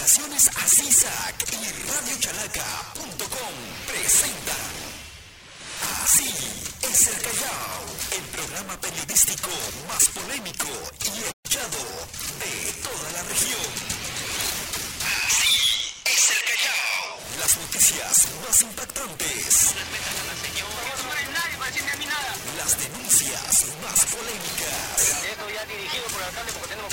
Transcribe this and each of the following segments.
Estaciones Asisac y radiochalaca.com presentan Así es el Callao, el programa periodístico más polémico y escuchado de toda la región. Así es el Callao. Las noticias más impactantes. Las denuncias más polémicas. Esto ya dirigido por el alcalde porque tenemos...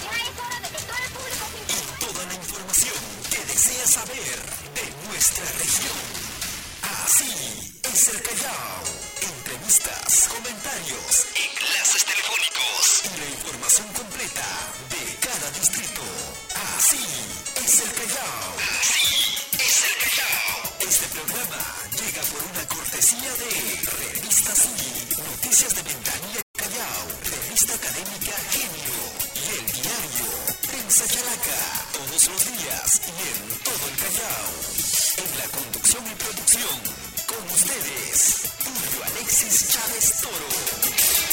Y toda la información que deseas saber de nuestra región. Así es el Callao. Entrevistas, comentarios, enlaces telefónicos y la información completa de cada distrito. Así es el Callao. Así es el Callao. Este programa llega por una cortesía de Revista Sí, Noticias de Ventanilla Callao, Revista Académica Genio y el diario Prensa Chalaca, todos los días y en todo el Callao. En la conducción y producción, con ustedes, Julio Alexis Chávez Toro.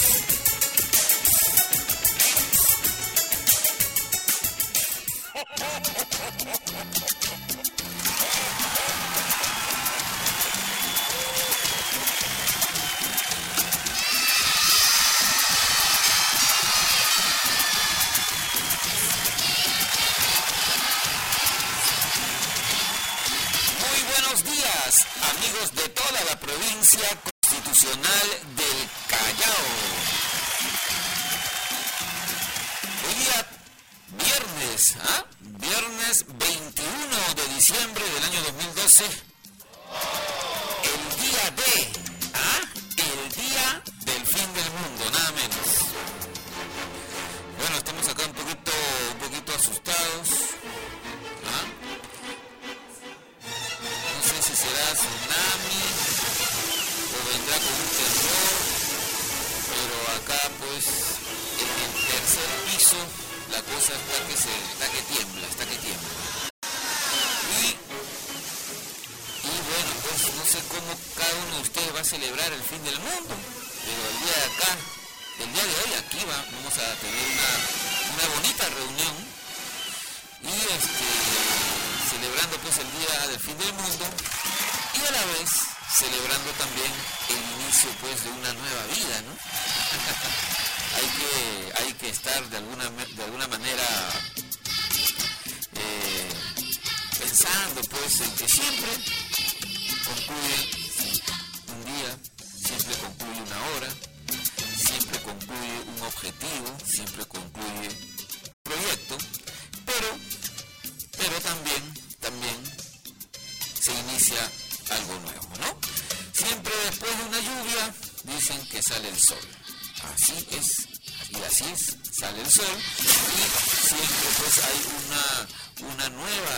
Amigos de toda la provincia constitucional del Callao. Hoy día viernes 21 de diciembre del año 2012, el día del fin del mundo, nada menos. Bueno, estamos acá un poquito asustados. Si será tsunami o vendrá con un temblor, pero acá pues en el tercer piso la cosa está que tiembla. Y bueno, pues no sé cómo cada uno de ustedes va a celebrar el fin del mundo, pero el día de hoy aquí vamos a tener una bonita reunión y celebrando pues el día del fin del mundo y a la vez celebrando también el inicio pues de una nueva vida, ¿no? hay que estar de alguna manera pensando pues en que siempre concluye un día, siempre concluye una hora, siempre concluye un objetivo, siempre concluye un proyecto, pero también se inicia algo nuevo, ¿no? Siempre después de una lluvia dicen que sale el sol. Así es, sale el sol y siempre pues hay una nueva,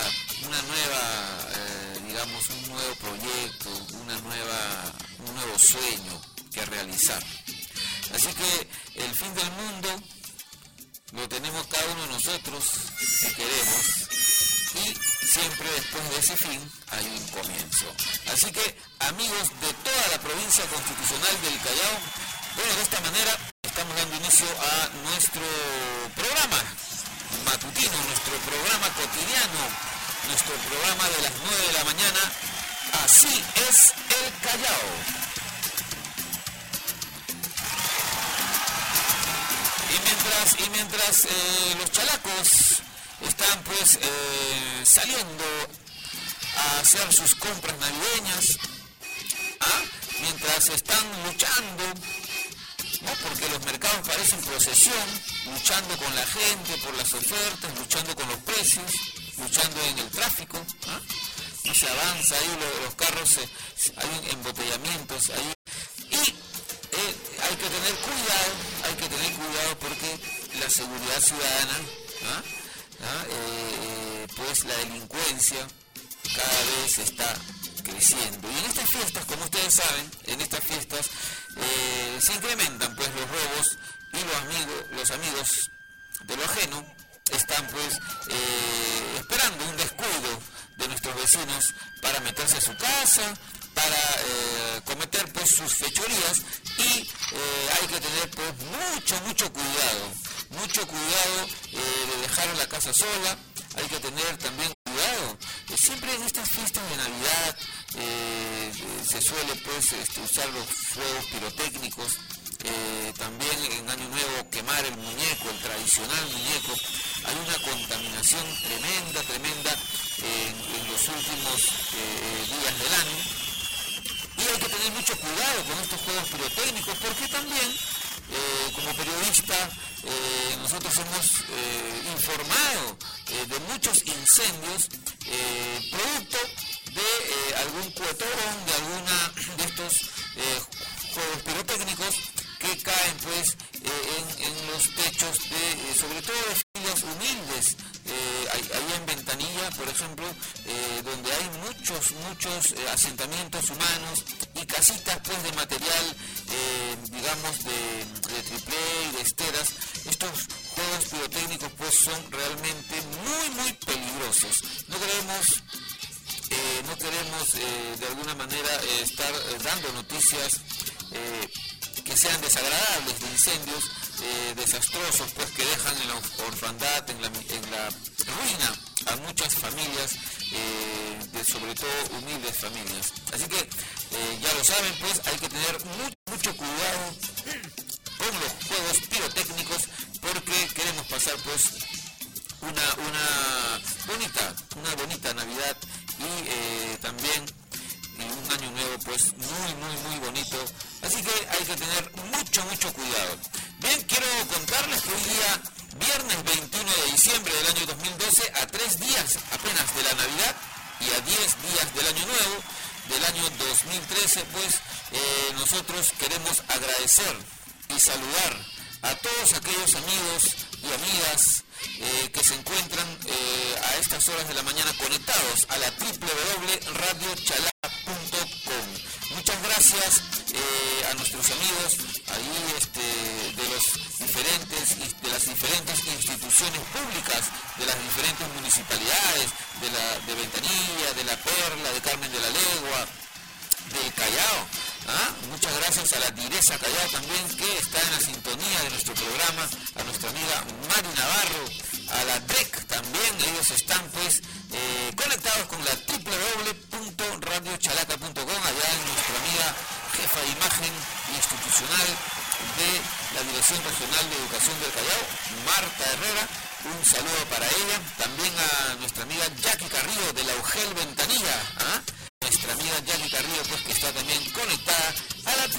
digamos, un nuevo proyecto, un nuevo sueño que realizar. Así que el fin del mundo lo tenemos cada uno de nosotros si queremos. Y siempre después de ese fin hay un comienzo. Así que, amigos de toda la provincia constitucional del Callao, bueno, de esta manera estamos dando inicio a nuestro programa matutino, nuestro programa cotidiano, nuestro programa de las 9 de la mañana. Así es el Callao. Y mientras los chalacos están pues saliendo a hacer sus compras navideñas, mientras están luchando, ¿no? Porque los mercados parecen procesión, luchando con la gente por las ofertas, luchando con los precios, luchando en el tráfico, no se avanza ahí, los carros, hay embotellamientos ahí, y hay que tener cuidado porque la seguridad ciudadana, pues la delincuencia cada vez está creciendo. Y en estas fiestas, como ustedes saben, se incrementan pues los robos y los amigos de lo ajeno están pues esperando un descuido de nuestros vecinos para meterse a su casa, para cometer pues sus fechorías y hay que tener pues mucho cuidado de dejar la casa sola, hay que tener también cuidado. Siempre en estas fiestas de Navidad se suele pues usar los fuegos pirotécnicos, también en Año Nuevo quemar el muñeco, el tradicional muñeco. Hay una contaminación tremenda en los últimos días del año, y hay que tener mucho cuidado con estos juegos pirotécnicos, porque también como periodista nosotros hemos informado de muchos incendios producto de algún cuetón, de alguna de estos juegos pirotécnicos que caen pues en los techos de sobre todo de familias humildes, ahí en Ventanilla, por ejemplo, donde hay muchos asentamientos humanos y casitas pues de material digamos de triple y de esteras. Estos juegos pirotécnicos pues son realmente muy peligrosos. No queremos de alguna manera estar dando noticias que sean desagradables, de incendios desastrosos pues que dejan en la orfandad, en la ruina a muchas familias, sobre todo humildes familias. Así que ya lo saben, pues hay que tener mucho cuidado con los juegos pirotécnicos, porque queremos pasar pues una bonita Navidad y también un año nuevo pues muy bonito. Así que hay que tener mucho cuidado. Bien, quiero contarles que hoy día, viernes 21 de diciembre del año 2012, a 3 días apenas de la Navidad y a 10 días del año nuevo del año 2013, pues nosotros queremos agradecer y saludar a todos aquellos amigos y amigas que se encuentran a estas horas de la mañana conectados a la www.radiochalaka.com. Muchas gracias a nuestros amigos ahí de las diferentes instituciones públicas, de las diferentes municipalidades, de Ventanilla, de La Perla, de Carmen de la Legua, del Callao. Muchas gracias a la Direza Callao también, que está en la sintonía de nuestro programa, a nuestra amiga Mari Navarro, a la DREC también. Ellos están pues conectados con la www.radiochalaca.com, allá en nuestra amiga jefa de imagen institucional de la Dirección Regional de Educación del Callao, Marta Herrera. Un saludo para ella. También a nuestra amiga Jackie Carrillo de la UGEL Ventanilla, nuestra amiga Jackie Carrillo pues que está también conectada a la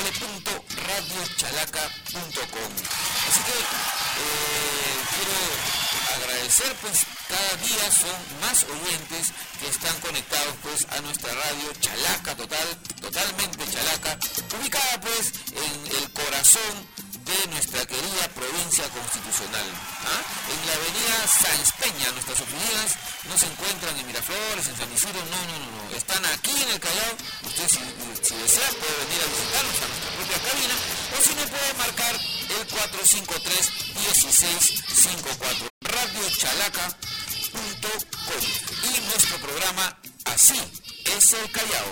www.radiochalaca.com. Así que quiero agradecer, pues cada día son más oyentes que están conectados pues a nuestra radio Chalaca, totalmente Chalaca, ubicada pues en el corazón de nuestra querida provincia constitucional. En la avenida Sáenz Peña. Nuestras oficinas no se encuentran en Miraflores, en San Isidro, no, están aquí en el Callao. Usted si desea puede venir a visitarnos a nuestra propia cabina, o si no puede marcar el 453-1654, radiochalaca.com, y nuestro programa Así es el Callao.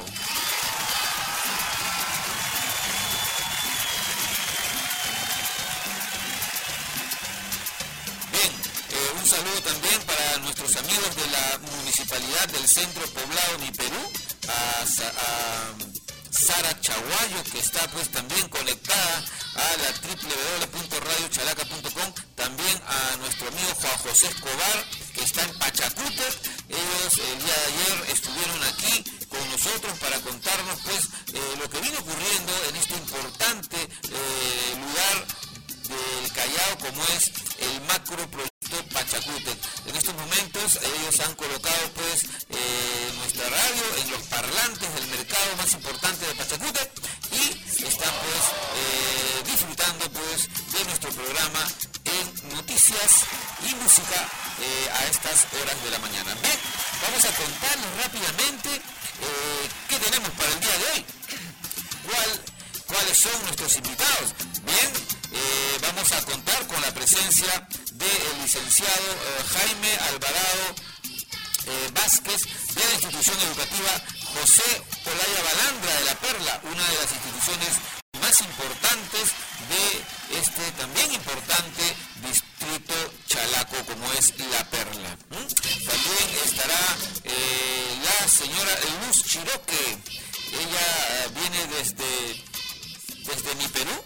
Un saludo también para nuestros amigos de la Municipalidad del Centro Poblado de Perú, a Sara Chaguayo, que está pues también conectada a la www.radiochalaca.com, también a nuestro amigo Juan José Escobar, que está en Pachacútec. Ellos el día de ayer estuvieron aquí con nosotros para contarnos pues lo que viene ocurriendo en este importante lugar del Callao, como es el macro proyecto Pachacútec. En estos momentos ellos han colocado pues nuestra radio en los parlantes del mercado más importante de Pachacútec y están pues disfrutando pues de nuestro programa en noticias y música a estas horas de la mañana. Bien, vamos a contarles rápidamente qué tenemos para el día de hoy. ¿Cuáles son nuestros invitados? Bien, vamos a contar con la presencia del licenciado Jaime Alvarado Vázquez, de la institución educativa José Olaya Balandra de La Perla, una de las instituciones más importantes de este también importante distrito chalaco como es La Perla. También estará la señora Luz Chiroque. Ella viene desde mi Perú.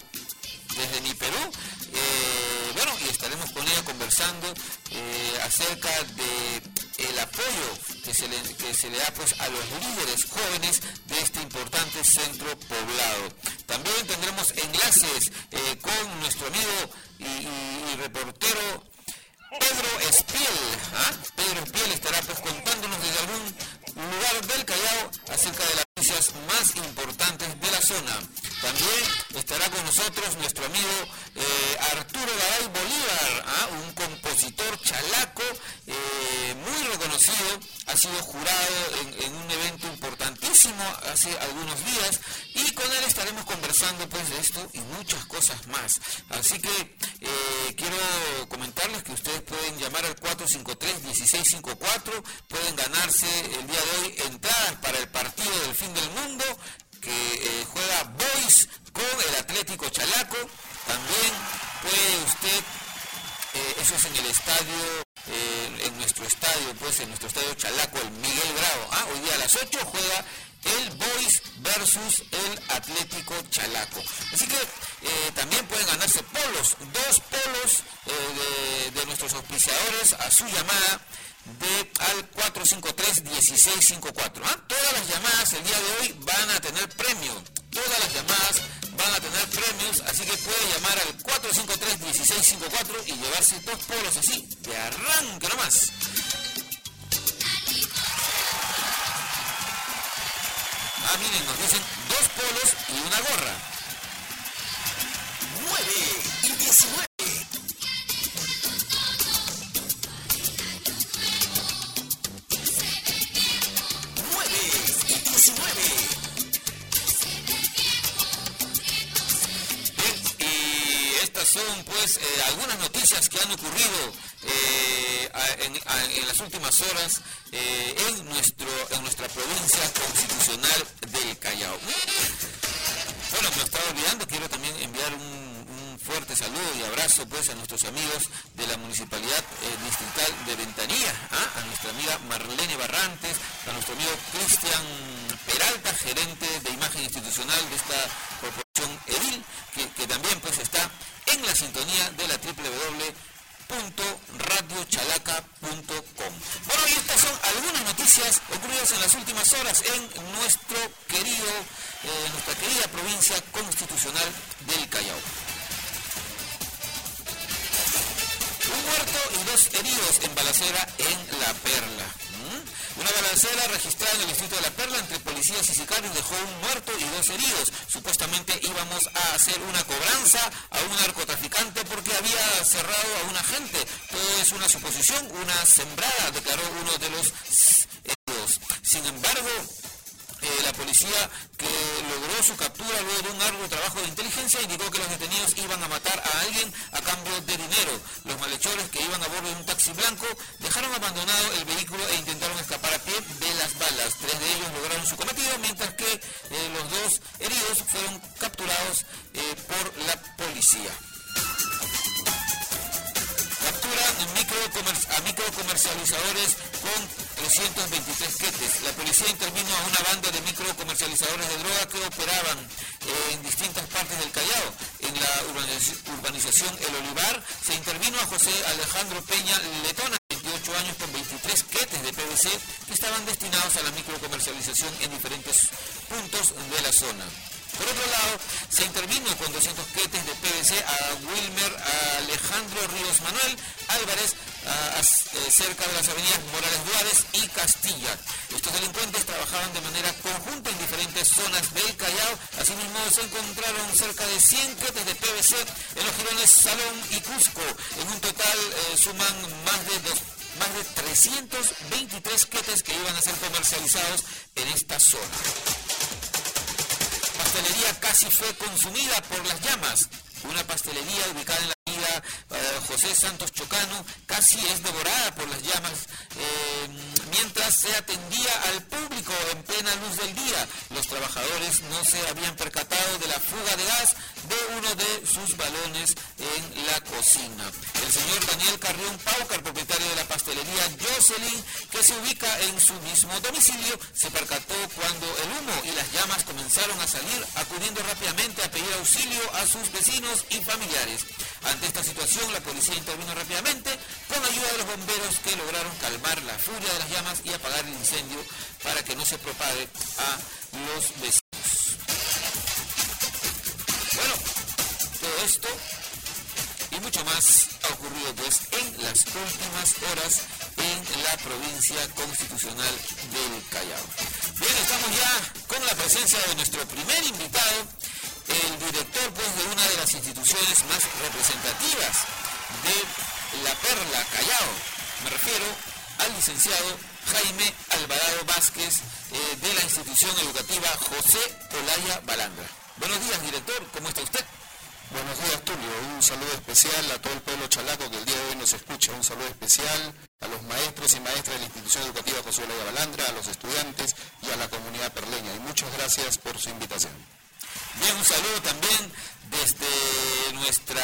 Bueno, y estaremos con ella conversando acerca de el apoyo que se le da pues a los líderes jóvenes de este importante centro poblado. También tendremos enlaces con nuestro amigo y reportero Pedro Espiel. Pedro Espiel estará pues contándonos desde algún lugar del Callao acerca de las noticias más importantes de la zona. También estará con nosotros nuestro amigo Arturo Garay Bolívar, un compositor chalaco muy reconocido. Ha sido jurado en un evento importantísimo hace algunos días y con él estaremos conversando pues de esto y muchas cosas más. Así que quiero comentarles que ustedes pueden llamar al 453-1654, pueden ganarse el día de hoy entradas para el partido del fin del mundo que juega Boys con el Atlético Chalaco. También puede usted, eso es en el estadio, en nuestro estadio Chalaco, el Miguel Bravo. Hoy día a las 8 juega el Boys versus el Atlético Chalaco. Así que también pueden ganarse polos, 2 polos de nuestros auspiciadores a su llamada al 453-1654. Todas las llamadas el día de hoy van a tener premio. Así que puede llamar al 453-1654 y llevarse 2 polos así, de arranque nomás. Miren, nos dicen 2 polos y una gorra. 9 y 19. 9 y 19. Bien, y estas son pues algunas noticias que han ocurrido en las últimas horas en nuestra provincia constitucional del Callao. Bueno, me estaba olvidando, quiero también enviar un fuerte saludo y abrazo pues a nuestros amigos de la Municipalidad Distrital de Ventanilla, a nuestra amiga Marlene Barrantes, a nuestro amigo Cristian Peralta, gerente de imagen institucional de esta corporación edil, que también pues está en la sintonía de la www.radiochalaca.com. Bueno, y estas son algunas noticias ocurridas en las últimas horas en nuestra querida provincia constitucional del Callao. Un muerto y 2 heridos en balacera en La Perla. Una balacera registrada en el distrito de La Perla entre policías y sicarios dejó un muerto y 2 heridos. Supuestamente íbamos a hacer una cobranza a un narcotraficante porque había cerrado a un agente. Todo es una suposición, una sembrada, declaró uno de los heridos. Sin embargo, la policía que logró su captura luego de un arduo trabajo de inteligencia indicó que los detenidos iban a matar a alguien a cambio de dinero. Los malhechores que iban a bordo de un taxi blanco dejaron abandonado el vehículo e intentaron escapar a pie de las balas. 3 de ellos lograron su cometido, mientras que los 2 heridos fueron capturados por la policía. Capturan a microcomercializadores con 323 quetes. La policía intervino a una banda de microcomercializadores de droga que operaban en distintas partes del Callao. En la urbanización El Olivar se intervino a José Alejandro Peña Letona, 28 años, con 23 quetes de PVC que estaban destinados a la microcomercialización en diferentes puntos de la zona. Por otro lado, se intervino con 200 quetes de PVC a Wilmer Alejandro Ríos Manuel Álvarez, cerca de las avenidas Morales Duárez y Castilla. Estos delincuentes trabajaban de manera conjunta en diferentes zonas del Callao. Asimismo, se encontraron cerca de 100 quetes de PVC en los jirones Salón y Cusco. En un total suman más de 323 quetes que iban a ser comercializados en esta zona. Pastelería casi fue consumida por las llamas. Una pastelería ubicada en la avenida José Santos Chocano casi es devorada por las llamas, mientras apenas se atendía al público en plena luz del día. Los trabajadores no se habían percatado de la fuga de gas de uno de sus balones en la cocina. El señor Daniel Carrión Paucar, propietario de la pastelería Jocelyn, que se ubica en su mismo domicilio, se percató cuando el humo y las llamas comenzaron a salir, acudiendo rápidamente a pedir auxilio a sus vecinos y familiares. Ante esta situación, la policía intervino rápidamente con ayuda de los bomberos, que lograron calmar la furia de las llamas y apagar el incendio para que no se propague a los vecinos. Bueno, todo esto y mucho más ha ocurrido pues en las últimas horas en la provincia constitucional del Callao. Bien, estamos ya con la presencia de nuestro primer invitado, el director pues de una de las instituciones más representativas de la Perla Callao. Me refiero al licenciado Jaime Alvarado Vázquez, de la institución educativa José Olaya Balandra. Buenos días, director, ¿cómo está usted? Buenos días, Tulio. Un saludo especial a todo el pueblo chalaco que el día de hoy nos escucha. Un saludo especial a los maestros y maestras de la institución educativa José Olaya Balandra, a los estudiantes y a la comunidad perleña. Y muchas gracias por su invitación. Bien, un saludo también desde nuestra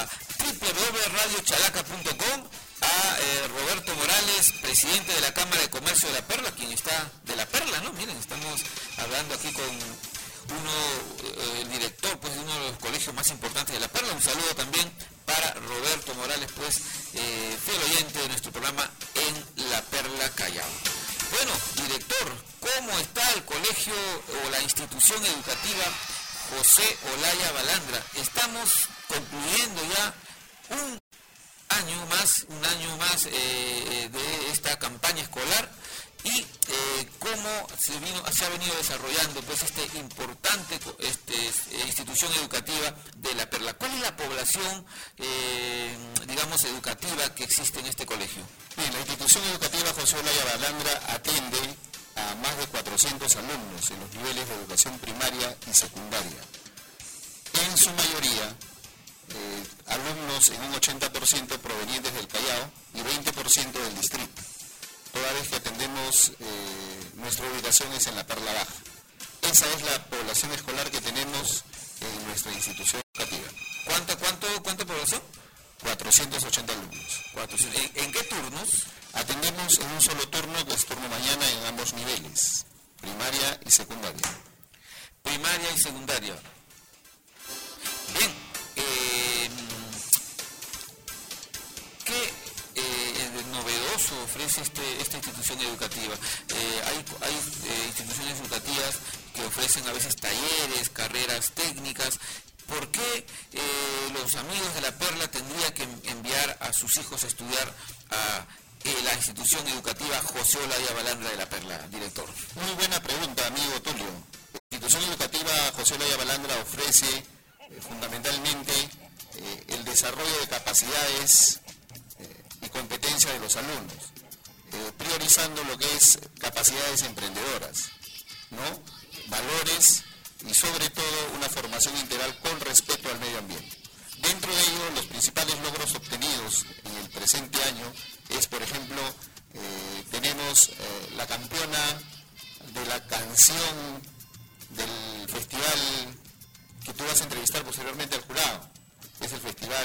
www.radiochalaca.com a Roberto Morales, presidente de la Cámara de Comercio de La Perla, quien está de La Perla, ¿no? Miren, estamos hablando aquí con el director pues, de uno de los colegios más importantes de La Perla. Un saludo también para Roberto Morales, pues, fiel oyente de nuestro programa en La Perla Callao. Bueno, director, ¿cómo está el colegio o la institución educativa José Olaya Balandra? Estamos concluyendo ya un año más de esta campaña escolar y cómo se ha venido desarrollando pues este importante institución educativa de La Perla. ¿Cuál es la población digamos educativa que existe en este colegio? Bien, la institución educativa José Olaya Balandra atiende a más de 400 alumnos en los niveles de educación primaria y secundaria. En su mayoría, alumnos en un 80% provenientes del Callao y 20% del distrito, toda vez que atendemos, nuestra ubicación es en la Perla Baja. Esa es la población escolar que tenemos en nuestra institución educativa. ¿Cuánta población? 480 alumnos. ¿En qué turnos? Atendemos en un solo turno, que es turno mañana, en ambos niveles, primaria y secundaria. Primaria y secundaria. Bien, ¿qué novedoso ofrece esta institución educativa? Hay instituciones educativas que ofrecen a veces talleres, carreras técnicas. ¿Por qué los amigos de La Perla tendrían que enviar a sus hijos a estudiar a la institución educativa José Olaya Balandra de La Perla, director? Muy buena pregunta, amigo Tulio. La institución educativa José Olaya Balandra ofrece fundamentalmente el desarrollo de capacidades y competencias de los alumnos, priorizando lo que es capacidades emprendedoras, ¿no? Valores y sobre todo una formación integral con respeto al medio ambiente. Dentro de ello, los principales logros obtenidos en el presente año es, por ejemplo, tenemos la campeona de la canción del festival que tú vas a entrevistar posteriormente al jurado. Es el festival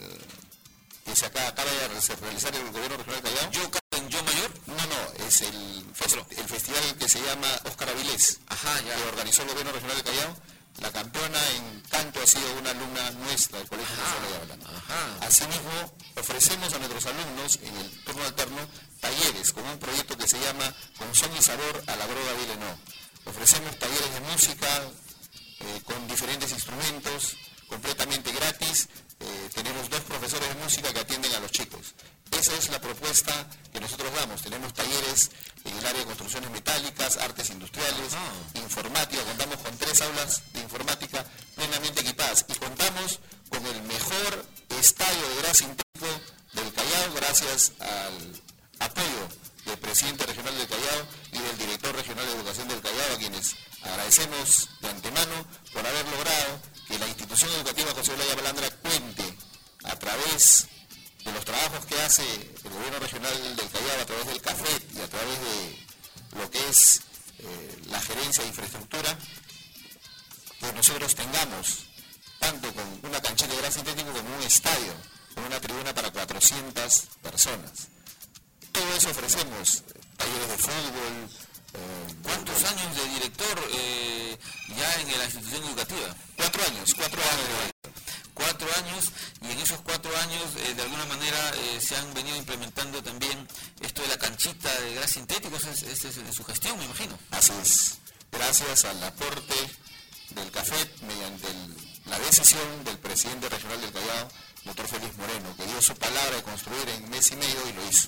que se acaba de realizar el gobierno regional de Callao. ¿Yo mayor? No, es el festival que se llama Óscar Avilés, que organizó el gobierno regional de Callao. La campeona en canto ha sido una alumna nuestra del Colegio José Olaya Balandra. Asimismo, ofrecemos a nuestros alumnos en el turno alterno talleres con un proyecto que se llama Con Son y Sabor a la Broda Vilenó. Ofrecemos talleres de música con diferentes instrumentos, completamente gratis. Tenemos 2 profesores de música que atienden a los chicos. Esa es la propuesta que nosotros damos. Tenemos talleres en el área de construcciones metálicas, artes industriales, informática. Contamos con 3 aulas de informática plenamente equipadas y contamos con el mejor estadio de grasa sintético del Callao, gracias al apoyo del presidente regional del Callao y del director regional de educación del Callao, a quienes agradecemos de antemano por haber logrado que la institución educativa José Olaya Balandra cuente, a través de los trabajos que hace el gobierno regional del Callao, a través del CAFET y a través de es la gerencia de infraestructura, pues nosotros tengamos tanto con una canchita de gras sintético como un estadio, con una tribuna para 400 personas. Todo eso ofrecemos, talleres de fútbol. ¿Cuántos años de director ya en la institución educativa? 4 años. 4 años, y en esos 4 años de alguna manera se han venido implementando también esto de la canchita de gras sintético. Esa es de su gestión, me imagino. Así es, gracias al aporte del CAFET mediante la decisión del presidente regional del Callao, doctor Félix Moreno, que dio su palabra de construir en mes y medio y lo hizo.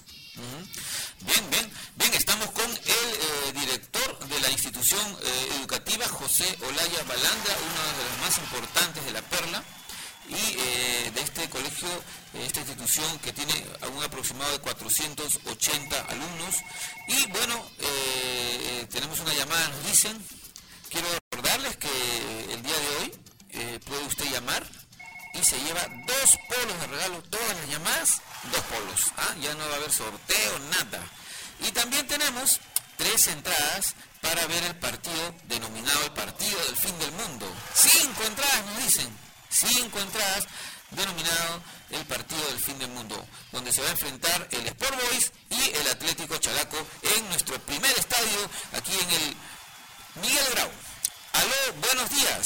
Bien, estamos con el director de la institución educativa, José Olaya Balandra, una de las más importantes de La Perla, y de este colegio, esta institución que tiene un aproximado de 480 alumnos. Y bueno, tenemos una llamada, nos dicen. Quiero recordarles que el día de hoy puede usted llamar y se lleva 2 polos de regalo. Todas las llamadas, 2 polos. Ya no va a haber sorteo, nada. Y también tenemos 3 entradas para ver el partido denominado el Partido del Fin del Mundo. 5 entradas nos dicen. 5 entradas denominado el Partido del Fin del Mundo, donde se va a enfrentar el Sport Boys y el Atlético Chalaco en nuestro primer estadio aquí en el Miguel Grau. Aló, buenos días.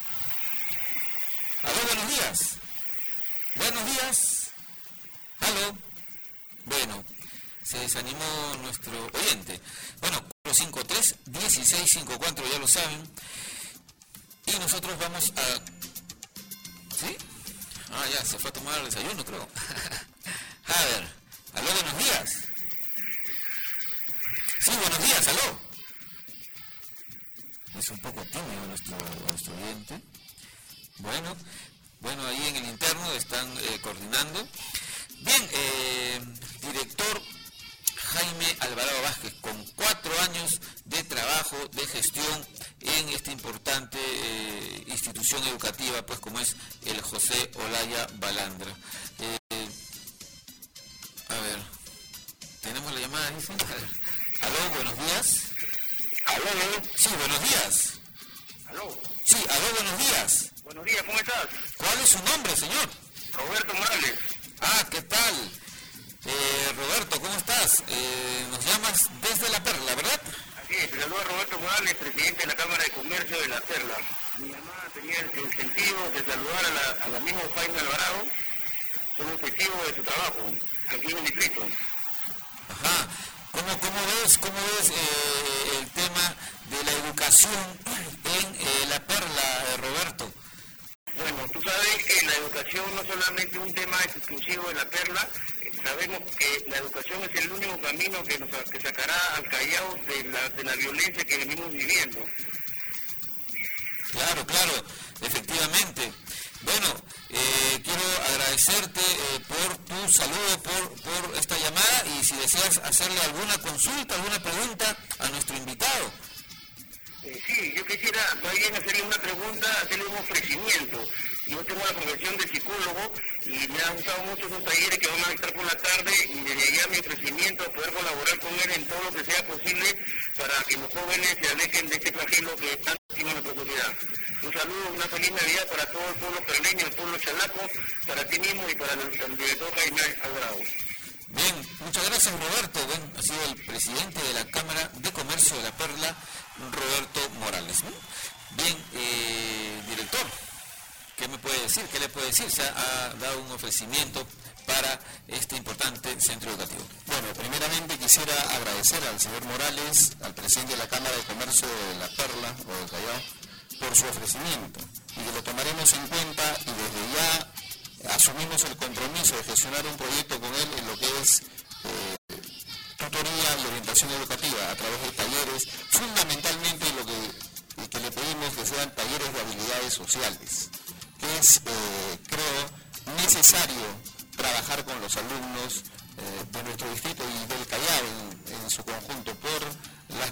Aló, buenos días. Buenos días. Aló. Bueno, se desanimó nuestro oyente. Bueno, 453-1654, ya lo saben. Y nosotros vamos a... ¿Sí? Ya, se fue a tomar el desayuno, creo. A ver, aló, buenos días. Sí, buenos días, aló. Es un poco tímido nuestro oyente. Bueno, ahí en el interno están coordinando. Bien, director Jaime Alvarado Vázquez, con 4 años de trabajo, de gestión en esta importante institución educativa, pues como es el José Olaya Balandra. A ver, tenemos la llamada, dicen. Aló, buenos días. Aló. Sí, buenos días. Aló. Sí, aló, buenos días. Buenos días, ¿cómo estás? ¿Cuál es su nombre, señor? Roberto Morales. ¿Qué tal? Roberto, ¿cómo estás? Nos llamas desde La Perla, ¿verdad? Así es, te saluda Roberto Morales, presidente de la Cámara de Comercio de La Perla. Mi llamada tenía el sentido de saludar a la misma Jaime Alvarado. Somos testigos de su trabajo aquí en el distrito. Ajá. ¿Cómo ves el tema de la educación en La Perla, Roberto? Bueno, tú sabes que la educación no solamente es un tema exclusivo de La Perla. Sabemos que la educación es el único camino que sacará al Callao de la violencia que venimos viviendo. Claro, efectivamente. Bueno, quiero agradecerte por tu saludo, por esta llamada, y si deseas hacerle alguna consulta, alguna pregunta a nuestro invitado. Sí, yo quisiera más bien hacerle una pregunta, hacerle un ofrecimiento. Yo tengo la profesión de psicólogo y me han gustado mucho esos talleres que van a estar por la tarde, y me llegué a mi ofrecimiento a poder colaborar con él en todo lo que sea posible para que los jóvenes se alejen de este flagelo que está en nuestra sociedad. Un saludo, una feliz Navidad para todo el pueblo perleño, el pueblo chalaco, para ti mismo y para el director Jaime Alvarado. Bien, muchas gracias, Roberto. Bueno, ha sido el presidente de la Cámara de Comercio de La Perla, Roberto Morales. Bien, director, ¿qué me puede decir? ¿Qué le puede decir? Se ha dado un ofrecimiento para este importante centro educativo. Bueno, primeramente quisiera agradecer al señor Morales, al presidente de la Cámara de Comercio de La Perla o del Callao, por su ofrecimiento, y que lo tomaremos en cuenta, y desde ya asumimos el compromiso de gestionar un proyecto con él en lo que es tutoría y orientación educativa a través de talleres, fundamentalmente lo que le pedimos que sean talleres de habilidades sociales, que es, creo, necesario trabajar con los alumnos de nuestro distrito y del Callao en su conjunto por las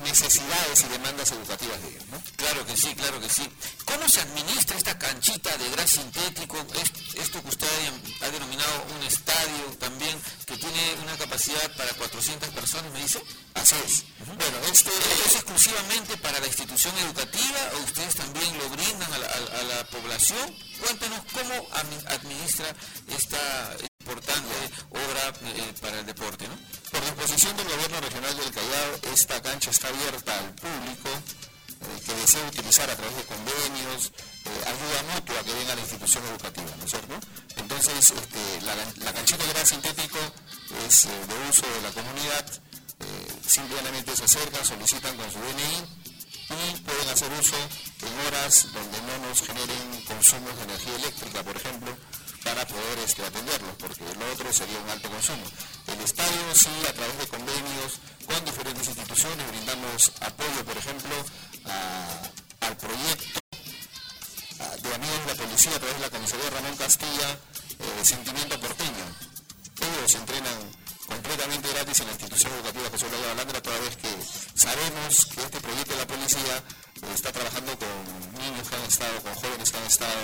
necesidades y demandas educativas de ellos, ¿no? Claro que sí, claro que sí. ¿Cómo se administra esta canchita de gras sintético? Esto que usted ha denominado un estadio también, que tiene una capacidad para 400 personas, ¿me dice? Así es. Bueno, ¿es exclusivamente para la institución educativa o ustedes también lo brindan a la población? Cuéntenos cómo administra esta importante obra para el deporte, ¿no? Por disposición del Gobierno Regional del Callao, esta cancha está abierta al público que desea utilizar a través de convenios, ayuda mutua que venga a la institución educativa, ¿no es cierto? Entonces, la canchita de gras sintético es de uso de la comunidad, simplemente se acercan, solicitan con su DNI y pueden hacer uso en horas donde no nos generen consumos de energía eléctrica, por ejemplo, para poder atenderlos, porque lo otro sería un alto consumo. El estadio sí, a través de convenios con diferentes instituciones, brindamos apoyo, por ejemplo, al proyecto de Amigos de la Policía a través de la Comisaría Ramón Castilla, Sentimiento Porteño. Ellos entrenan completamente gratis en la institución educativa José Olaya Balandra, toda vez que sabemos que este proyecto de la policía está trabajando con niños que han estado, con jóvenes que han estado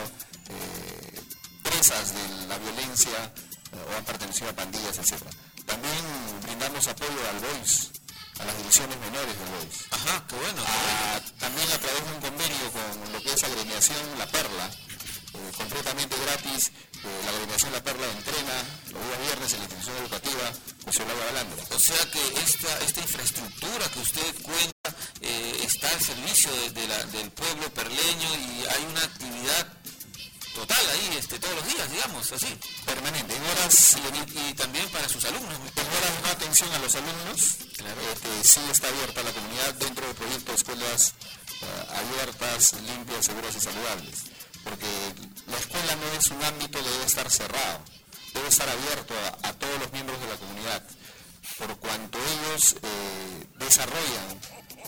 presas de la violencia o han pertenecido a pandillas, etc. También brindamos apoyo al BOIS, a las divisiones menores del BOIS. Ajá, qué bueno. También a través de un convenio con lo que es agremiación La Perla, completamente gratis. La agremiación La Perla entrena los días viernes en la institución educativa José Olaya Balandra. O sea que esta infraestructura que usted cuenta está al servicio del pueblo perleño y hay una actividad total ahí todos los días, digamos, así. Permanente, en horas y también para sus alumnos. En horas de no atención a los alumnos, claro. Sí está abierta la comunidad dentro del proyecto de escuelas abiertas, limpias, seguras y saludables. Porque la escuela no es un ámbito que debe estar cerrado, debe estar abierto a todos los miembros de la comunidad, por cuanto ellos desarrollan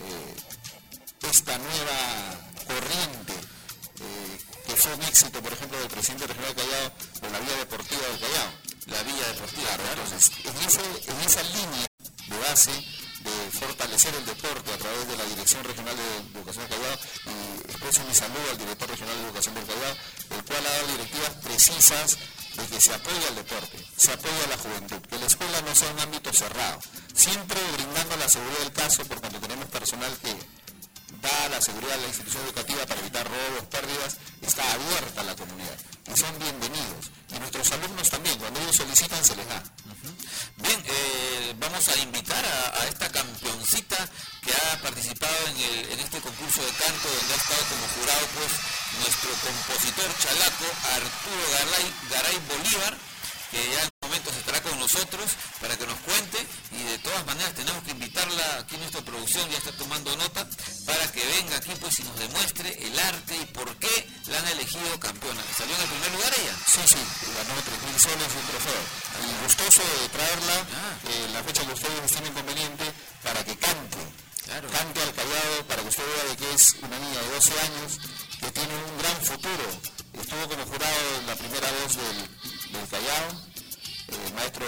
esta nueva corriente que fue un éxito, por ejemplo, del presidente regional del Callao, de la vía deportiva del Callao. La vía deportiva, claro. Entonces, en esa línea de base de fortalecer el deporte a través de la Dirección Regional de Educación del Callao, y expreso mi saludo al director regional de Educación del Callao, el cual ha dado directivas precisas de que se apoya al deporte, se apoya a la juventud, que la escuela no sea un ámbito cerrado, siempre brindando la seguridad del caso, por cuanto tenemos personal que da la seguridad a la institución educativa para evitar robos, pérdidas, está abierta a la comunidad y son bienvenidos. Y nuestros alumnos también, cuando ellos solicitan, se les da. Bien, vamos a invitar a esta campeoncita que ha participado en este concurso de canto, donde ha estado como jurado pues nuestro compositor chalaco Arturo Garay Bolívar, que ya en momentos estará con nosotros para que nos cuente, y de todas maneras tenemos que invitarla aquí en nuestra producción, ya está tomando nota, para que venga aquí pues y nos demuestre el arte y por qué la han elegido campeona. ¿Salió en el primer lugar ella? Sí, ganó 3.000 soles y un trofeo. Y gustoso de traerla en la fecha que ustedes estimen conveniente para que cante. Claro. Cante al Callao, para que usted vea de que es una niña de 12 años que tiene un gran futuro. Estuvo como jurado en la primera voz del Callao, el maestro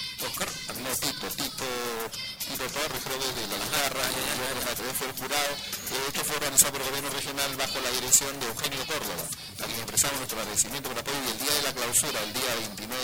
Tito Torres, creo que de la guitarra, fue el jurado. Esto fue organizado por el gobierno regional bajo la dirección de Eugenio Córdoba, a quien expresamos nuestro agradecimiento por el apoyo. Y el día de la clausura, el día 29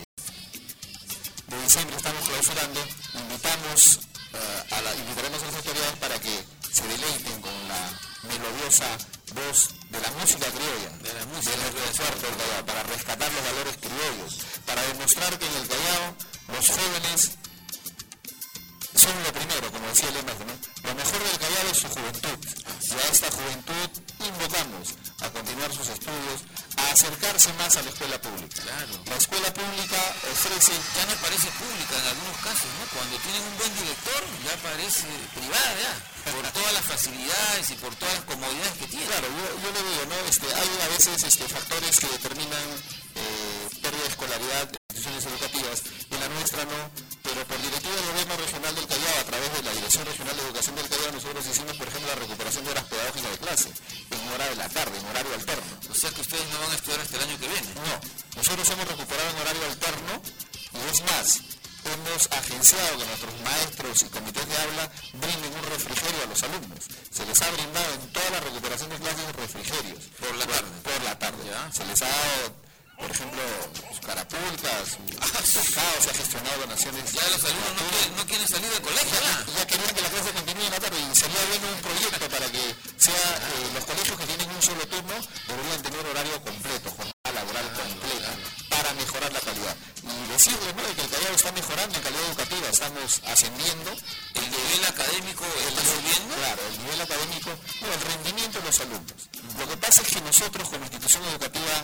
de diciembre, estamos clausurando, invitaremos a las autoridades para que se deleiten con la melodiosa voz de la música criolla, de la música del Callao, para rescatar los valores criollos, para demostrar que en el Callao los jóvenes son lo primero, como decía el maestro, ¿no? Lo mejor del Callao es su juventud, y a esta juventud invocamos a continuar sus estudios, a acercarse más a la escuela pública. Claro. La escuela pública ofrece... Ya no parece pública en algunos casos, ¿no? Cuando tienen un buen director, ya parece privada, ya, por todas las facilidades y por todas las comodidades que tiene. Claro, yo le digo, ¿no? Hay a veces factores que determinan pérdida de escolaridad de instituciones educativas, y la nuestra no, pero por directiva del gobierno regional del Callao, a través de la Dirección Regional de Educación del Callao, nosotros hicimos, por ejemplo, la recuperación de horas pedagógicas de clase, en hora de la tarde, en horario alterno. O sea que ustedes no van a estudiar hasta el año que viene. No, nosotros hemos recuperado en horario alterno, y es más, hemos agenciado que nuestros maestros maestros y comités de aula brinden un refrigerio a los alumnos. Se les ha brindado en toda la recuperación de clases refrigerios. Por la tarde. Por la tarde. ¿Ya? Se les ha dado, por ejemplo, carapulcas, pescados, se ha gestionado donaciones. Ya los alumnos no quieren salir del colegio, ya querían que la clase continúe en la tarde y sería bueno un proyecto para que los colegios que tienen un solo turno deberían tener horario completo, jornada laboral completa, para mejorar la calidad. Y decirles, ¿no?, de que el Callao está mejorando en calidad educativa, estamos ascendiendo. ¿El nivel académico está subiendo? Claro, el nivel académico, no, el rendimiento de los alumnos. Lo que pasa es que nosotros como institución educativa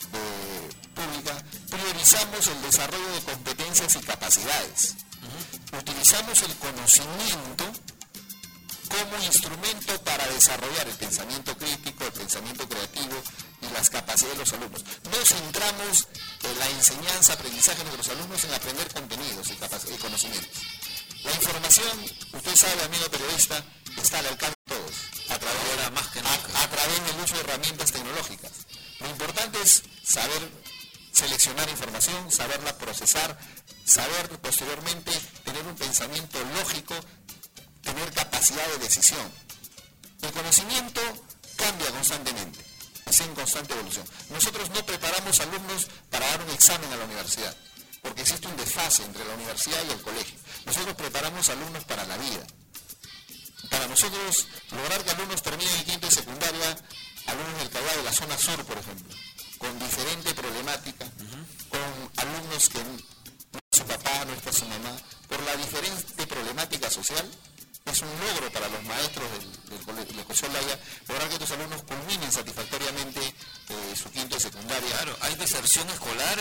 pública priorizamos el desarrollo de competencias y capacidades. Utilizamos el conocimiento como instrumento para desarrollar el pensamiento crítico, el pensamiento creativo y las capacidades de los alumnos. No centramos la enseñanza, aprendizaje de nuestros alumnos en aprender contenidos y conocimientos. La información, usted sabe, amigo periodista, está al alcance de todos, a través del uso de herramientas tecnológicas. Lo importante es saber seleccionar información, saberla procesar, saber posteriormente tener un pensamiento lógico, tener capacidad de decisión. El conocimiento cambia constantemente, está en constante evolución. Nosotros no preparamos alumnos para dar un examen a la universidad, porque existe un desfase entre la universidad y el colegio. Nosotros preparamos alumnos para la vida. Para nosotros, lograr que alumnos terminen el quinto de secundaria, alumnos del Callao de la zona sur, por ejemplo, con diferente problemática, con alumnos que no es su papá, no está su mamá, por la diferente problemática social, es un logro para los maestros del José Olaya lograr que estos alumnos culminen satisfactoriamente su quinto de secundaria. Claro, hay deserción escolar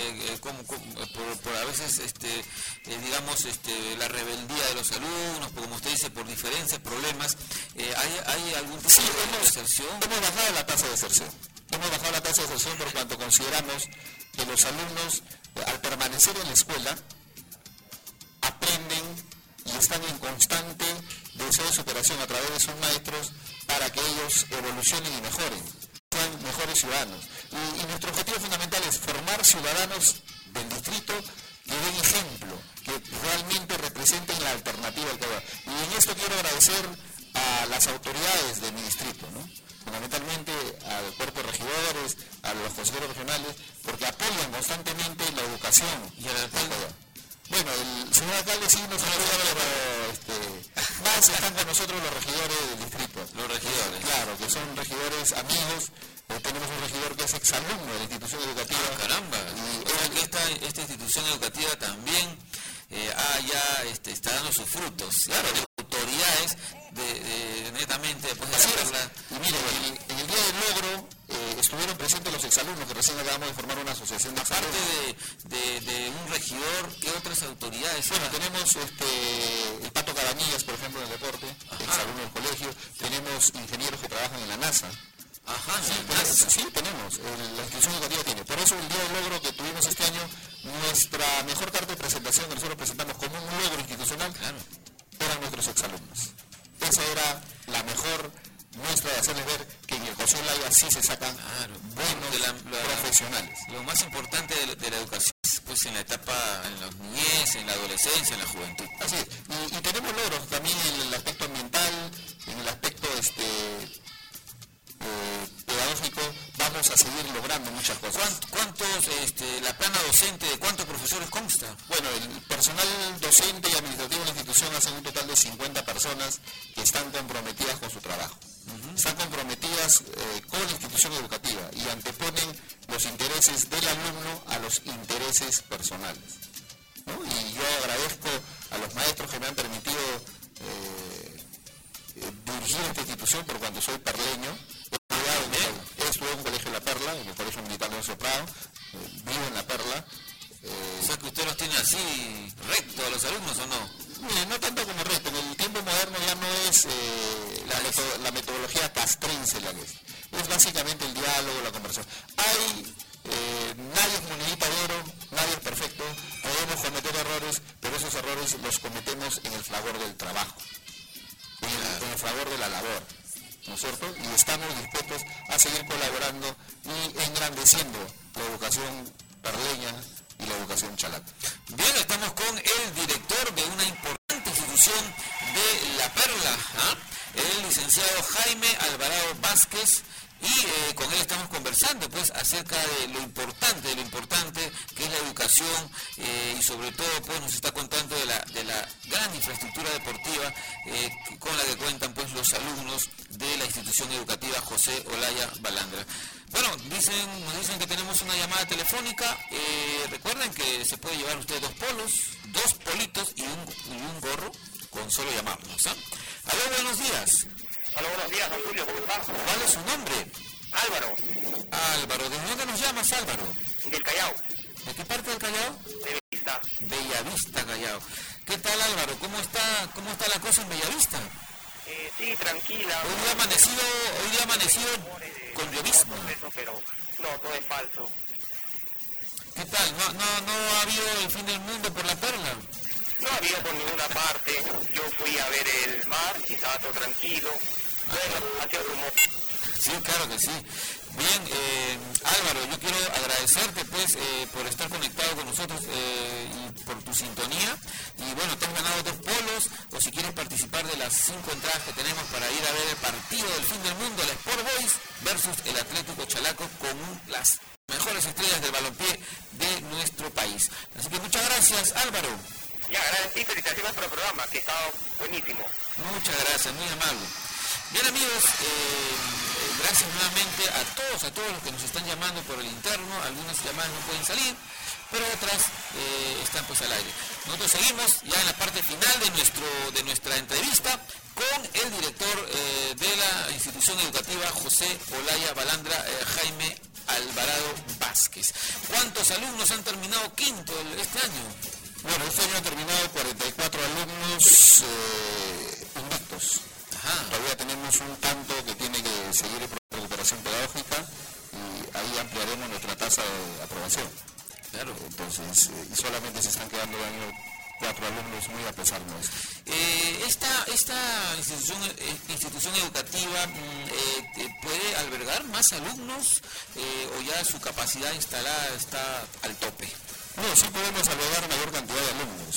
por a veces, digamos, la rebeldía de los alumnos, como usted dice, por diferencias, problemas. ¿Hay algún tipo de deserción? Hemos bajado la tasa de deserción. Hemos bajado la tasa de deserción por cuanto consideramos que los alumnos, al permanecer en la escuela, aprenden y están en constante deseo de superación a través de sus maestros para que ellos evolucionen y mejoren, sean mejores ciudadanos. Y nuestro objetivo fundamental es formar ciudadanos del distrito que den ejemplo, que realmente representen la alternativa al Callao. Y en esto quiero agradecer a las autoridades de mi distrito, ¿no?, fundamentalmente al cuerpo de regidores, a los consejeros regionales, porque apoyan constantemente la educación. Y al alcalde. Bueno, el señor alcalde sí nos ayuda, pero más están con nosotros los regidores del distrito. Los regidores. Claro, que son regidores amigos. Tenemos un regidor que es exalumno de la institución educativa. ¡Caramba! Y que esta institución educativa también está dando sus frutos. Claro, de autoridades netamente después de hacerla. Y mire, en el día del logro estuvieron presentes los exalumnos que recién acabamos de formar una asociación de exalumnos. Aparte de un regidor, ¿qué otras autoridades? Bueno, tenemos el Pato Cabanillas, por ejemplo, en el deporte, exalumno del colegio. Tenemos ingenieros que trabajan en la NASA. Sí, tenemos. La institución educativa tiene. Por eso el día del logro que tuvimos este año, nuestra mejor carta de presentación que nosotros presentamos como un logro institucional, eran nuestros exalumnos. Esa era la mejor muestra de hacerles ver que en el José Olaya sí se sacan buenos profesionales. Lo más importante de la educación es pues en la etapa, en la niñez, en la adolescencia, en la juventud. Así es. Y tenemos logros también en el aspecto ambiental, en el aspecto pedagógico. Vamos a seguir logrando muchas cosas. La plana docente, ¿de cuántos profesores consta? Bueno, el personal docente y administrativo de la institución hace un total de 50 personas que están comprometidas con su trabajo. Están comprometidas con la institución educativa y anteponen los intereses del alumno a los intereses personales, ¿no? Y yo agradezco a los maestros que me han permitido dirigir esta institución por cuanto soy perleño. Estuve en un colegio de La Perla, en el Colegio Militar de Prado, vivo en La Perla. O sea que usted los tiene así recto a los alumnos, ¿o no? Mire, no tanto como recto. En el tiempo moderno ya no es la metodología castrense la que es. Es básicamente el diálogo, la conversación. Nadie es monedita de oro, nadie es perfecto. Podemos cometer errores, pero esos errores los cometemos en el fragor del trabajo, en el fragor de la labor, ¿no es cierto? Y estamos dispuestos a seguir colaborando y engrandeciendo la educación perleña y la educación chalata. Bien, estamos con el director de una importante institución institución de La Perla, el licenciado Jaime Alvarado Vázquez, y con él estamos conversando pues acerca de lo importante que es la educación, y sobre todo pues nos está contando de la gran infraestructura deportiva con la que cuentan pues los alumnos de la institución educativa José Olaya Balandra. Bueno, nos dicen que tenemos una llamada telefónica. Recuerden que se puede llevar usted 2 polos, 2 politos y un gorro con solo llamarnos. Aló, buenos días. Hola, buenos días, don Julio, ¿cómo está? ¿Cuál es su nombre? Álvaro. Álvaro, ¿de dónde nos llamas, Álvaro? Del Callao. ¿De qué parte del Callao? De Bellavista. Bellavista, Callao. ¿Qué tal, Álvaro? ¿Cómo está la cosa en Bellavista? Sí, tranquila. Hoy día ha amanecido con llovismo. Pero no, todo es falso. ¿Qué tal? ¿No ha habido el fin del mundo por La Perla? No había por ninguna parte. Yo fui a ver el mar y estaba todo tranquilo. Bueno, hacía rumor. Sí, claro que sí. Bien, Álvaro, yo quiero agradecerte pues por estar conectado con nosotros y por tu sintonía. Y bueno, te has ganado 2 polos, o si quieres participar de las 5 entradas que tenemos para ir a ver el partido del fin del mundo, el Sport Boys versus el Atlético Chalaco, con las mejores estrellas del balompié de nuestro país. Así que muchas gracias, Álvaro. Ya, gracias y felicitaciones por el programa, que ha estado buenísimo. Muchas gracias, muy amable. Bien, amigos, gracias nuevamente a todos los que nos están llamando por el interno. Algunas llamadas no pueden salir, pero otras están pues al aire. Nosotros seguimos ya en la parte final de nuestra entrevista con el director de la institución educativa José Olaya Balandra, Jaime Alvarado Vázquez. ¿Cuántos alumnos han terminado quinto este año? Bueno, este año han terminado 44 alumnos invictos. Todavía tenemos un tanto que tiene que seguir en recuperación pedagógica y ahí ampliaremos nuestra tasa de aprobación. Claro. Entonces, y solamente se están quedando 4 alumnos muy a pesar nuestro. ¿Esta institución educativa puede albergar más alumnos o ya su capacidad instalada está al tope? No, sí podemos albergar mayor cantidad de alumnos.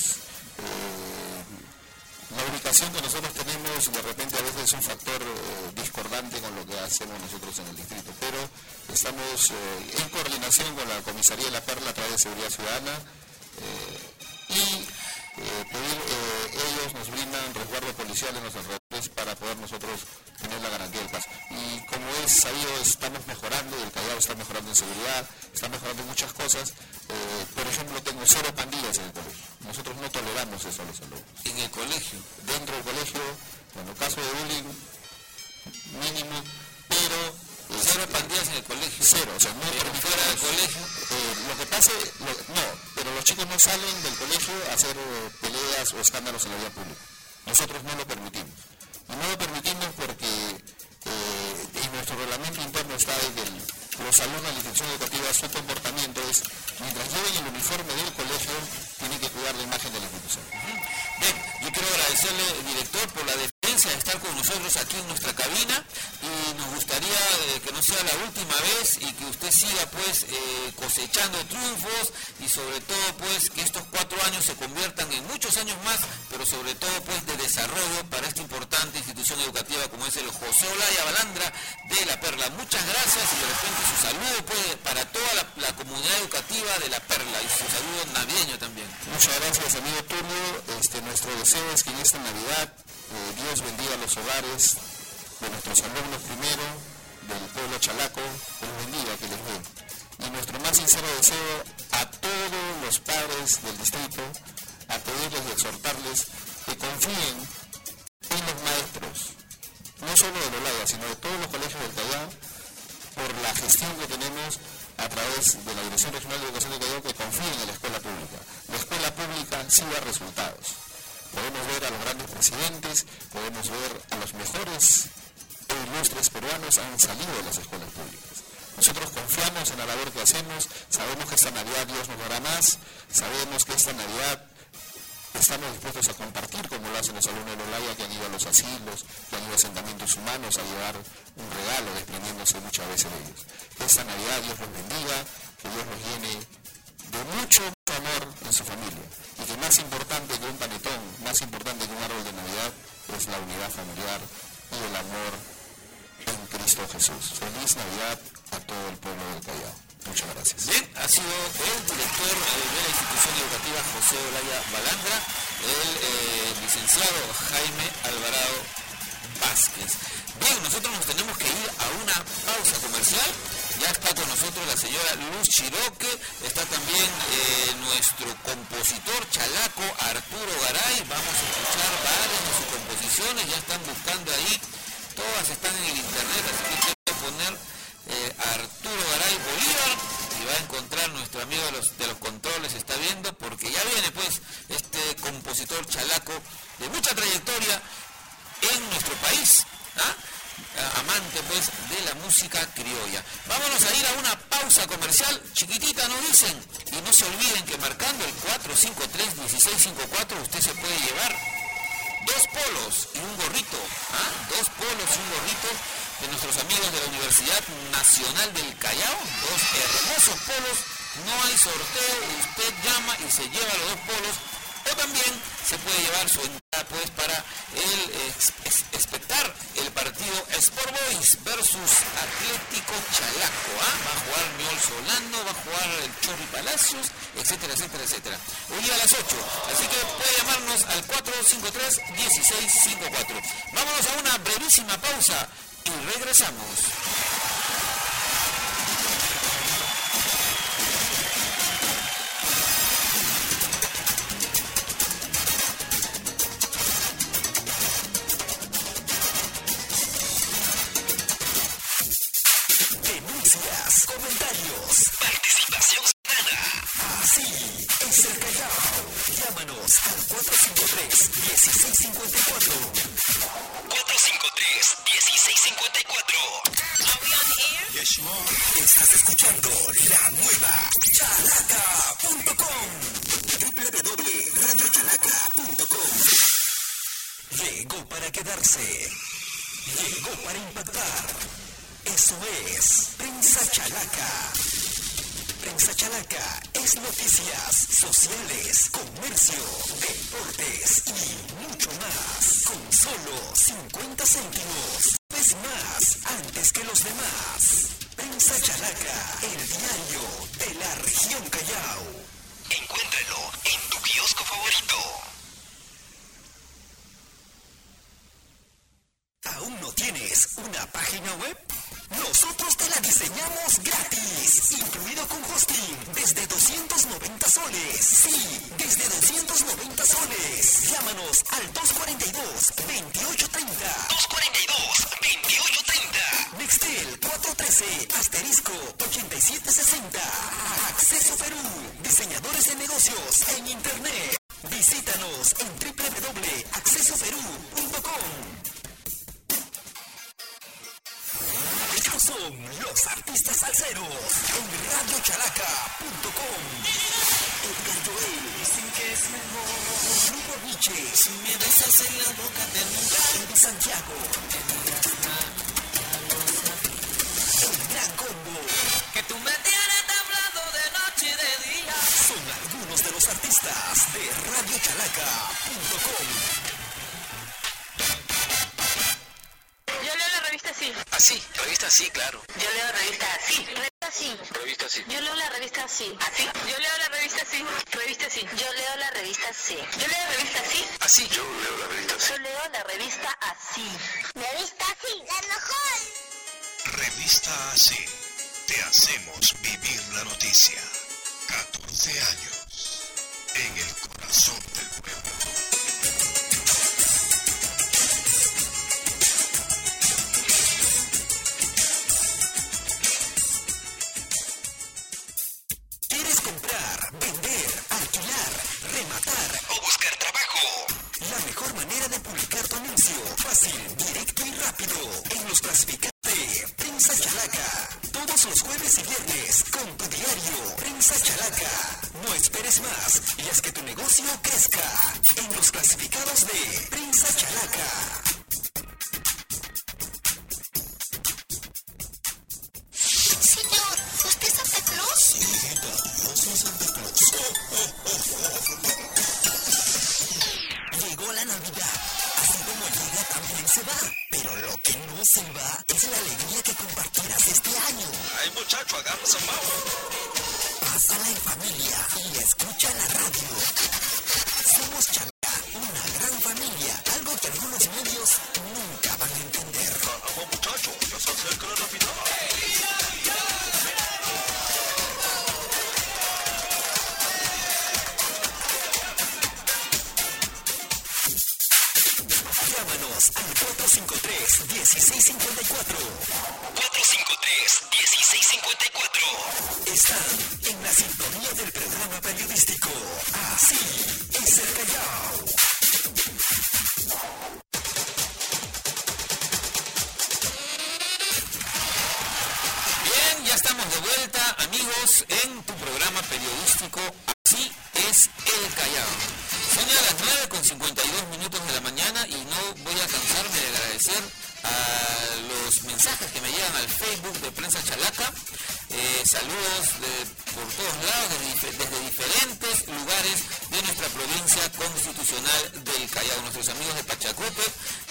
La ubicación que nosotros tenemos de repente a veces es un factor discordante con lo que hacemos nosotros en el distrito, pero estamos en coordinación con la Comisaría de La Perla a través de Seguridad Ciudadana ellos nos brindan resguardo policial en los alrededores para poder nosotros tener la garantía del paso. Y como es sabido, estamos mejorando, el Callao está mejorando en seguridad, está mejorando en muchas cosas. Por ejemplo, tengo 0 pandillas en el colegio. Nosotros no toleramos eso a los alumnos. ¿En el colegio? Dentro del colegio, bueno, caso de bullying mínimo, pero... 0 pandillas en el colegio. 0, o sea, no fuera del colegio. Lo que pase, no, pero los chicos no salen del colegio a hacer peleas o escándalos en la vía pública. Nosotros no lo permitimos. Y no lo permitimos porque en nuestro reglamento interno está de que los alumnos de la institución educativa, su comportamiento es, mientras lleven el uniforme del colegio, tienen que cuidar la imagen de la institución. Bien, yo quiero agradecerle, director, por la defensa de estar con nosotros aquí en nuestra cabina, y nos gustaría que no sea la última vez y que usted siga pues cosechando triunfos, y sobre todo pues que estos 4 años se conviertan en muchos años más, pero sobre todo pues de desarrollo para esta importante institución educativa como es el José Olaya Balandra de La Perla. Muchas gracias, y de repente su saludo pues para toda la comunidad educativa de La Perla, y su saludo navideño también. Muchas gracias, amigo Tulio. Nuestro deseo es que en esta Navidad Dios bendiga los hogares de nuestros alumnos primero, del pueblo chalaco, que los bendiga, que les dé. Y nuestro más sincero deseo a todos los padres del distrito, a pedirles y exhortarles que confíen en los maestros, no solo de Olaya, sino de todos los colegios del Callao, por la gestión que tenemos a través de la Dirección Regional de Educación del Callao, que confíen en la escuela pública. La escuela pública sí da resultados. Podemos ver a los grandes presidentes, podemos ver a los mejores e ilustres peruanos han salido de las escuelas públicas. Nosotros confiamos en la labor que hacemos, sabemos que esta Navidad Dios nos dará más, sabemos que esta Navidad estamos dispuestos a compartir como lo hacen los alumnos de Olaya, que han ido a los asilos, que han ido a asentamientos humanos a llevar un regalo desprendiéndose muchas veces de ellos. Que esta Navidad Dios los bendiga, que Dios los llene de mucho amor en su familia. Y que más importante que un panetón, más importante que un árbol de Navidad, es la unidad familiar y el amor en Cristo Jesús. Feliz Navidad a todo el pueblo del Callao. Muchas gracias. Bien, ha sido el director de la institución educativa José Olaya Balandra, el licenciado Jaime Alvarado Vázquez. Bien, nosotros nos tenemos que ir a una pausa comercial. Ya está con nosotros la señora Luz Chiroque, está también nuestro compositor chalaco Arturo Garay. Vamos a escuchar varias de sus composiciones, ya están buscando ahí, todas están en el internet, así que hay que poner Arturo Garay Bolívar y va a encontrar nuestro amigo de los controles, está viendo, porque ya viene pues este compositor chalaco de mucha trayectoria en nuestro país, amante pues de la música criolla. Vámonos a ir a una pausa comercial chiquitita, nos dicen, y no se olviden que marcando el 453-1654 usted se puede llevar 2 polos y un gorrito, 2 polos y un gorrito de nuestros amigos de la Universidad Nacional del Callao, 2 hermosos polos, no hay sorteo, usted llama y se lleva los 2 polos, o también se puede llevar su entrada pues para espectar el partido Sport Boys versus Atlético Chalaco, va a jugar Miol Solano, va a jugar el Chorri Palacios, etcétera, etcétera, etcétera. Hoy día a las 8, así que puede llamarnos al 453-1654. Vámonos a una brevísima pausa y regresamos. Comentarios, participación ciudadana. Así es el Callao. Llámanos al 453-1654. 453-1654. Yes, Mom. Estás escuchando la nueva chalaca.com. www.radiochalaca.com. Llegó para quedarse. Llegó para impactar. Eso es Prensa Chalaca. Prensa Chalaca es noticias sociales, comercio, deportes y mucho más. Con solo 50 céntimos. Es más antes que los demás. Prensa Chalaca, el diario de la región Callao. Encuéntralo en tu kiosco favorito. ¿Aún no tienes una página web? Nosotros te la diseñamos gratis, incluido con hosting, desde 290 soles. Sí, desde 290 soles. Llámanos al 242-2830. 242-2830. Nextel 413-8760. Acceso Perú. Diseñadores de negocios en Internet. Visítanos en www.accesoperú.com. Estos son los artistas salseros en radiochalaca.com. Edgar Joel, dicen que es mejor. Grupo Nietzsche, si me besas en la boca del lugar. Eddie Santiago, el Gran Combo, que tú me tienes temblando de noche y de día. Son algunos de los artistas de radiochalaca.com. Sí. Así, revista así, claro. Yo leo revista así. Revista así. Revista así. Yo leo la revista así. Así. Yo leo la revista así. Revista así. Yo leo la revista así. Yo leo la revista así. Así. Yo leo la revista así. Yo leo la revista así. Revista así, la mejor. Revista así. Te hacemos vivir la noticia. 14 años. En el corazón del pueblo. Comprar, vender, alquilar, rematar o buscar trabajo. La mejor manera de publicar tu anuncio, fácil, directo y rápido, en los clasificados de Prensa Chalaca. Todos los jueves y viernes, con tu diario Prensa Chalaca. No esperes más y haz que tu negocio crezca. En los clasificados de Prensa Chalaca. Señor, ¿usted es Santa Claus? Sí, hijita, yo soy Santa Claus. también se va, pero lo que no se va es la alegría que compartirás este año. Ay, muchacho, agarra mambo. Pásala en familia y escucha la radio. Somos Chalaca, una gran familia, algo que algunos medios nunca van a entender. Vamos, muchacho, ya se acerca la Navidad. Llámanos al 453-1654. 453-1654. Están en la sintonía del programa periodístico Así es el Callao. Bien, ya estamos de vuelta, amigos, en tu programa periodístico Así es el Callao. Son ya las 9:52 de la mañana y no voy a cansarme de agradecer a los mensajes que me llegan al Facebook de Prensa Chalaca. Saludos por todos lados, desde diferentes lugares de nuestra provincia constitucional del Callao. Nuestros amigos de Pachacupe,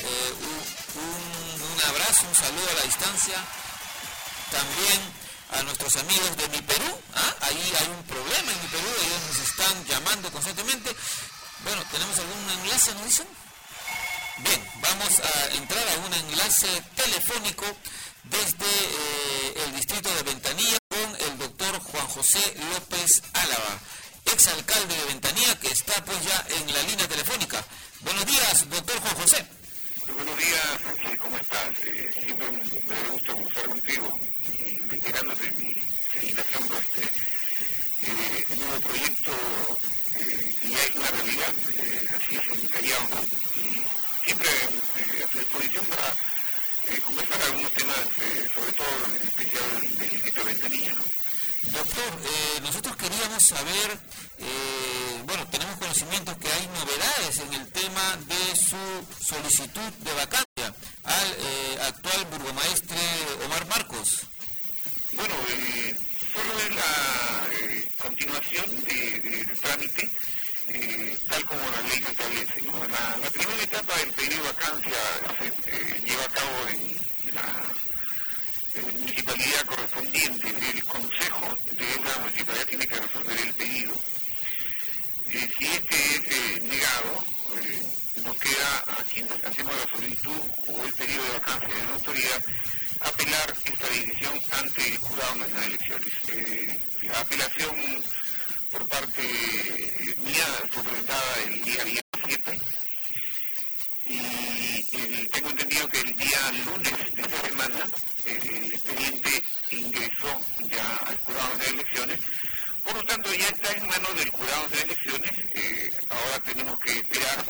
un abrazo, un saludo a la distancia. También a nuestros amigos de Mi Perú. Ahí hay un problema en Mi Perú, ellos nos están llamando constantemente. Bueno, ¿tenemos algún enlace, nos dicen? Bien, vamos a entrar a un enlace telefónico desde el distrito de Ventanilla con el doctor Juan José López Álava, exalcalde de Ventanilla, que está pues ya en la línea telefónica. Buenos días, doctor Juan José. Buenos días, Francis, ¿cómo estás? Siempre me gusta conversar contigo y reiterándote mi felicitación por este nuevo proyecto que ya es una realidad, así es en Callao, y siempre a tu disposición para conversar algunos temas, sobre todo en especial del distrito de Ventanilla, ¿no? Doctor, nosotros queríamos saber, bueno, tenemos conocimientos que hay novedades en el tema de su solicitud de vacancia al actual burgomaestre Omar Marcos. Bueno, solo es la continuación del trámite, tal como la ley establece, ¿no? La primera etapa del pedido de vacancia se lleva a cabo en la municipalidad correspondiente. El consejo de esa municipalidad tiene que resolver el pedido. Si este es negado, nos queda a quienes hacemos la solicitud o el pedido de vacancia de la autoridad apelar esta decisión ante el Jurado Nacional de Elecciones. La apelación por parte mía fue presentada el día 7 y tengo entendido que el día lunes de esta semana el expediente ingresó ya al Jurado Nacional de Elecciones. Por lo tanto, ya está en manos del Jurado Nacional de Elecciones. Ahora tenemos que esperar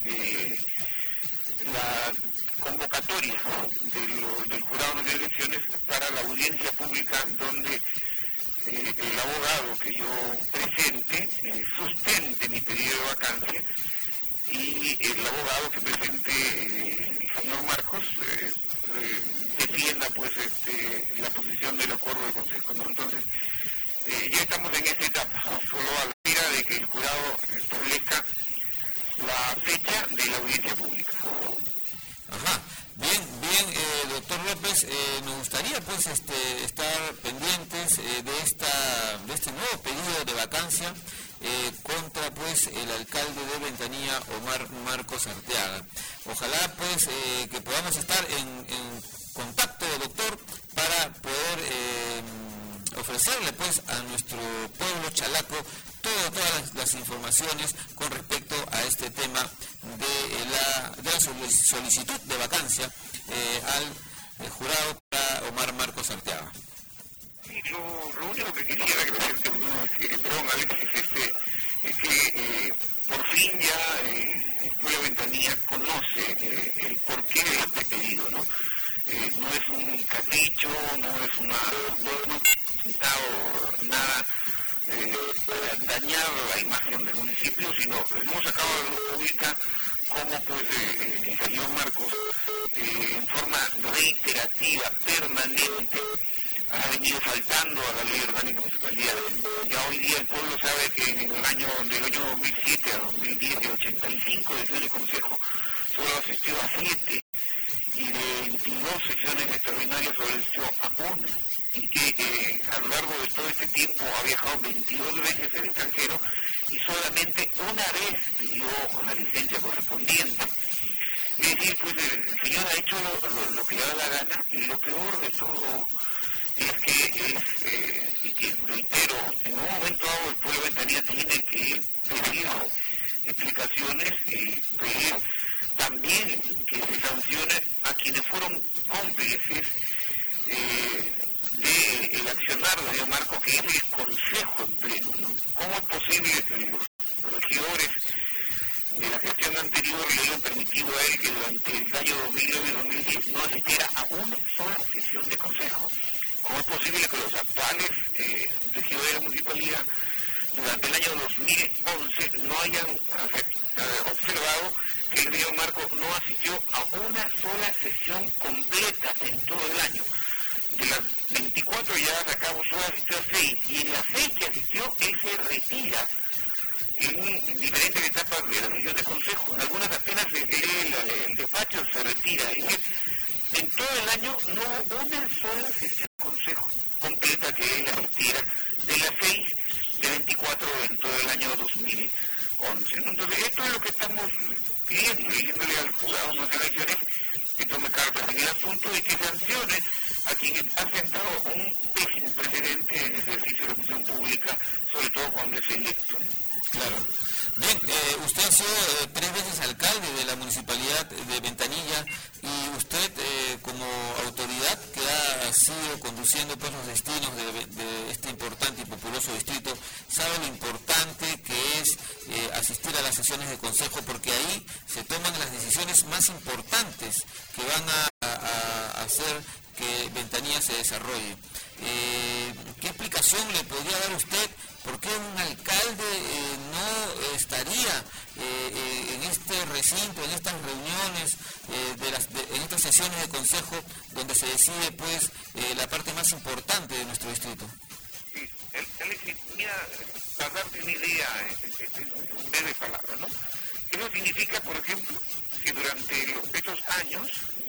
la convocatoria del Jurado Nacional de Elecciones para la audiencia pública, donde el abogado que yo presente sustente mi pedido de vacancia y el abogado que presente el señor Marcos defienda pues la posición del acuerdo de consejo, ¿no? Entonces ya estamos en esta etapa, solo a la espera de que el jurado establezca la fecha de la audiencia pública. Ajá, bien, doctor López, nos gustaría pues estar pendientes de este nuevo pedido de vacancia contra pues el alcalde de Ventanilla, Omar Marcos Arteaga. Ojalá pues que podamos estar en contacto, doctor, para poder ofrecerle pues a nuestro pueblo chalaco todas las informaciones con respecto a este tema de la solicitud de vacancia al jurado para Omar Marcos Arteaga. Sí, lo único que quisiera agradecerte, perdón, Alexis, es que por fin ya el pueblo de Ventanilla conoce el porqué de este pedido, ¿no? No es un capricho, no hemos presentado nada para dañar la imagen del municipio, sino hemos sacado a la luz pública cómo pues el señor Marcos en forma reiterativa, permanente, ha venido faltando a la ley orgánica municipalidad. Ya hoy día el pueblo sabe que en el año 2007 a 2010, de 85 de el Consejo, solo asistió a 7. 2 sesiones extraordinarias obedeció a una, y que a lo largo de todo este tiempo ha viajado 22 veces al extranjero y solamente una vez pidió la licencia correspondiente. Es decir, pues el señor ha hecho lo que le da la gana, y lo peor de todo es que y que reitero, en un momento dado el pueblo de Ventanilla tiene que pedir explicaciones y pedir también que se sancione a quienes fueron cómplices del accionar de señor Marcos, que es el Consejo en pleno, ¿no? ¿Cómo es posible que los regidores de la gestión anterior le hayan permitido a él que durante el año 2009 y 2010 no asistiera a una sola sesión de consejo? ¿Cómo es posible que los actuales regidores de la municipalidad durante el año 2011 no hayan observado que el señor Marcos no asistió a una sola sesión completa en todo el año? De las 24 llevadas a cabo, solo asistió a 6, y en las 6 que asistió, él se retira en diferentes etapas de la sesión de consejo. En algunas apenas el despacho se retira. Es decir, en todo el año no hubo una sola sesión de consejo completa que él asistiera, de las 6 de 24 en todo el año 2011. Entonces, esto es lo que estamos pidiéndole al Juzgado Nacional de Elecciones, que tome cartas en el asunto y que sancione a quien ha sentado un pésimo precedente en el ejercicio de la función pública, sobre todo cuando es electo. Claro. Bien, usted ha sido 3 veces alcalde de la municipalidad de Ventanilla, y usted como autoridad que ha sido conduciendo pues los destinos de este importante y populoso distrito, sabe lo importante que es asistir a las sesiones de consejo, porque ahí se toman las decisiones más importantes que van a hacer que Ventanilla se desarrolle. ¿Qué explicación le podría dar usted por qué un alcalde no estaría en este recinto, en estas reuniones, en estas sesiones de consejo donde se decide pues la parte más importante de nuestro distrito? Sí, Alexis, mira, para darte una idea en breve palabras, ¿no? Eso significa, por ejemplo, que durante estos años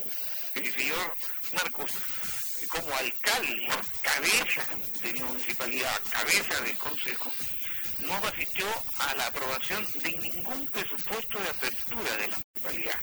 el señor Marcos, como alcalde, cabeza de la municipalidad, cabeza del consejo, no asistió a la aprobación de ningún presupuesto de apertura de la municipalidad,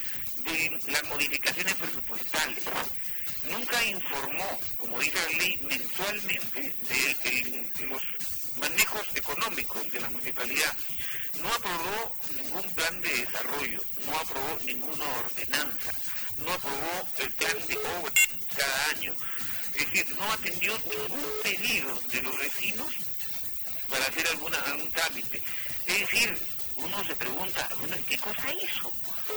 de las modificaciones presupuestales. Nunca informó, como dice la ley, mensualmente de los manejos económicos de la municipalidad. No aprobó ningún plan de desarrollo, no aprobó ninguna ordenanza, no aprobó el plan de obra cada año. Es decir, no atendió ningún pedido de los vecinos para hacer algún trámite. Es decir, uno se pregunta, bueno, ¿qué cosa hizo?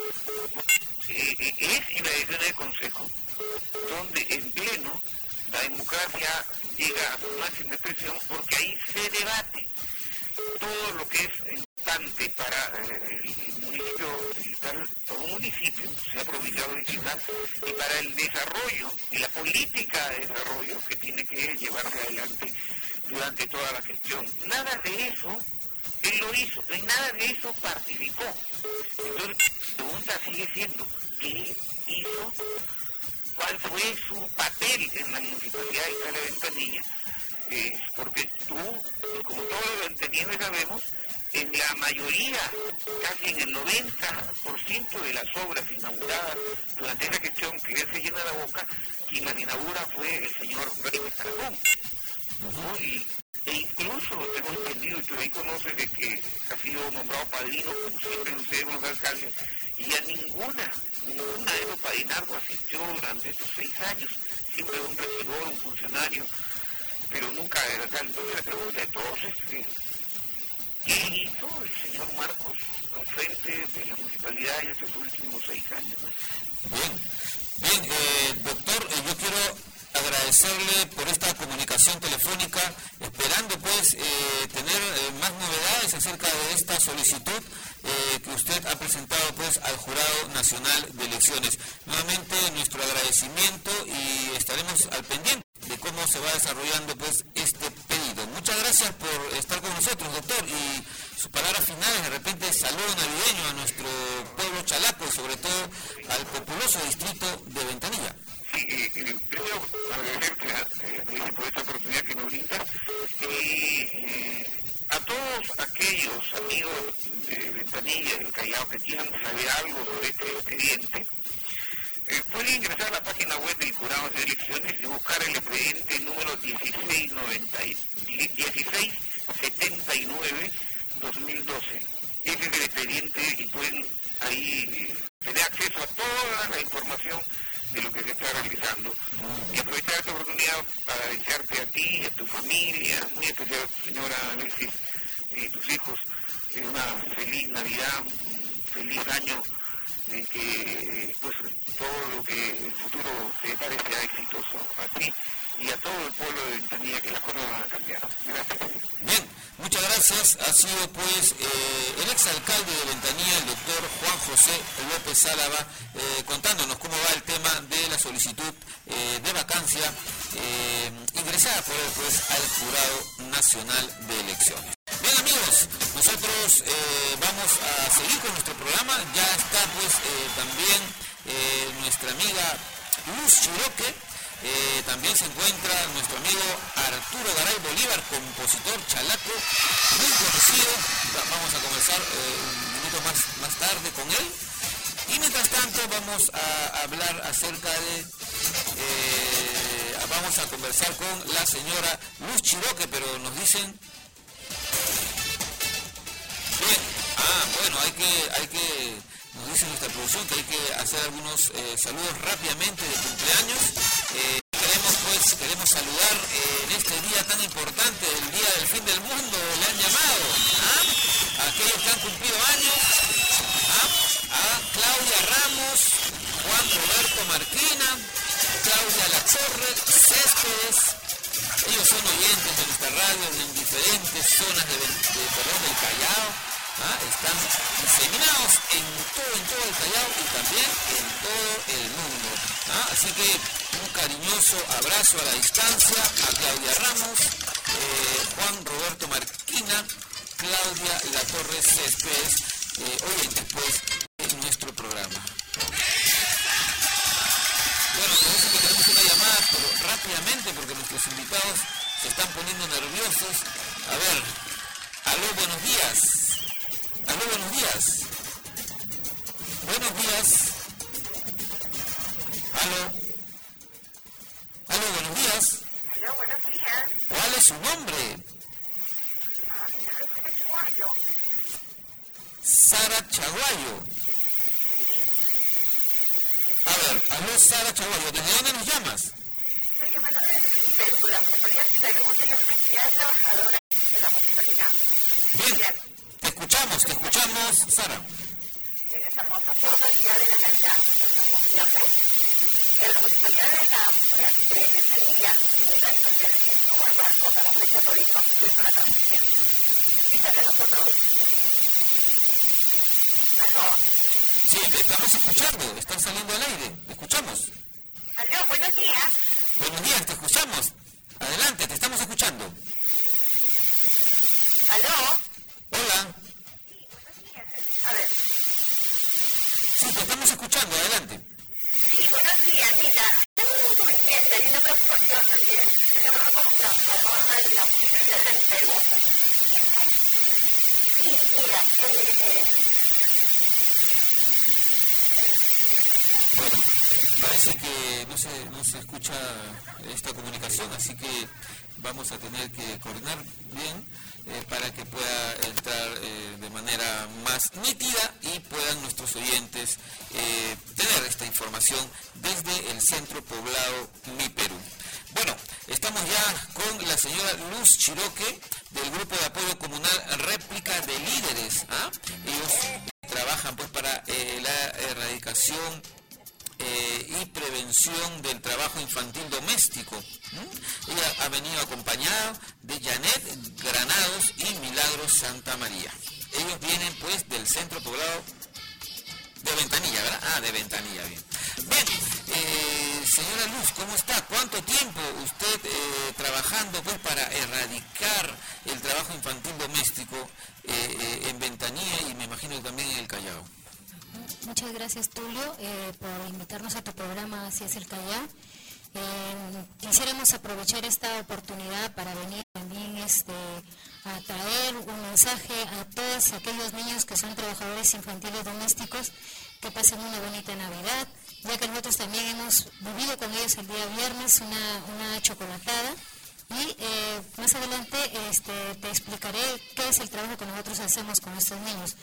Es en la decisión del consejo donde en pleno la democracia llega a su máxima expresión, porque ahí se debate todo lo que es importante para el municipio digital, todo un municipio, sea provincial o digital, y para el desarrollo y la política de desarrollo que tiene que llevarse adelante durante toda la gestión. Nada de eso él lo hizo, en nada de eso participó. Entonces, la pregunta sigue siendo, ¿qué hizo? ¿Cuál fue su papel en la municipalidad de Ventanilla? Porque tú, como todos los ventanilleros sabemos, en la mayoría, casi en el 90% de las obras inauguradas durante esa gestión, que él se llena la boca, quien las inaugura fue el señor Reyes Aragón. ¿No? E incluso tengo entendido, y tú ahí conoces, de que ha sido nombrado padrino, como siempre ustedes los alcaldes, y a ninguna de los padrinazgos asistió durante estos 6 años, siempre un regidor, un funcionario, pero nunca el alcalde. Entonces la pregunta de todos es ¿qué hizo el señor Marcos al frente de la municipalidad en estos últimos 6 años? Bien, doctor, yo quiero agradecerle por esta comunicación telefónica, esperando pues tener más novedades acerca de esta solicitud que usted ha presentado pues al Jurado Nacional de Elecciones. Nuevamente nuestro agradecimiento, y estaremos al pendiente de cómo se va desarrollando pues este pedido. Muchas gracias por estar con nosotros, doctor, y sus palabras finales, de repente saludo navideño a nuestro pueblo chalaco y sobre todo al populoso distrito de Ventanilla. Primero, agradecerte por esta oportunidad que nos brindas. A todos aquellos amigos de Ventanilla, del Callao, que quieran saber algo sobre este expediente, pueden ingresar a la página web del Jurado de Elecciones y buscar el expediente número 1679-2012. Ese es el expediente y pueden ahí tener acceso a toda la información de lo que se está realizando. Y aprovechar esta oportunidad para desearte a ti y a tu familia, muy especial señora Alexis y tus hijos, una feliz Navidad, un feliz año, que pues todo lo que el futuro te depare sea exitoso a ti y a todo el pueblo de Ventanilla, que las cosas van a cambiar. Gracias. Bien, muchas gracias. Ha sido pues el exalcalde de Ventanilla, el doctor Juan José López Álava, contándonos cómo va el tema de la solicitud de vacancia ingresada por él pues al Jurado Nacional de Elecciones. Bien amigos, nosotros vamos a seguir con nuestro programa. Ya está pues también nuestra amiga Luz Chiroque. También se encuentra nuestro amigo Arturo Garay Bolívar, compositor chalaco, muy conocido. Vamos a conversar un minuto más tarde con él. Y mientras tanto vamos a hablar acerca de... vamos a conversar con la señora Luz Chiroque, pero nos dicen... Bien, bueno, hay que... Nos dice nuestra producción que hay que hacer algunos saludos rápidamente de cumpleaños. Queremos saludar en este día tan importante, el día del fin del mundo, le han llamado, a aquellos que han cumplido años, a Claudia Ramos, Juan Roberto Marquina, Claudia Latorre, Céspedes. Ellos son oyentes de nuestra radio en diferentes zonas del Callao. Están diseminados en todo el Callao y también en todo el mundo. Así que un cariñoso abrazo a la distancia a Claudia Ramos, Juan Roberto Marquina, Claudia Latorre Céspedes, oyentes pues en nuestro programa. Bueno, parece que tenemos una llamada, pero rápidamente porque nuestros invitados se están poniendo nerviosos. A ver, aló, buenos días. Aló, buenos días. Buenos días. Aló. Aló, buenos días. Aló, buenos días. ¿Cuál es su nombre? Mi nombre es Sara Chaguayo. Sara Chaguayo. A ver, aló, Sara Chaguayo. ¿Desde dónde nos llamas? Estoy llamando desde Perú, la municipalidad de Perú. Soy una entidad trabajadora de la municipalidad. Bien. Te escuchamos, Sara. Estamos a porta de la Navidad. Mi nombre es la municipalidad de Ventanilla, en la historia de que como ya pasamos fecha por eso, es una transmisión. Fíjate nosotros. ¿Aló? Sí, te estamos escuchando, están saliendo al aire, te escuchamos. Aló, buenos días. Buenos días, te escuchamos. Adelante, te estamos escuchando. Aló. Hola. Sí, buenos días. A ver. Sí, te estamos escuchando, adelante. Sí, buenos días, mira. Hay una preocupación también. Acá como trabajadora de la Municipalidad del Perú. Sí, mira. Bueno, parece que no se escucha esta comunicación, así que vamos a tener que coordinar bien para que pueda entrar de manera más nítida y puedan nuestros oyentes tener esta información desde el centro poblado Mi Perú. Bueno, estamos ya con la señora Luz Chiroque del Grupo de Apoyo Comunal Réplica de Líderes. Ellos trabajan pues para la erradicación y prevención del trabajo infantil doméstico. Ella ha venido acompañada de Janet Granados y Milagros Santa María. Ellos vienen pues del centro poblado de Ventanilla, ¿verdad? De Ventanilla, bien. Bien, señora Luz, ¿cómo está? ¿Cuánto tiempo usted trabajando pues para erradicar el trabajo infantil doméstico en Ventanilla y me imagino que también en el Callao? Muchas gracias, Tulio, por invitarnos a tu programa Así es el Callao. Quisiéramos aprovechar esta oportunidad para venir también a traer un mensaje a todos aquellos niños que son trabajadores infantiles domésticos, que pasen una bonita Navidad, ya que nosotros también hemos vivido con ellos el día viernes una chocolatada. Y más adelante te explicaré qué es el trabajo que nosotros hacemos con estos niños.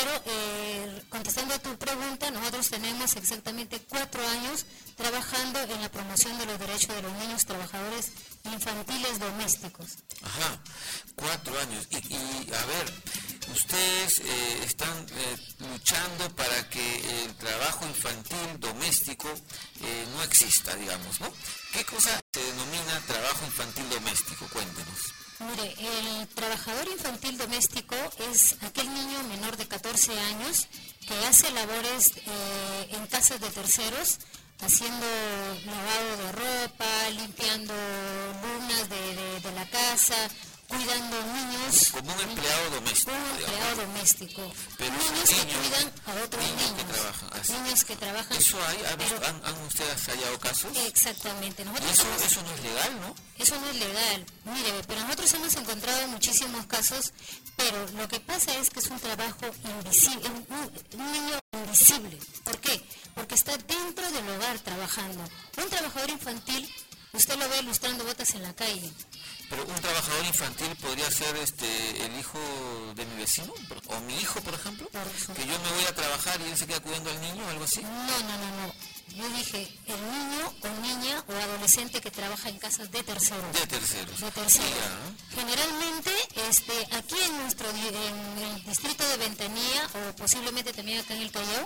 Pero contestando a tu pregunta, nosotros tenemos exactamente 4 años trabajando en la promoción de los derechos de los niños trabajadores infantiles domésticos. Ajá, 4 años. Y a ver, ustedes están luchando para que el trabajo infantil doméstico no exista, digamos, ¿no? ¿Qué cosa se denomina trabajo infantil doméstico? Cuéntenos. Mire, el trabajador infantil doméstico es aquel niño menor de 14 años que hace labores en casas de terceros, haciendo lavado de ropa, limpiando lunas de la casa, cuidando niños. Como un empleado doméstico. Un empleado doméstico. Pero niños que cuidan a otros niños. Niños que trabajan. ¿Eso hay? ¿Han ustedes hallado casos? Exactamente. Eso no es legal, ¿no? Eso no es legal. Mire, pero nosotros hemos encontrado muchísimos casos, pero lo que pasa es que es un trabajo invisible, un niño invisible. ¿Por qué? Porque está dentro del hogar trabajando. Un trabajador infantil, usted lo ve lustrando botas en la calle. Pero un trabajador infantil podría ser el hijo de mi vecino, o mi hijo, por ejemplo, que yo me voy a trabajar y él se queda cuidando al niño o algo así. No. Yo dije, el niño o niña o adolescente que trabaja en casas de terceros. De terceros. Generalmente, aquí en el distrito de Ventanilla, o posiblemente también acá en el Callao,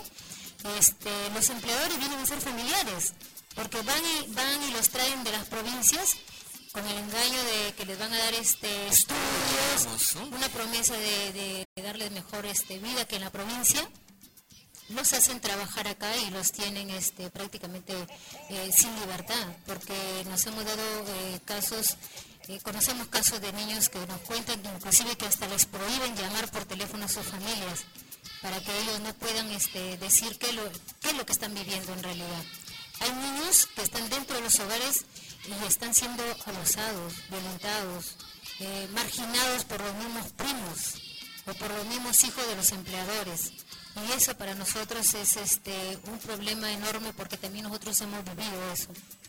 los empleadores vienen a ser familiares, porque van y los traen de las provincias con el engaño de que les van a dar estudios, una promesa de darles mejor vida que en la provincia. Los hacen trabajar acá y los tienen prácticamente sin libertad, porque nos hemos dado casos, conocemos casos de niños que nos cuentan que inclusive que hasta les prohíben llamar por teléfono a sus familias para que ellos no puedan decir qué es lo que están viviendo en realidad. Hay niños que están dentro de los hogares y están siendo abusados, violentados, marginados por los mismos primos o por los mismos hijos de los empleadores. Y eso para nosotros es un problema enorme, porque también nosotros hemos vivido eso.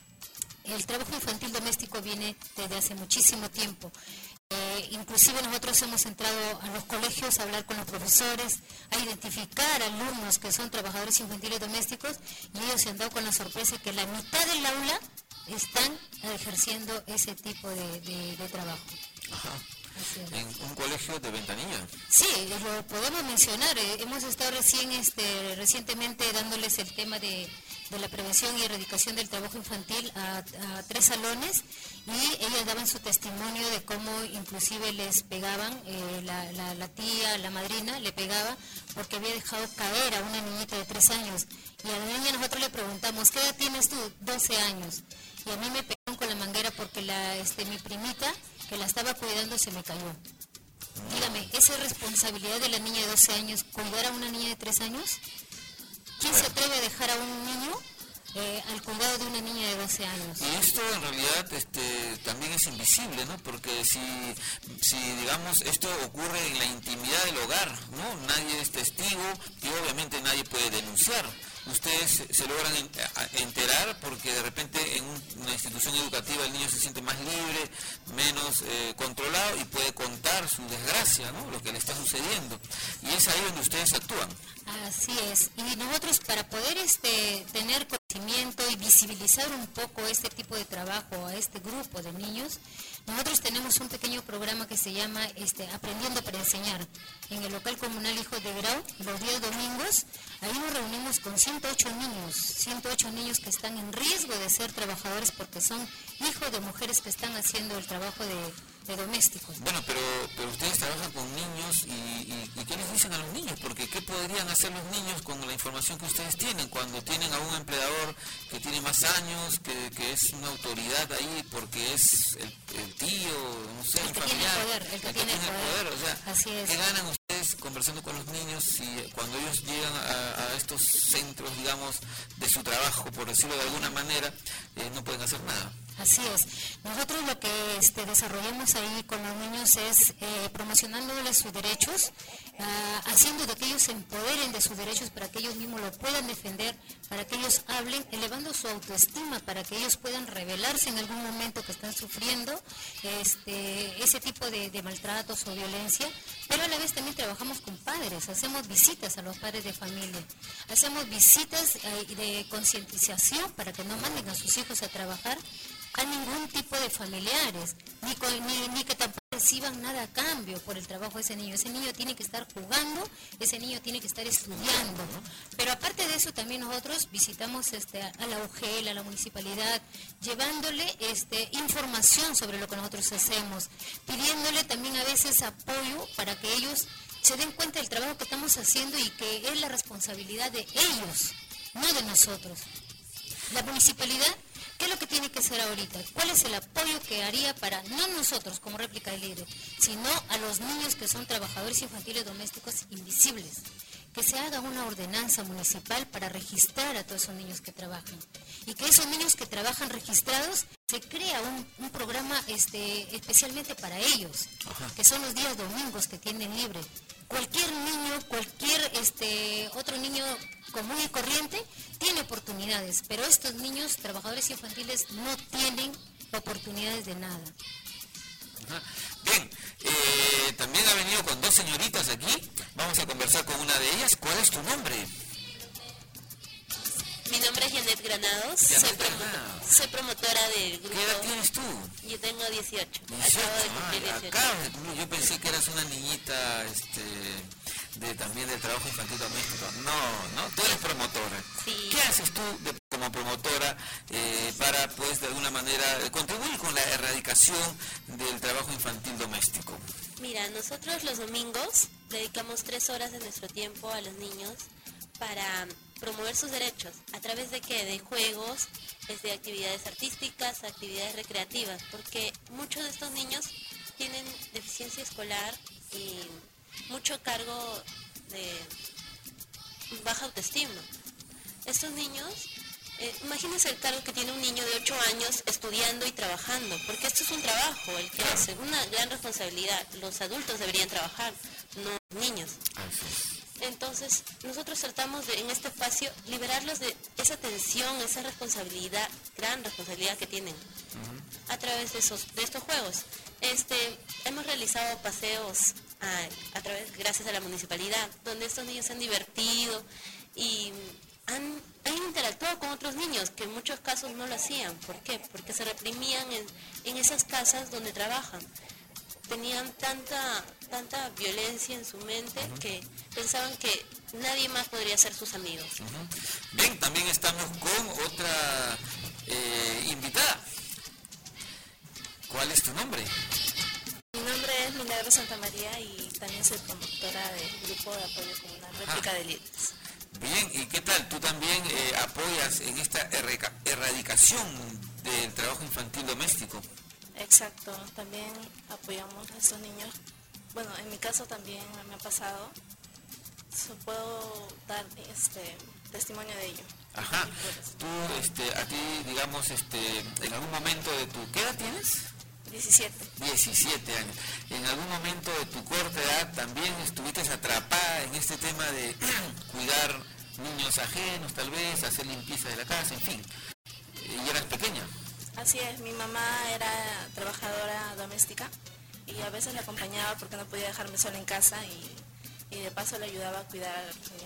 El trabajo infantil doméstico viene desde hace muchísimo tiempo. Inclusive nosotros hemos entrado a los colegios a hablar con los profesores, a identificar alumnos que son trabajadores infantiles domésticos, y ellos se han dado con la sorpresa que la mitad del aula están ejerciendo ese tipo de trabajo. Ajá. ¿En un colegio de Ventanilla? Sí, lo podemos mencionar. Hemos estado recientemente dándoles el tema de la prevención y erradicación del trabajo infantil a 3 salones, y ellas daban su testimonio de cómo inclusive les pegaban, la tía, la madrina le pegaba porque había dejado caer a una niñita de 3 años. Y a la niña nosotros le preguntamos, ¿qué edad tienes tú? 12 años. Y a mí me pegaron con la manguera porque mi primita, que la estaba cuidando, se me cayó. Dígame, ¿esa es responsabilidad de la niña de 12 años cuidar a una niña de 3 años? ¿Quién se atreve a dejar a un niño al cuidado de una niña de 12 años? Y esto en realidad también es invisible, ¿no? Porque si digamos, esto ocurre en la intimidad del hogar, ¿no? Nadie es testigo y obviamente nadie puede denunciar. Ustedes se logran enterar porque de repente en una institución educativa el niño se siente más libre, menos controlado, y puede contar su desgracia, ¿no? Lo que le está sucediendo. Y es ahí donde ustedes actúan. Así es. Y nosotros, para poder tener conocimiento y visibilizar un poco este tipo de trabajo a este grupo de niños, nosotros tenemos un pequeño programa que se llama Aprendiendo para Enseñar. En el local comunal Hijos de Grau, los días domingos, ahí nos reunimos con 108 niños que están en riesgo de ser trabajadores porque son hijos de mujeres que están haciendo el trabajo de domésticos. Bueno, pero ustedes trabajan con niños y ¿qué les dicen a los niños? Porque ¿qué podrían hacer los niños con la información que ustedes tienen cuando tienen a un empleador que tiene más años, que es una autoridad ahí porque es el tío, no sé, el familiar, el que tiene el poder, o sea, así es. ¿Qué ganan ustedes ustedes conversando con los niños y cuando ellos llegan a estos centros, digamos, de su trabajo, por decirlo de alguna manera, no pueden hacer nada? Así es. Nosotros lo que desarrollamos ahí con los niños es promocionándoles sus derechos, haciendo de que ellos se empoderen de sus derechos para que ellos mismos lo puedan defender, para que ellos hablen, elevando su autoestima, para que ellos puedan rebelarse en algún momento que están sufriendo ese tipo de maltratos o violencia, pero a la vez también trabajamos con padres, hacemos visitas a los padres de familia, hacemos visitas de concientización para que no manden a sus hijos a trabajar a ningún tipo de familiares, ni que tampoco reciban nada a cambio por el trabajo de ese niño. Ese niño tiene que estar jugando, ese niño tiene que estar estudiando. Pero aparte de eso, también nosotros visitamos a la UGEL, a la municipalidad, llevándole información sobre lo que nosotros hacemos, pidiéndole también a veces apoyo para que ellos se den cuenta del trabajo que estamos haciendo y que es la responsabilidad de ellos, no de nosotros. La municipalidad, ¿qué es lo que tiene que hacer ahorita? ¿Cuál es el apoyo que haría para, no nosotros como Réplica del Líder, sino a los niños que son trabajadores infantiles domésticos invisibles? Que se haga una ordenanza municipal para registrar a todos esos niños que trabajan. Y que esos niños que trabajan registrados, se crea un programa especialmente para ellos, que son los días domingos que tienen libre. Cualquier niño, cualquier otro niño común y corriente tiene oportunidades, pero estos niños trabajadores infantiles no tienen oportunidades de nada. Bien, también ha venido con dos señoritas aquí, vamos a conversar con una de ellas. ¿Cuál es tu nombre? Mi nombre es Janet Granados, soy promotora del grupo. ¿Qué edad tienes tú? Yo tengo 18. Acabo de cumplir 18. Yo pensé que eras una niñita también del trabajo infantil doméstico. No, tú eres promotora. Sí. ¿Qué haces tú como promotora para, pues, de alguna manera contribuir con la erradicación del trabajo infantil doméstico? Mira, nosotros los domingos dedicamos 3 horas de nuestro tiempo a los niños para promover sus derechos. ¿A través de qué? De juegos, de actividades artísticas, actividades recreativas, porque muchos de estos niños tienen deficiencia escolar y mucho cargo de baja autoestima. Estos niños, imagínense el cargo que tiene un niño de 8 años estudiando y trabajando, porque esto es un trabajo, el que hace una gran responsabilidad. Los adultos deberían trabajar, no los niños. Entonces, nosotros tratamos de, en este espacio, liberarlos de esa tensión, esa responsabilidad, gran responsabilidad que tienen, a través de estos juegos. Hemos realizado paseos gracias a la municipalidad, donde estos niños se han divertido y han interactuado con otros niños que en muchos casos no lo hacían. ¿Por qué? Porque se reprimían en esas casas donde trabajan. Tenían tanta violencia en su mente que pensaban que nadie más podría ser sus amigos. Bien, también estamos con otra invitada. ¿Cuál es tu nombre? Mi nombre es Milagro Santa María y también soy promotora del grupo de apoyo comunal Réplica de Líderes. Bien, ¿y qué tal? ¿Tú también apoyas en esta erradicación del trabajo infantil doméstico? Exacto, también apoyamos a estos niños. Bueno, en mi caso también me ha pasado. Puedo dar testimonio de ello. Ajá. Tú, a ti, digamos, en algún momento de tu... ¿Qué edad tienes? 17. 17 años. En algún momento de tu corta edad también estuviste atrapada en este tema de cuidar niños ajenos, tal vez, hacer limpieza de la casa, en fin. ¿Y eras pequeña? Así es, mi mamá era trabajadora doméstica y a veces la acompañaba porque no podía dejarme sola en casa y de paso le ayudaba a cuidar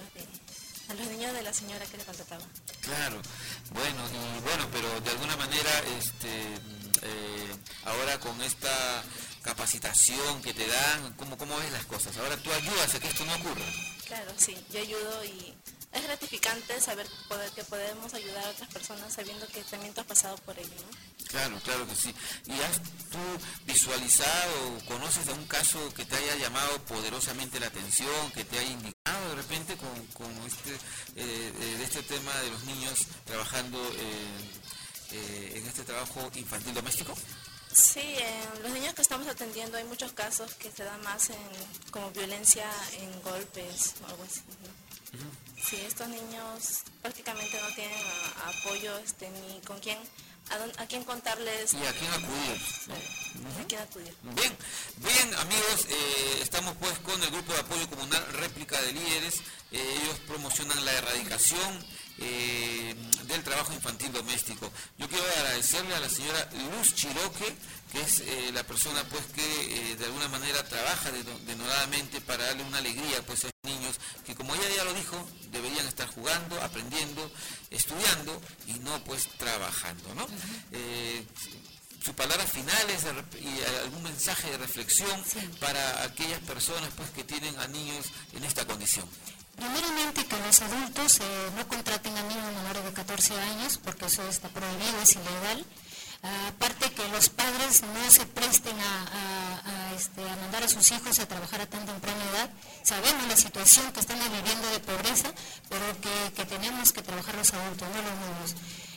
a los niños de la señora que le contrataba. Claro, bueno, pero de alguna manera ahora con esta capacitación que te dan, ¿cómo ves las cosas? Ahora tú ayudas a que esto no ocurra. Claro, sí, yo ayudo y es gratificante saber que podemos ayudar a otras personas sabiendo que también tú has pasado por ello, ¿no? Claro que sí. ¿Y has tú visualizado o conoces de un caso que te haya llamado poderosamente la atención, que te haya indicado de repente con este tema de los niños trabajando en este trabajo infantil doméstico? Sí, los niños que estamos atendiendo hay muchos casos que se dan más como violencia en golpes o algo así. Sí, estos niños prácticamente no tienen apoyo ni con quién, a quién contarles. Y a quién acudir. ¿No? ¿A quién acudir? Bien amigos, estamos pues con el grupo de apoyo comunal Réplica de Líderes. Ellos promocionan la erradicación del trabajo infantil doméstico. Yo quiero agradecerle a la señora Luz Chiroque, que es la persona pues que de alguna manera trabaja denodadamente para darle una alegría pues a los niños que, como ella ya lo dijo, deberían estar jugando, aprendiendo, estudiando y no pues trabajando, ¿no? Sus palabras finales y algún mensaje de reflexión para aquellas personas pues que tienen a niños en esta condición. Primeramente, que los adultos no contraten a niños menores de 14 años, porque eso está prohibido, es ilegal. Aparte, que los padres no se presten a mandar a sus hijos a trabajar a tan temprana edad. Sabemos la situación que estamos viviendo de pobreza, pero que tenemos que trabajar los adultos, no los niños.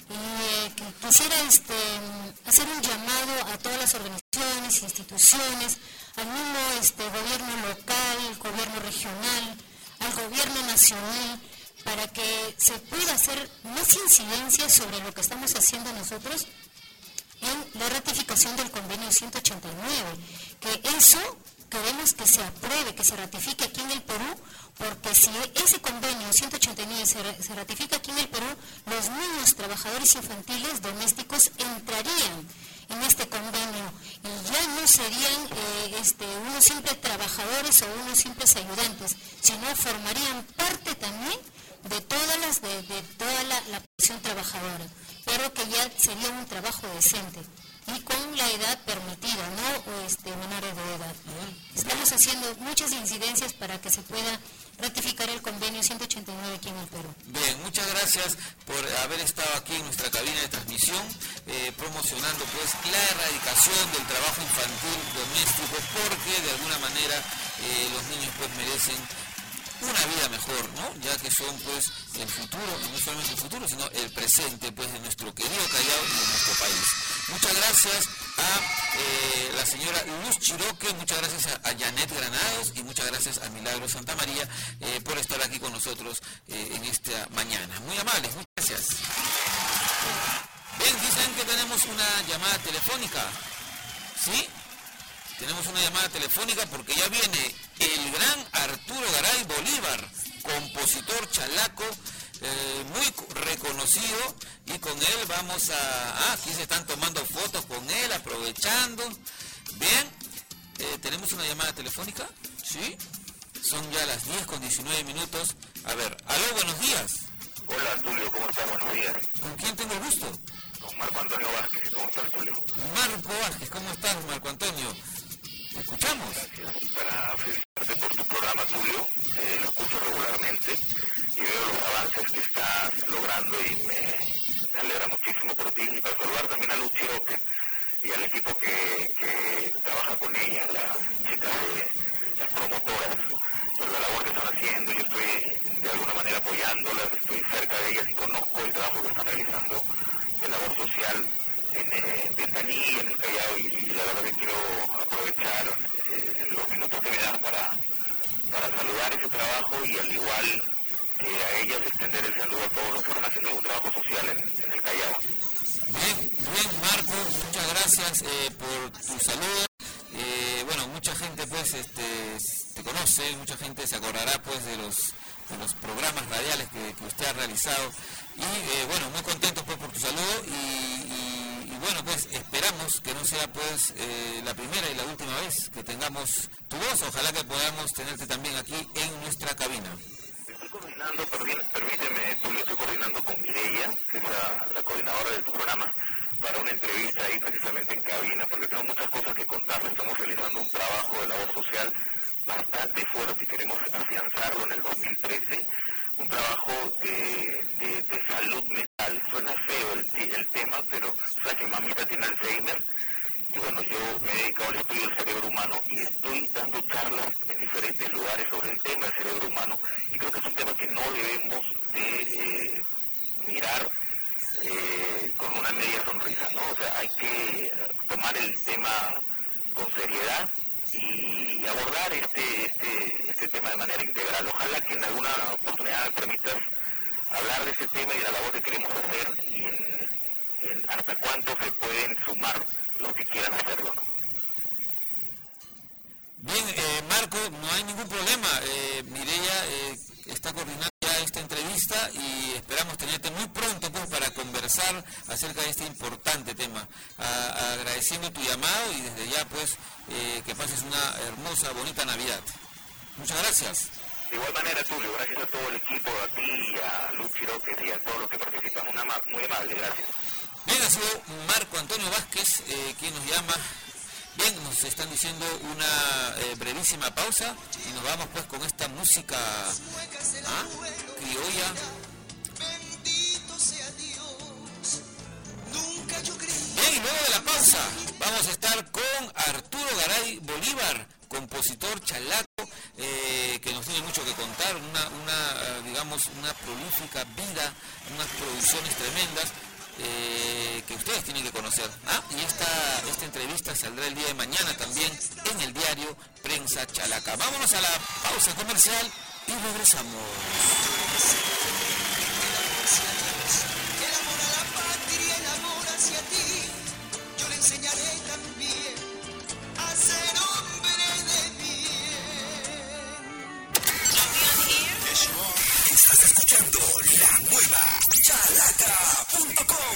Y quisiera hacer un llamado a todas las organizaciones, instituciones, al mismo gobierno local, gobierno regional, al gobierno nacional, para que se pueda hacer más incidencia sobre lo que estamos haciendo nosotros en la ratificación del convenio 189, que eso queremos que se apruebe, que se ratifique aquí en el Perú, porque si ese convenio 189 se ratifica aquí en el Perú, los niños trabajadores infantiles domésticos entrarían en este convenio y ya no serían unos simples trabajadores o unos simples ayudantes, sino formarían parte también de toda la población trabajadora, pero que ya sería un trabajo decente y con la edad permitida, no menores de edad. Estamos haciendo muchas incidencias para que se pueda ratificar el convenio 189 aquí en el Perú. Bien, muchas gracias por haber estado aquí en nuestra cabina de transmisión, promocionando pues la erradicación del trabajo infantil doméstico, porque de alguna manera los niños pues merecen una vida mejor, ¿no? Ya que son pues el futuro, no solamente el futuro, sino el presente pues de nuestro querido Callao y de nuestro país. Muchas gracias a la señora Luz Chiroque, muchas gracias a Janet Granados y muchas gracias a Milagro Santa María por estar aquí con nosotros en esta mañana. Muy amables, muchas gracias. Bien, dicen que tenemos una llamada telefónica, ¿sí? Tenemos una llamada telefónica porque ya viene el gran Arturo Garay Bolívar, compositor chalaco, muy reconocido, y con él vamos aquí se están tomando fotos con él, aprovechando. Bien, ¿tenemos una llamada telefónica? Sí, son ya las 10:19. A ver, aló, buenos días. Hola, Tulio, ¿cómo estás? Buenos días. ¿Con quién tengo el gusto? Con Marco Antonio Vázquez, ¿cómo estás, Tulio? Marco Vázquez, ¿cómo estás, Marco Antonio? ¿Te escuchamos? Gracias. Para felicitarte por tu programa, Tulio, lo escucho regularmente y veo los avances que estás logrando y me alegra muchísimo por ti. Y para saludar también a Luz Chiroque y al equipo que trabaja con ella, las chicas las promotoras, por la labor que están haciendo. Yo estoy de alguna manera apoyándolas, estoy cerca de ellas y conozco el trabajo que están realizando de labor social en Ventanilla, en el Callao, y la verdad que quiero aprovechar los minutos que me dan para saludar ese trabajo y al igual que a ellas extender el saludo a todos los que están haciendo algún trabajo social en el Callao. Bien, Marco, muchas gracias por tu saludo. Bueno, mucha gente pues te conoce, mucha gente se acordará pues de los programas radiales que usted ha realizado y bueno, muy contento pues por tu saludo y bueno, pues esperamos que no sea pues la primera y la última vez que tengamos tu voz. Ojalá que podamos tenerte también aquí en nuestra cabina. Estoy coordinando, permíteme, Tulio, estoy coordinando con Mireia, que es la coordinadora de tu programa, para una entrevista ahí precisamente en cabina, porque tengo muchas cosas que contarle. Estamos realizando un trabajo de labor social bastante fuerte y queremos afianzarlo en el 2013, un trabajo de salud mental. Suena feo el tema, pero sabes que mamita tiene Alzheimer y bueno, yo me he dedicado al estudio del cerebro humano y estoy dando charlas en diferentes lugares sobre el tema del cerebro humano y creo que es un tema que no debemos de mirar con una media sonrisa, ¿no? O sea, hay que tomar el tema con seriedad y abordar este tema de manera integral. Ojalá que en alguna oportunidad me permitas hablar de este tema y de la labor que queremos hacer y en hasta cuánto se pueden sumar los que quieran hacerlo. Bien, Marco, no hay ningún problema. Mireia está coordinando ya esta entrevista y esperamos tenerte muy pronto pues, para conversar acerca de este importante tema. Agradeciendo tu llamado y desde ya pues que pases una hermosa, bonita Navidad. Muchas gracias. De igual manera, Tulio, gracias a todo el equipo, a ti y a Luz Chiroques y a todos los que participan. Muy amable, gracias. Bien, ha sido Marco Antonio Vázquez quien nos llama. Bien, nos están diciendo una brevísima pausa y nos vamos pues con esta música criolla. Bien, y luego de la pausa vamos a estar con Arturo Garay Bolívar, compositor chalaco, que nos tiene mucho que contar, una prolífica vida, unas producciones tremendas. Que ustedes tienen que conocer. Y esta entrevista saldrá el día de mañana también en el diario Prensa Chalaca. Vámonos a la pausa comercial y regresamos. El amor a la patria, el amor hacia ti, yo le enseñaré también a ser hombre de bien. Estás escuchando la nueva chalaca.com,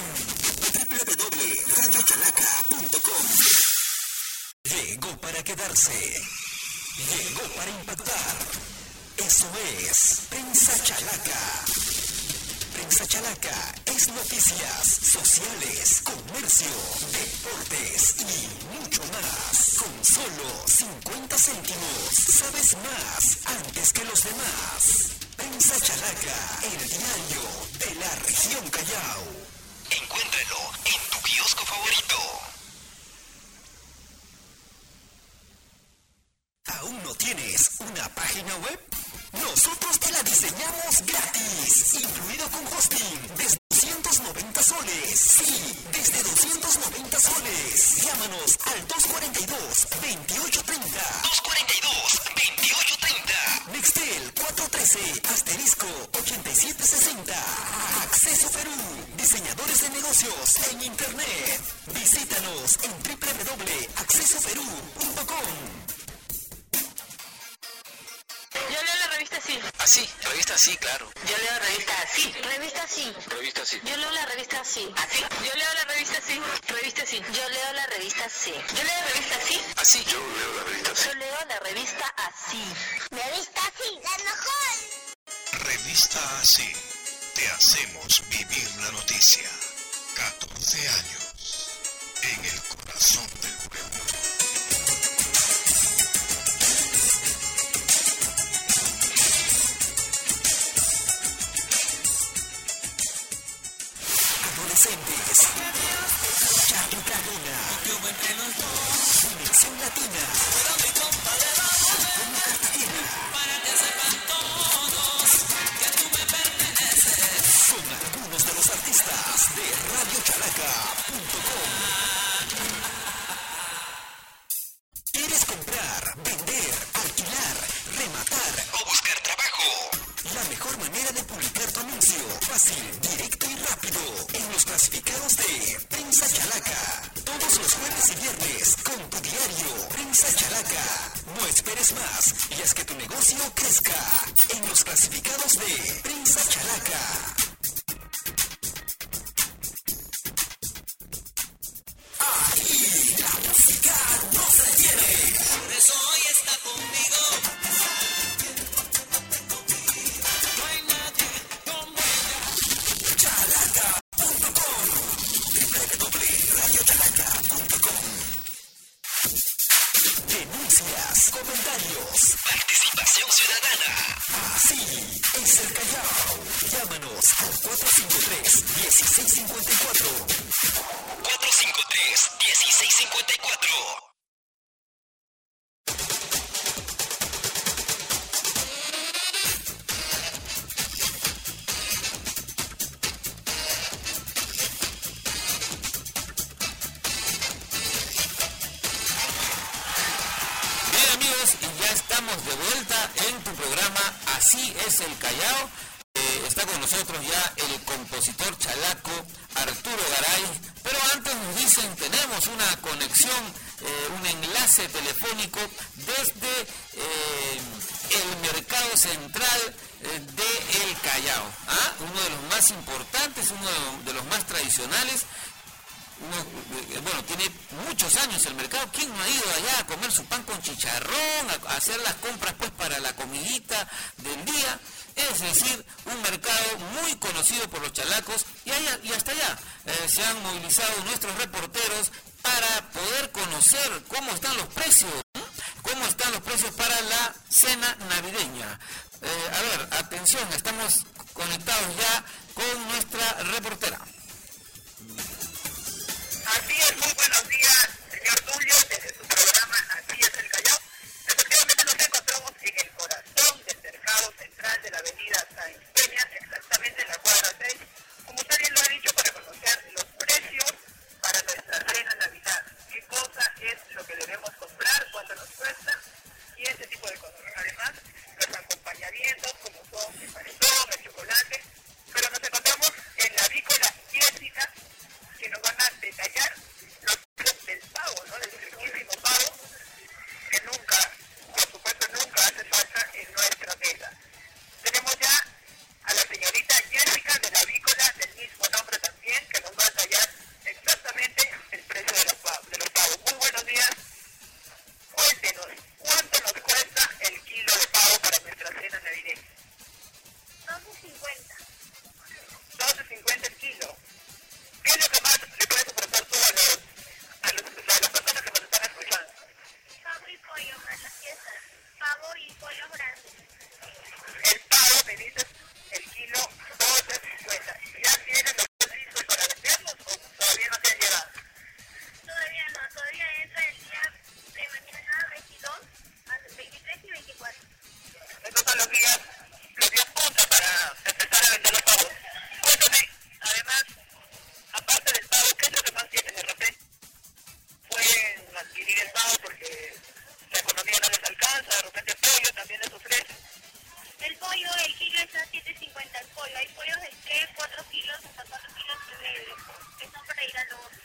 www.radiochalaca.com. Llegó para quedarse, llegó para impactar. Eso es Prensa Chalaca. Prensa Chalaca es noticias, sociales, comercio, deportes y mucho más. Con solo 50 céntimos, sabes más antes que los demás. Prensa Chalaca, el diario de la región Callao. Encuéntralo en tu kiosco favorito. ¿Aún no tienes una página web? Nosotros te la diseñamos gratis, incluido con hosting, desde 290 soles. Sí, desde 290 soles. Llámanos al 242-2830. 242-2830. Nextel 413-8760. Acceso Perú. Diseñadores de negocios en Internet. Visítanos en www.accesoperú.com. Yo leo la revista Sí. ¿Ah, sí? ¿Revista Sí? Claro. Yo leo la revista Sí. Revista Sí. Revista Sí. Yo leo la revista Sí. ¿Así? Yo leo la revista Sí. Revista Sí. Yo leo la revista Sí. Yo leo la revista Sí. ¿Así? Yo leo la revista Sí. Yo leo la revista Así. Revista Sí, la mejor. Revista Así. Te hacemos vivir la noticia. 14 años. En el corazón del pueblo. Adolescentes, Charlie Cardona, Dimensión Latina, Antonio Cartagena, son algunos de los artistas de RadioChalaca.com. ¿Quieres comprar, vender, alquilar, rematar o buscar trabajo? La mejor manera de publicar tu anuncio, fácil, directo y rápido, en los clasificados de Prensa Chalaca. Todos los jueves y viernes, con tu diario Prensa Chalaca. No esperes más y haz que tu negocio crezca. En los clasificados de Prensa Chalaca. Ahí, la música no se detiene. Por eso hoy está conmigo. Chalaca.com, www.radiochalaca.com. Denuncias, comentarios, participación ciudadana. Así es el Callao. Llámanos al 453-1654. 453-1654. estamos de vuelta en tu programa Así es el Callao. Está con nosotros ya el compositor chalaco Arturo Garay, pero antes nos dicen, tenemos una conexión, un enlace telefónico desde el mercado central de El Callao, uno de los más importantes, uno de los más tradicionales. Bueno, tiene muchos años el mercado. ¿Quién no ha ido allá a comer su pan con chicharrón, a hacer las compras pues para la comidita del día? Es decir, un mercado muy conocido por los chalacos y hasta allá se han movilizado nuestros reporteros para poder conocer cómo están los precios, para la cena navideña. A ver, atención, estamos conectados ya con nuestra reportera. Así es, muy buenos días, señor Tulio, desde su programa Así es el Callao. Efectivamente nos encontramos en el corazón del mercado central de la avenida Sáenz Peña, exactamente en la cuadra 6, como usted bien lo ha dicho, para conocer los precios para nuestra cena Navidad. ¿Qué cosa es lo que debemos comprar, cuánto nos cuesta y ese tipo de cosas? Además, los acompañamientos como son el panetón, el chocolate, pero nos encontramos en la avícola Jessica, que nos van a detallar los precios del pavo, ¿no? Del riquísimo pavo, que nunca, por supuesto, nunca hace falta en nuestra mesa. Tenemos ya a la señorita Jessica de la avícola, del mismo nombre también, que nos va a detallar exactamente el precio de los pavos. Muy buenos días. Cuéntenos, ¿cuánto nos cuesta el kilo de pavo para nuestra cena navideña? 12.50. 12.50 el kilo. ¿Qué es lo que más le puedes ofrecer tú a las personas que nos están escuchando? Pavo y pollo para las fiestas. Pavo y pollo grandes. El pavo, me dices, el kilo 12.50. ¿Ya tienen los listos para venderlos o todavía no se han llegado? Todavía no, todavía entra el día de mañana 22, a los 23 y 24. Estos son los días punta para empezar a vender los pavos. Cuéntame, además, aparte del pavo, ¿qué es lo que más tienen? De repente pueden adquirir el pavo porque la economía no les alcanza, de repente el pollo también les ofrece. El pollo, el kilo está a 7.50 el pollo. Hay pollos de 3, 4 kilos hasta 4 kilos y medio, que son para ir al horno.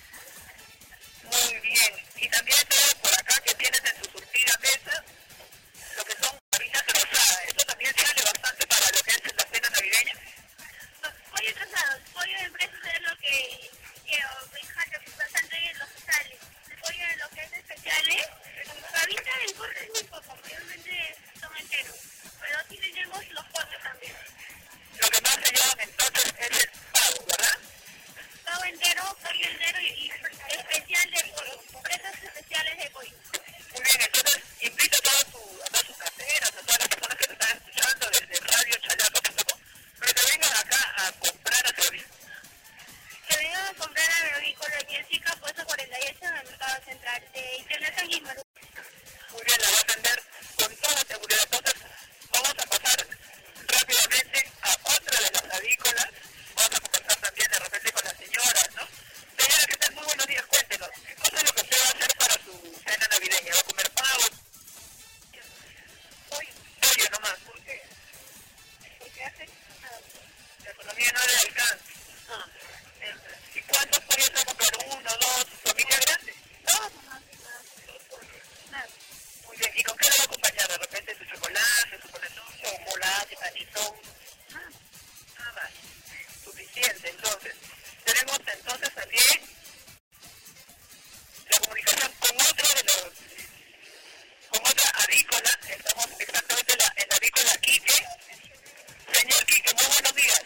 Muy bien. Y también veo por acá que tienes en tu surtida mesa lo que son harinas rosadas. Eso también sale bastante para lo que es la cena navideña. Pollo trozado, pollo de empresa es lo que bastante bien lo que sale. El pollo de lo que es especiales, ahorita el corte es muy poco, mayormente son enteros, pero sí tenemos los cortes también. Lo que más se llevan entonces es el pavo, ¿verdad? Pavo entero, pollo entero y especial de pollo, presas especiales de pollo. Muy bien, entonces invito a todas sus caseras, a todas las personas que te están escuchando desde radiochalaco.com, pero que vengan acá a comprar a servicio. Que vengan a comprar a la avícola Jessica, puesto 48 en el mercado central de Internet San Guimarães. Muy bien, la va a atender con toda seguridad. Entonces, vamos a pasar rápidamente a otra de las avícolas. Vamos a conversar también de repente con las señoras, ¿no? Señora, ¿qué tal? Muy buenos días, cuéntenos. ¿Qué cosa es lo que usted va a hacer para su cena navideña? ¿Va a comer pavo? Pollo nomás. ¿Por qué? ¿Por qué hace? La economía no le alcanza. ¿Y cuántos pollos va a comprar? ¿1, 2? ¿Familia grande? Dos. Muy bien, ¿y con qué le va a acompañar? De repente su chocolate, su panetón, chocolate, panetón. Nada más. Suficiente, entonces. Tenemos entonces también la comunicación con otra avícola. Estamos exactamente en la avícola Quique. Señor Quique, muy buenos días.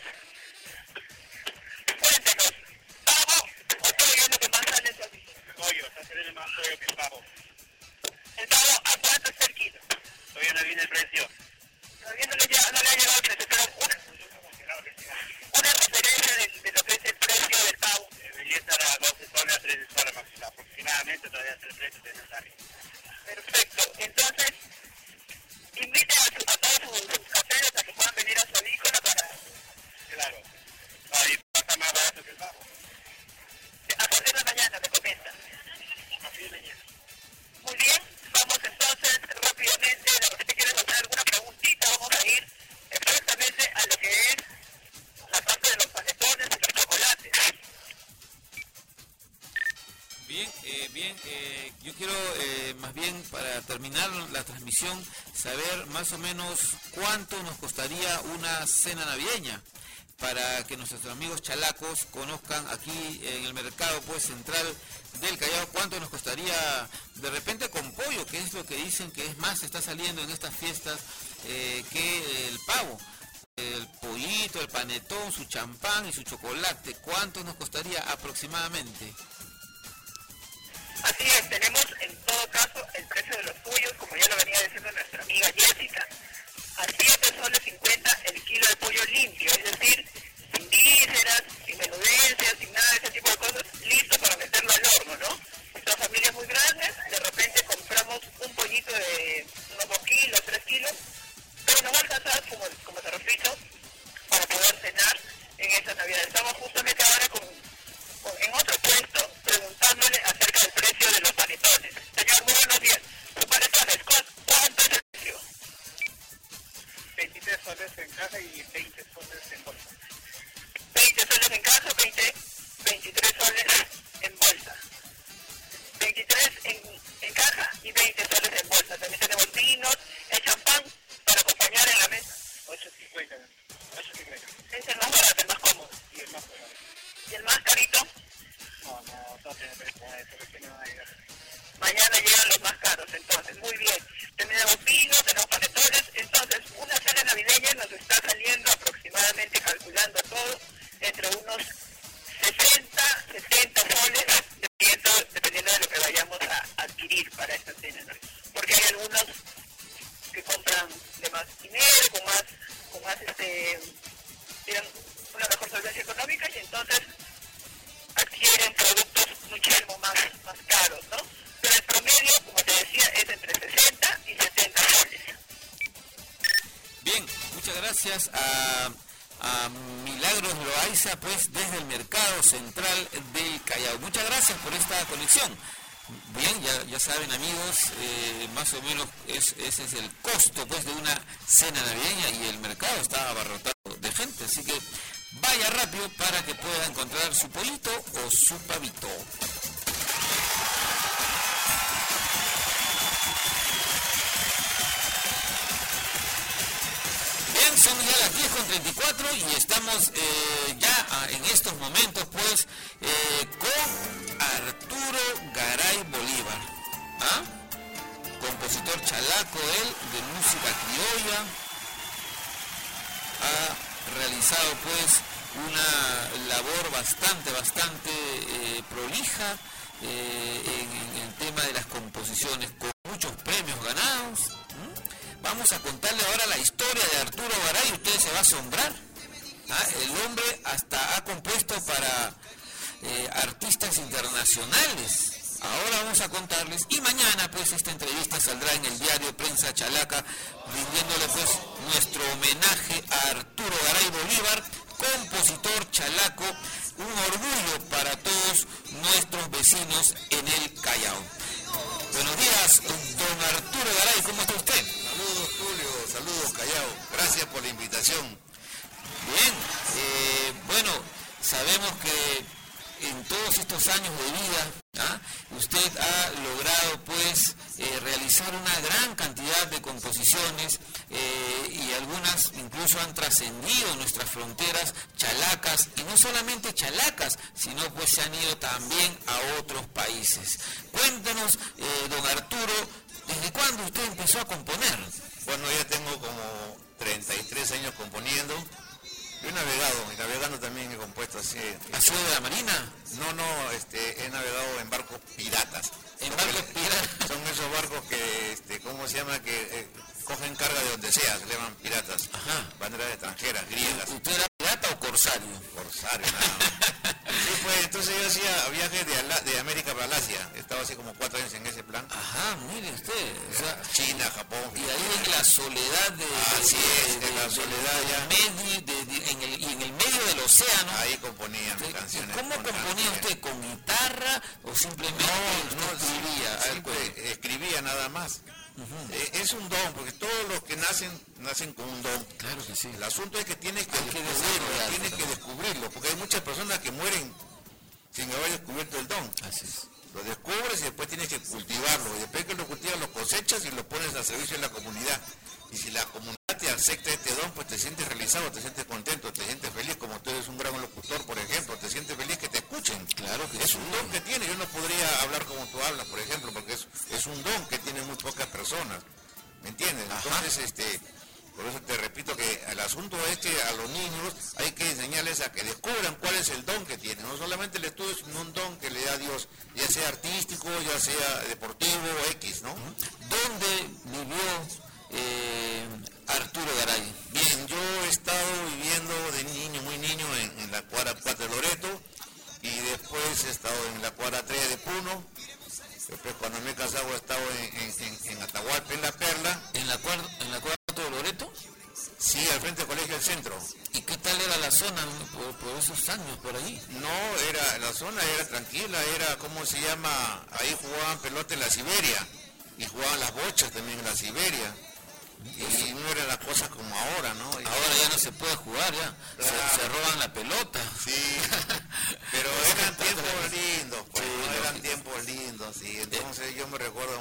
Cuéntenos, ¿pavo o pollo es lo que más sale en su avícola? Pollo, está saliendo más pollo que el pavo. ¿El pavo a cuánto está el kilo? Todavía no viene el precio. Todavía no le ha llegado el precio, pero una referencia de lo que es el precio del pavo. Debería estar a 12 soles a 13 soles aproximadamente, todavía es el precio necesario. Perfecto, entonces invite a todos sus caseros a que puedan venir a su avícola para... Claro, ahí está más barato que el pavo. A partir de mañana, me comenta. A partir de mañana. Muy bien, vamos entonces rápidamente Bien, yo quiero más bien para terminar la transmisión saber más o menos cuánto nos costaría una cena navideña para que nuestros amigos chalacos conozcan aquí en el mercado pues central del Callao cuánto nos costaría de repente con pollo, que es lo que dicen que es más está saliendo en estas fiestas que el pavo. El pollito, el panetón, su champán y su chocolate, ¿cuánto nos costaría aproximadamente? Así es, tenemos en todo caso el precio de los pollos, como ya lo venía diciendo nuestra amiga Jessica, a 7 soles 50 el kilo de pollo limpio, es decir, sin vísceras, sin menudencias, sin nada de ese tipo de cosas, listo para meterlo al horno, ¿no? Nuestras familias muy grandes, de repente compramos un pollito de unos 2 kilos, 3 kilos, pero no va a alcanzar, como se repito, para poder cenar en esta Navidad. Estamos justamente ahora en otro puesto preguntándole acerca del precio de los panetones. Señor, muy buenos días. ¿Sus panetones cuánto es el precio? 23 soles en caja y 20 soles en bolsa. 20 soles en caja, 23 soles en bolsa. 23 en caja y 20 soles en bolsa. También tenemos vinos, el champán para acompañar en la mesa. 8.50. Es el más barato, el más cómodo. Y el más barato. ¿Y el más carito? No tiene precio, Mañana llegan los más caros, entonces, muy bien. Tenemos vinos, tenemos panetones, entonces una cena navideña nos está saliendo aproximadamente, calculando todo, entre unos 60 soles, dependiendo de lo que vayamos a adquirir para esta cena, ¿no? Porque hay algunos que compran de más dinero, con más tienen una mejor solvencia económica y entonces adquieren productos muchísimo más caros, ¿no? Pero el promedio, como te decía, es entre 60 y 70 soles. Bien, muchas gracias a Milagros Loaiza, pues desde el mercado central del Callao. Muchas gracias por esta conexión. Bien, ya saben amigos, más o menos ese es el costo pues de una cena navideña y el mercado está abarrotado de gente, así que vaya rápido para que pueda encontrar su pollito o su pavito. Bien, son ya las 10:34 y estamos ya en estos momentos pues con Arturo Garay Bolívar, compositor chalaco él de música criolla, ha realizado pues una labor bastante prolija en el tema de las composiciones, con muchos premios ganados. Vamos a contarle ahora la historia de Arturo Garay, usted se va a asombrar. El hombre hasta ha compuesto para artistas internacionales. Ahora vamos a contarles, y mañana pues esta entrevista saldrá en el diario Prensa Chalaca, rindiéndole pues nuestro homenaje a Arturo Garay Bolívar, compositor chalaco, un orgullo para todos nuestros vecinos en el Callao. Buenos días, don Arturo Garay, ¿cómo está usted? Saludos Julio, saludos Callao, gracias por la invitación. Bien, bueno, sabemos que en todos estos años de vida, usted ha logrado pues realizar una gran cantidad de composiciones y algunas incluso han trascendido nuestras fronteras chalacas, y no solamente chalacas, sino pues se han ido también a otros países. Cuéntenos, don Arturo, ¿desde cuándo usted empezó a componer? Bueno, ya tengo como 33 años componiendo. Yo he navegando también he compuesto así. ¿Ha sido de la Marina? No, he navegado en barcos piratas. ¿En barcos piratas? Son esos barcos que, ¿cómo se llama? Que cogen carga de donde sea, se llaman piratas. Ajá. Banderas extranjeras, griegas. ¿Usted era pirata o corsario? Corsario, nada más. Sí, pues entonces yo hacía viajes de América para Asia. Estaba así como 4 años en ese plan. Ajá, mire usted. O sea, China, Japón. Y ahí en la soledad de... Así es, en la soledad ya. En el medio del océano. Ahí componía mis canciones. ¿Cómo componía usted? ¿Con guitarra o simplemente no escribía? Siempre escribía nada más. Es un don, porque todos los que nacen con un don. Claro que sí. El asunto es que tienes que descubrirlo, porque hay muchas personas que mueren sin haber descubierto el don. Así es. Lo descubres y después tienes que cultivarlo. Y después que lo cultivas, lo cosechas y lo pones al servicio de la comunidad. Y si la comunidad te acepta este don, pues te sientes realizado, te sientes contento, te sientes feliz, como tú eres un gran locutor, por ejemplo, te sientes feliz que te escuchen. Claro que es un don que tiene. Yo no podría hablar como tú hablas, por ejemplo, porque es un don que tienen muy pocas personas. ¿Me entiendes? Entonces, por eso te repito que el asunto es que a los niños hay que enseñarles a que descubran cuál es el don que tienen. No solamente el estudio, sino un don que le da Dios, ya sea artístico, ya sea deportivo, X, ¿no? ¿Dónde vivió Arturo Garay? Bien, yo he estado viviendo de niño, muy niño, en la cuadra 4 de Loreto, y después he estado en la cuadra 3 de Puno. Después cuando me he casado he estado en Atahualpa, en La Perla. ¿En la cuadra de Loreto? Sí, al frente del Colegio del Centro. ¿Y qué tal era la zona por esos años por ahí? No, la zona era tranquila, era, ¿cómo se llama? Ahí jugaban pelota en la Siberia, y jugaban las bochas también en la Siberia. Y no eran las cosas como ahora, ¿no? Ahora ya no se puede jugar, ya. Se roban la pelota. Sí, pero eran tiempos lindos, pues, no eran tiempos lindos, sí. Entonces yo me recuerdo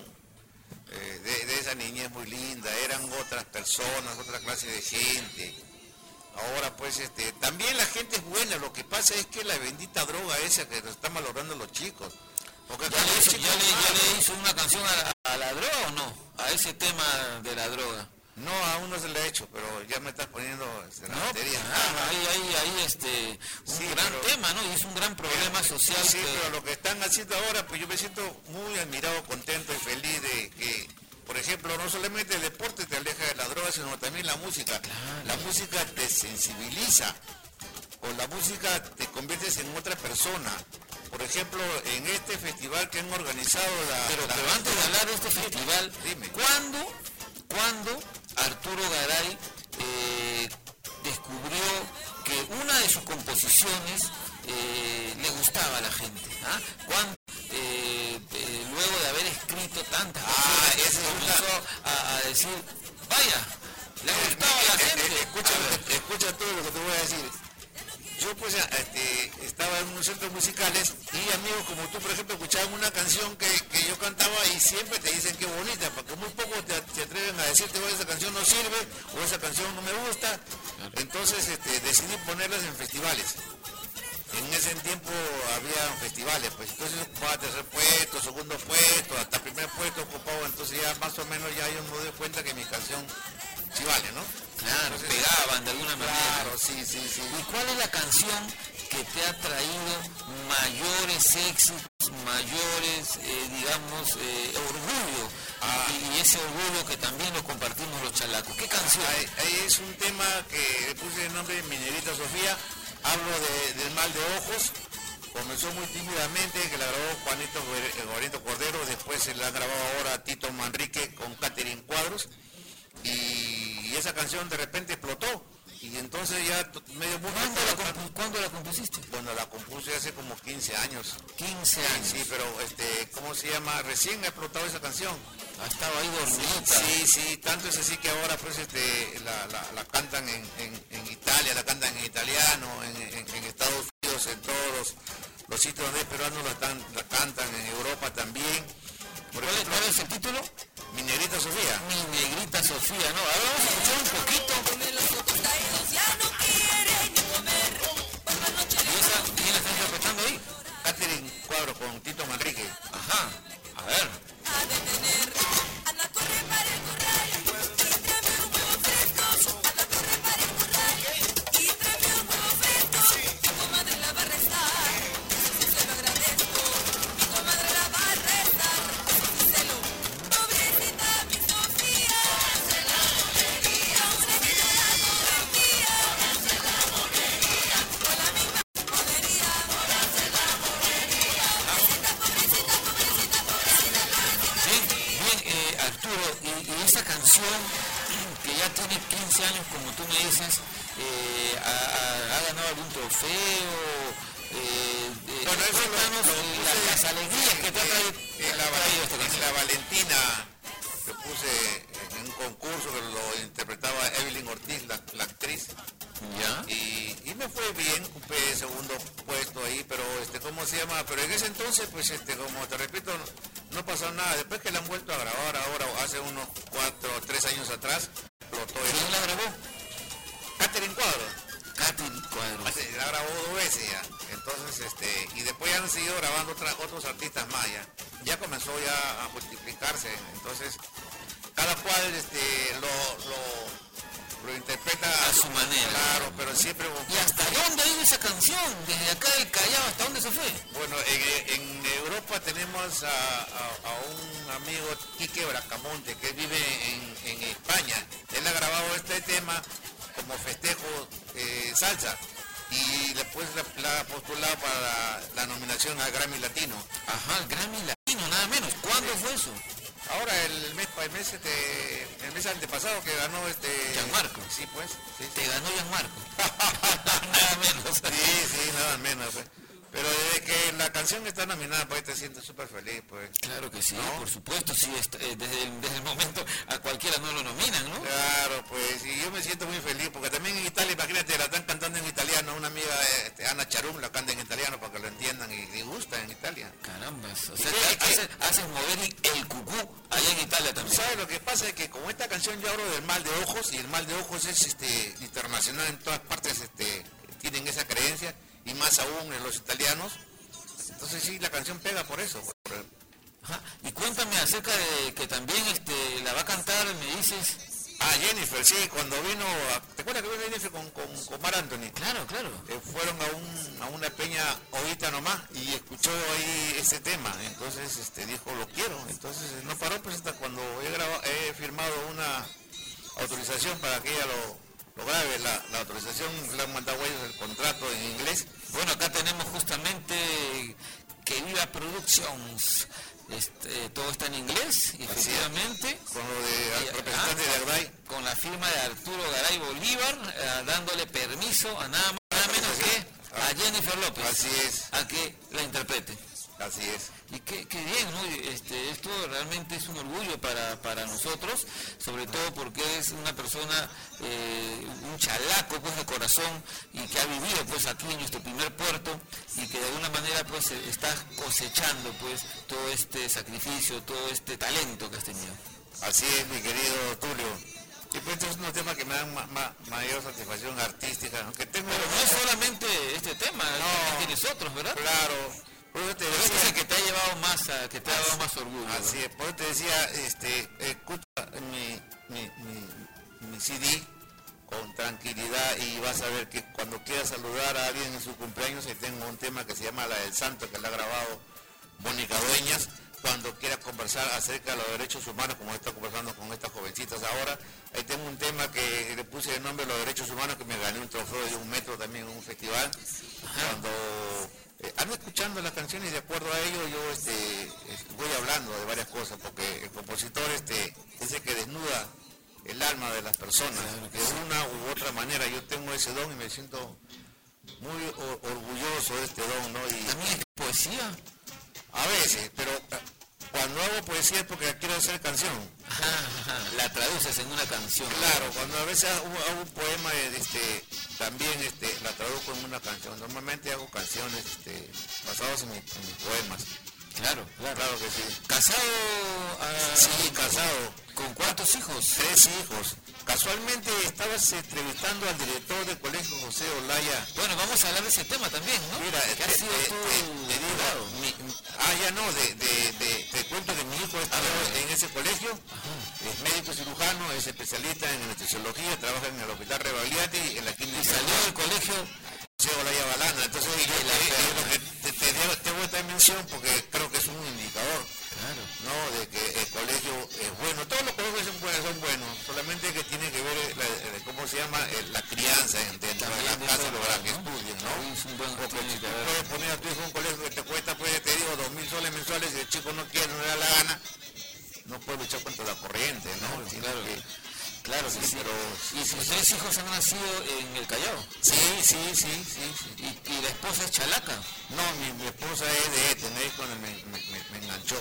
de esa niñez muy linda, eran otras personas, otra clase de gente. Ahora pues también la gente es buena, lo que pasa es que la bendita droga esa que nos está malogrando los chicos. Porque ¿Ya le hizo una canción a la droga o no? A ese tema de la droga. No, aún no se le ha hecho, pero ya me estás poniendo la batería. Ahí un gran tema, ¿no? Y es un gran problema social. Sí, pero lo que están haciendo ahora, pues yo me siento muy admirado, contento y feliz de que, por ejemplo, no solamente el deporte te aleja de la droga, sino también la música. Claro. La música te sensibiliza. Con la música te conviertes en otra persona. Por ejemplo, en este festival que han organizado Pero antes de hablar de este festival, dime. ¿Cuándo Arturo Garay descubrió que una de sus composiciones le gustaba a la gente? Luego de haber escrito tantas canciones, comenzó a decir, vaya, le gustaba a la gente. Escucha todo lo que te voy a decir. Yo pues estaba en unos centros musicales y amigos como tú, por ejemplo, escuchaban una canción que yo cantaba y siempre te dicen que bonita, porque muy pocos te atreven a decirte, oh, esa canción no sirve o esa canción no me gusta. Entonces decidí ponerlas en festivales. En ese tiempo había festivales, pues entonces ocupaba tercer puesto, segundo puesto, hasta primer puesto ocupado, entonces ya más o menos ya yo me doy cuenta que mi canción sí vale, ¿no? Claro, entonces, pegaban de alguna manera. Claro, sí. ¿Y cuál es la canción que te ha traído mayores éxitos, mayores, orgullo? Y ese orgullo que también lo compartimos los chalacos. ¿Qué canción? Ahí es un tema que le puse el nombre de Minerita Sofía. Hablo del mal de ojos. Comenzó muy tímidamente, que la grabó Juanito Cordero, después se la ha grabado ahora Tito Manrique con Catherine Cuadros. Y esa canción de repente explotó. Y entonces ya medio mundo... ¿Cuándo la compusiste? Bueno, la compuse hace como 15 años. 15 años. Sí, pero ¿cómo se llama? Recién ha explotado esa canción. Ha estado ahí dormida. Sí, tanto es así que ahora pues la cantan en Italia, la cantan en italiano, en Estados Unidos, en todos los sitios donde hay peruanos la cantan, en Europa también. ¿Cuál es el título? Mi Negrita Sofía. Mi Negrita Sofía, ¿no? Ahora vamos a escuchar un poquito. ¿Y esa quién la está interpretando ahí? Catherine Cuadros con Tito Manrique. Ajá, a ver. Que ya tiene 15 años, como tú me dices, ha ganado algún trofeo, bueno, eso las alegrías que te ha traído esta canción. La Valentina, que puse un concurso que lo interpretaba Evelyn Ortiz, la actriz. ¿Ya? Y me fue bien, ocupé segundo puesto ahí, pero ¿cómo se llama? Pero en ese entonces, pues como te repito, no pasó nada. Después que la han vuelto a grabar ahora, hace unos 4 o 3 años atrás, explotó. ¿Quién la grabó? Catherine Cuadros. Catherine Cuadros. La grabó 2 veces ya. Entonces, y después ya han seguido grabando otros artistas más ya. Ya comenzó ya a multiplicarse. Entonces, cada cual lo interpreta a su manera. Claro, pero siempre... ¿Y hasta dónde ha ido esa canción? Desde acá del Callao, ¿hasta dónde se fue? Bueno, en Europa tenemos a un amigo, Quique Bracamonte, que vive en España. Él ha grabado este tema como festejo salsa y después la ha postulado para la nominación al Grammy Latino. Ajá, el Grammy Latino, nada menos. ¿Cuándo fue eso? Ahora el mes antepasado que ganó Gianmarco. Sí, pues. Sí. Te ganó Gianmarco. Nada menos. Sí, nada menos. Pues. Pero desde que la canción está nominada, pues te sientes súper feliz, pues. Claro que sí, ¿no? Por supuesto, sí, desde el momento a cualquiera no lo nominan, ¿no? Claro, pues, y yo me siento muy feliz, porque también en Italia, imagínate, la están cantando en italiano, una amiga, Ana Charum, la canta en italiano para que lo entiendan y gusta en Italia. Caramba, o sea, haces mover el cucú allá en Italia también. ¿Sabes? Lo que pasa es que con esta canción yo hablo del mal de ojos, y el mal de ojos es internacional, en todas partes tienen esa creencia, y más aún en los italianos. Entonces sí, la canción pega por eso. Ajá. Y cuéntame acerca de que también la va a cantar, me dices... Jennifer, sí, cuando vino, ¿te acuerdas que vino Jennifer con Mar Anthony? Claro. Fueron a una peña ahorita nomás y escuchó ahí ese tema, entonces dijo, lo quiero, entonces no paró pues hasta cuando he firmado una autorización para que ella lo grave, la autorización, le han mandado ellos el contrato en inglés. Bueno, acá tenemos justamente Que Viva Productions. Todo está en inglés, efectivamente. Con lo de representante de Garay. Con la firma de Arturo Garay Bolívar, dándole permiso a nada más, nada menos que a Jennifer López. Así es. A que la interprete. Así es. Y qué bien, ¿no? Esto realmente es un orgullo para nosotros, sobre todo porque es una persona, un chalaco pues de corazón, y que ha vivido pues aquí en nuestro primer puerto, y que de alguna manera pues está cosechando pues todo este sacrificio, todo este talento que has tenido. Así es, mi querido Tulio. Y pues este es un tema que me da mayor satisfacción artística, aunque tengo... Pero no es solamente este tema, no, tienes otros, ¿verdad? Claro. Pero este es el que te ha llevado más, que te ha dado más orgullo. Así es, por eso te decía, escucha mi CD con tranquilidad y vas a ver que cuando quieras saludar a alguien en su cumpleaños, ahí tengo un tema que se llama La del Santo, que la ha grabado Mónica Dueñas. Cuando quieras conversar acerca de los derechos humanos, como está conversando con estas jovencitas ahora, ahí tengo un tema que le puse el nombre de los derechos humanos, que me gané un trofeo de 1 metro también en un festival. Cuando ando escuchando las canciones y de acuerdo a ello yo voy hablando de varias cosas, porque el compositor es el que desnuda el alma de las personas, de una u otra manera. Yo tengo ese don y me siento muy orgulloso de este don, ¿no? Y ¿también es poesía? A veces, pero cuando hago poesía es porque quiero hacer canción. La traduces en una canción. Claro, cuando a veces hago un poema, también la traduzco en una canción. Normalmente hago canciones basadas en mis poemas. Claro que sí. ¿Casado? Sí, casado. ¿Con cuántos hijos? 3 hijos. Casualmente estabas entrevistando al director del colegio José Olaya. Bueno, vamos a hablar de ese tema también, ¿no? Mira, te cuento que mi hijo estudió en ese colegio. Es médico cirujano, es especialista en anestesiología, trabaja en el Hospital Rebagliati y en la clínica. ¿Y salió del colegio? José Olaya Balana. Entonces te voy a dar mención porque creo que es un indicador. Claro. ¿No? De que el colegio es bueno. Todos los colegios son buenos, solamente que tiene que ver ¿cómo se llama? La crianza dentro de la casa para que estudien, ¿no? Es un buen porque si tú puedes poner a tu hijo en un colegio que te cuesta, pues te digo, 2.000 soles mensuales, y el chico no quiere, no le da la gana, no puede luchar contra la corriente, ¿no? Claro. Claro que sí. Pero, ¿y sus 3 hijos han nacido en el Callao? Sí. ¿Y la esposa es chalaca? No, mi esposa es de Eten, ahí cuando me enganchó.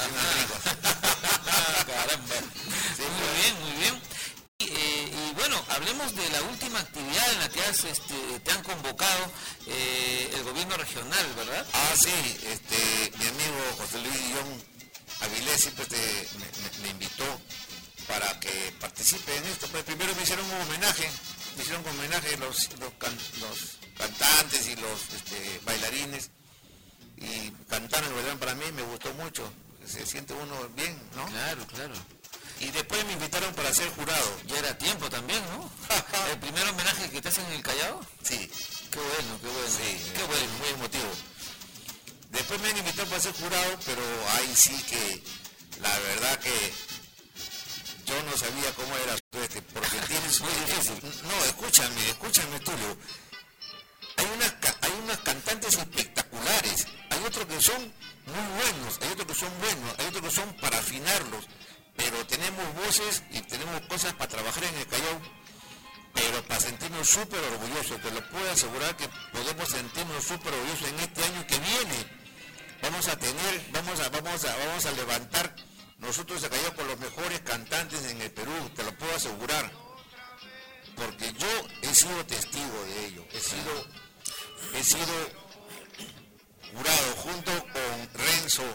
Caramba. Sí, muy bien. Y bueno, hablemos de la última actividad en la que te han convocado el gobierno regional, ¿verdad? Sí, mi amigo José Luis Guillón Avilés siempre me invitó para que participe en esto. Pues primero me hicieron un homenaje los cantantes y los bailarines, y cantaron, ¿verdad? Para mí me gustó mucho, se siente uno bien, ¿no? Claro. Y después me invitaron para ser jurado. Ya era tiempo también, ¿no? ¿El primer homenaje que te hacen en el Callao? Sí. Qué bueno. Sí, qué bueno, muy emotivo. Después me han invitado para ser jurado, pero ahí sí que la verdad que yo no sabía cómo era porque tienes muy difícil. No, escúchame, Tulio. Hay unas cantantes espectaculares, hay otros que son muy buenos, hay otros que son para afinarlos, pero tenemos voces y tenemos cosas para trabajar en el Callao, pero para sentirnos súper orgullosos. Te lo puedo asegurar que podemos sentirnos súper orgullosos en este año que viene. Vamos a levantar nosotros el Callao con los mejores cantantes en el Perú, te lo puedo asegurar, porque yo he sido testigo de ello, he sido jurado junto con Renzo.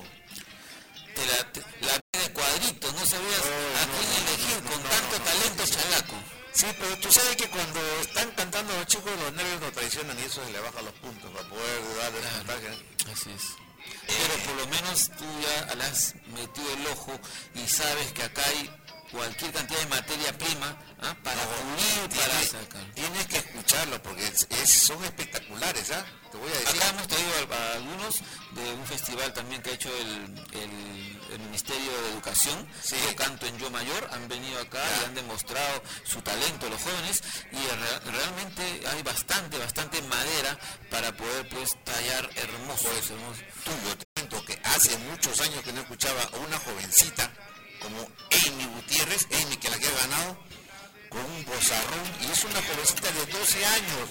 La de cuadrito, no sabías a quién elegir con tanto talento chalaco. Sí, pero tú sabes que cuando están cantando los chicos, los nervios no traicionan y eso se le baja los puntos para poder darle el puntaje. Así es. Pero por lo menos tú ya le has metido el ojo y sabes que acá hay cualquier cantidad de materia prima para pulir, para sacar. Tienes que escucharlo porque son espectaculares, te voy a decir. Acá hemos traído a algunos de un festival también que ha hecho el Ministerio de Educación, Yo Canto en Yo Mayor, han venido acá y han demostrado su talento los jóvenes, y realmente hay bastante madera para poder tallar hermosos. Yo te cuento que hace muchos años que no escuchaba a una jovencita como Amy Gutiérrez, que la que ha ganado con un vozarrón, y es una jovencita de 12 años,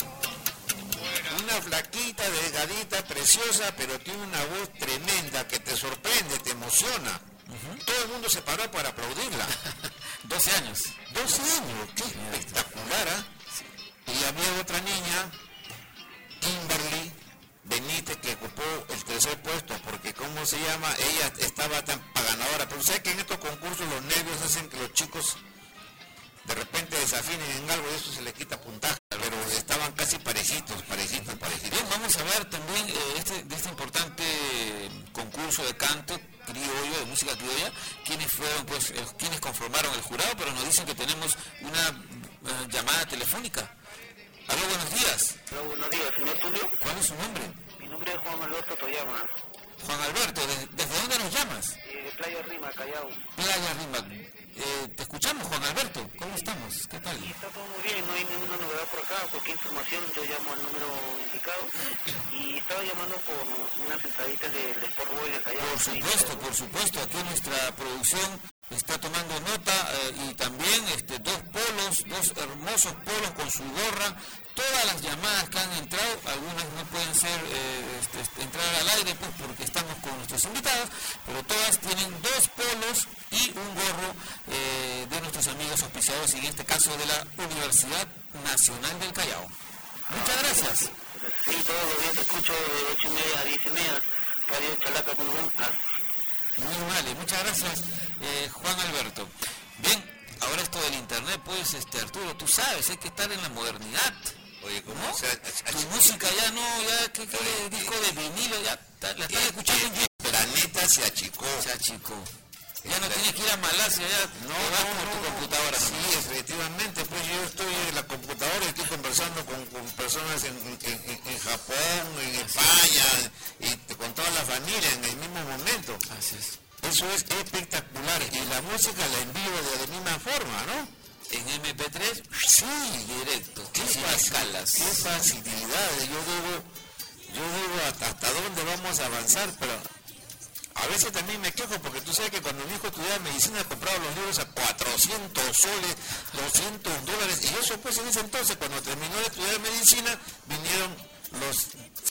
una flaquita, delgadita, preciosa, pero tiene una voz tremenda que te sorprende, te emociona. Todo el mundo se paró para aplaudirla. 12 años, qué espectacular. Y había otra niña, Kimberly Benítez, que ocupó el 3er puesto, porque ¿cómo se llama? Ella estaba tan ganadora, pero ¿sabes que en estos concursos los nervios hacen que los chicos de repente desafinen en algo y eso se les quita puntaje? Pero estaban casi parejitos. Bien, vamos a hablar también de este importante concurso de canto criollo, de música criolla, quienes fueron, quienes conformaron el jurado, pero nos dicen que tenemos una llamada telefónica. Aló, buenos días. Hola, buenos días, señor Tulio. ¿Cuál es su nombre? Mi nombre es Juan Alberto Toyama. Juan Alberto, ¿desde dónde nos llamas? De Playa Rima, Callao. Playa Rima. Te escuchamos, Juan Alberto. ¿Cómo estamos? ¿Qué tal? Sí, está todo muy bien, no hay ninguna novedad por acá. Cualquier información yo llamo al número indicado. Y estaba llamando por unas entraditas del Sport Boy de Callao. Por supuesto. Aquí nuestra producción está tomando nota, y también dos hermosos polos con su gorra. Todas las llamadas que han entrado, algunas no pueden ser entrar al aire porque estamos con nuestros invitados, pero todas tienen 2 polos y un gorro de nuestros amigos auspiciados, y en este caso de la Universidad Nacional del Callao. Muchas gracias. Sí, todos los días te escucho de 8:30 a 10:30, Radio Chalaca.com. Muy vale, muchas gracias, Juan Alberto. Bien, ahora esto del internet, pues, Arturo, tú sabes, hay que estar en la modernidad. Oye, ¿cómo? ¿No? Tu música ya no, ¿qué disco de vinilo? Ya la estás escuchando en YouTube. El planeta se achicó. Ya no tienes que ir a Malasia, ya vas con tu computadora. Sí, efectivamente, pues yo estoy en la computadora y estoy conversando con personas en Japón, en España, y con toda la familia en el mismo momento. Así es. Eso es espectacular, y la música la envío de la misma forma, ¿no? En MP3, sí, directo, sin escalas. Qué facilidad. Yo digo hasta dónde vamos a avanzar, pero A veces también me quejo porque tú sabes que cuando mi hijo estudiaba medicina compraba los libros a 400 soles, $200, y eso pues en ese entonces, cuando terminó de estudiar medicina, vinieron los...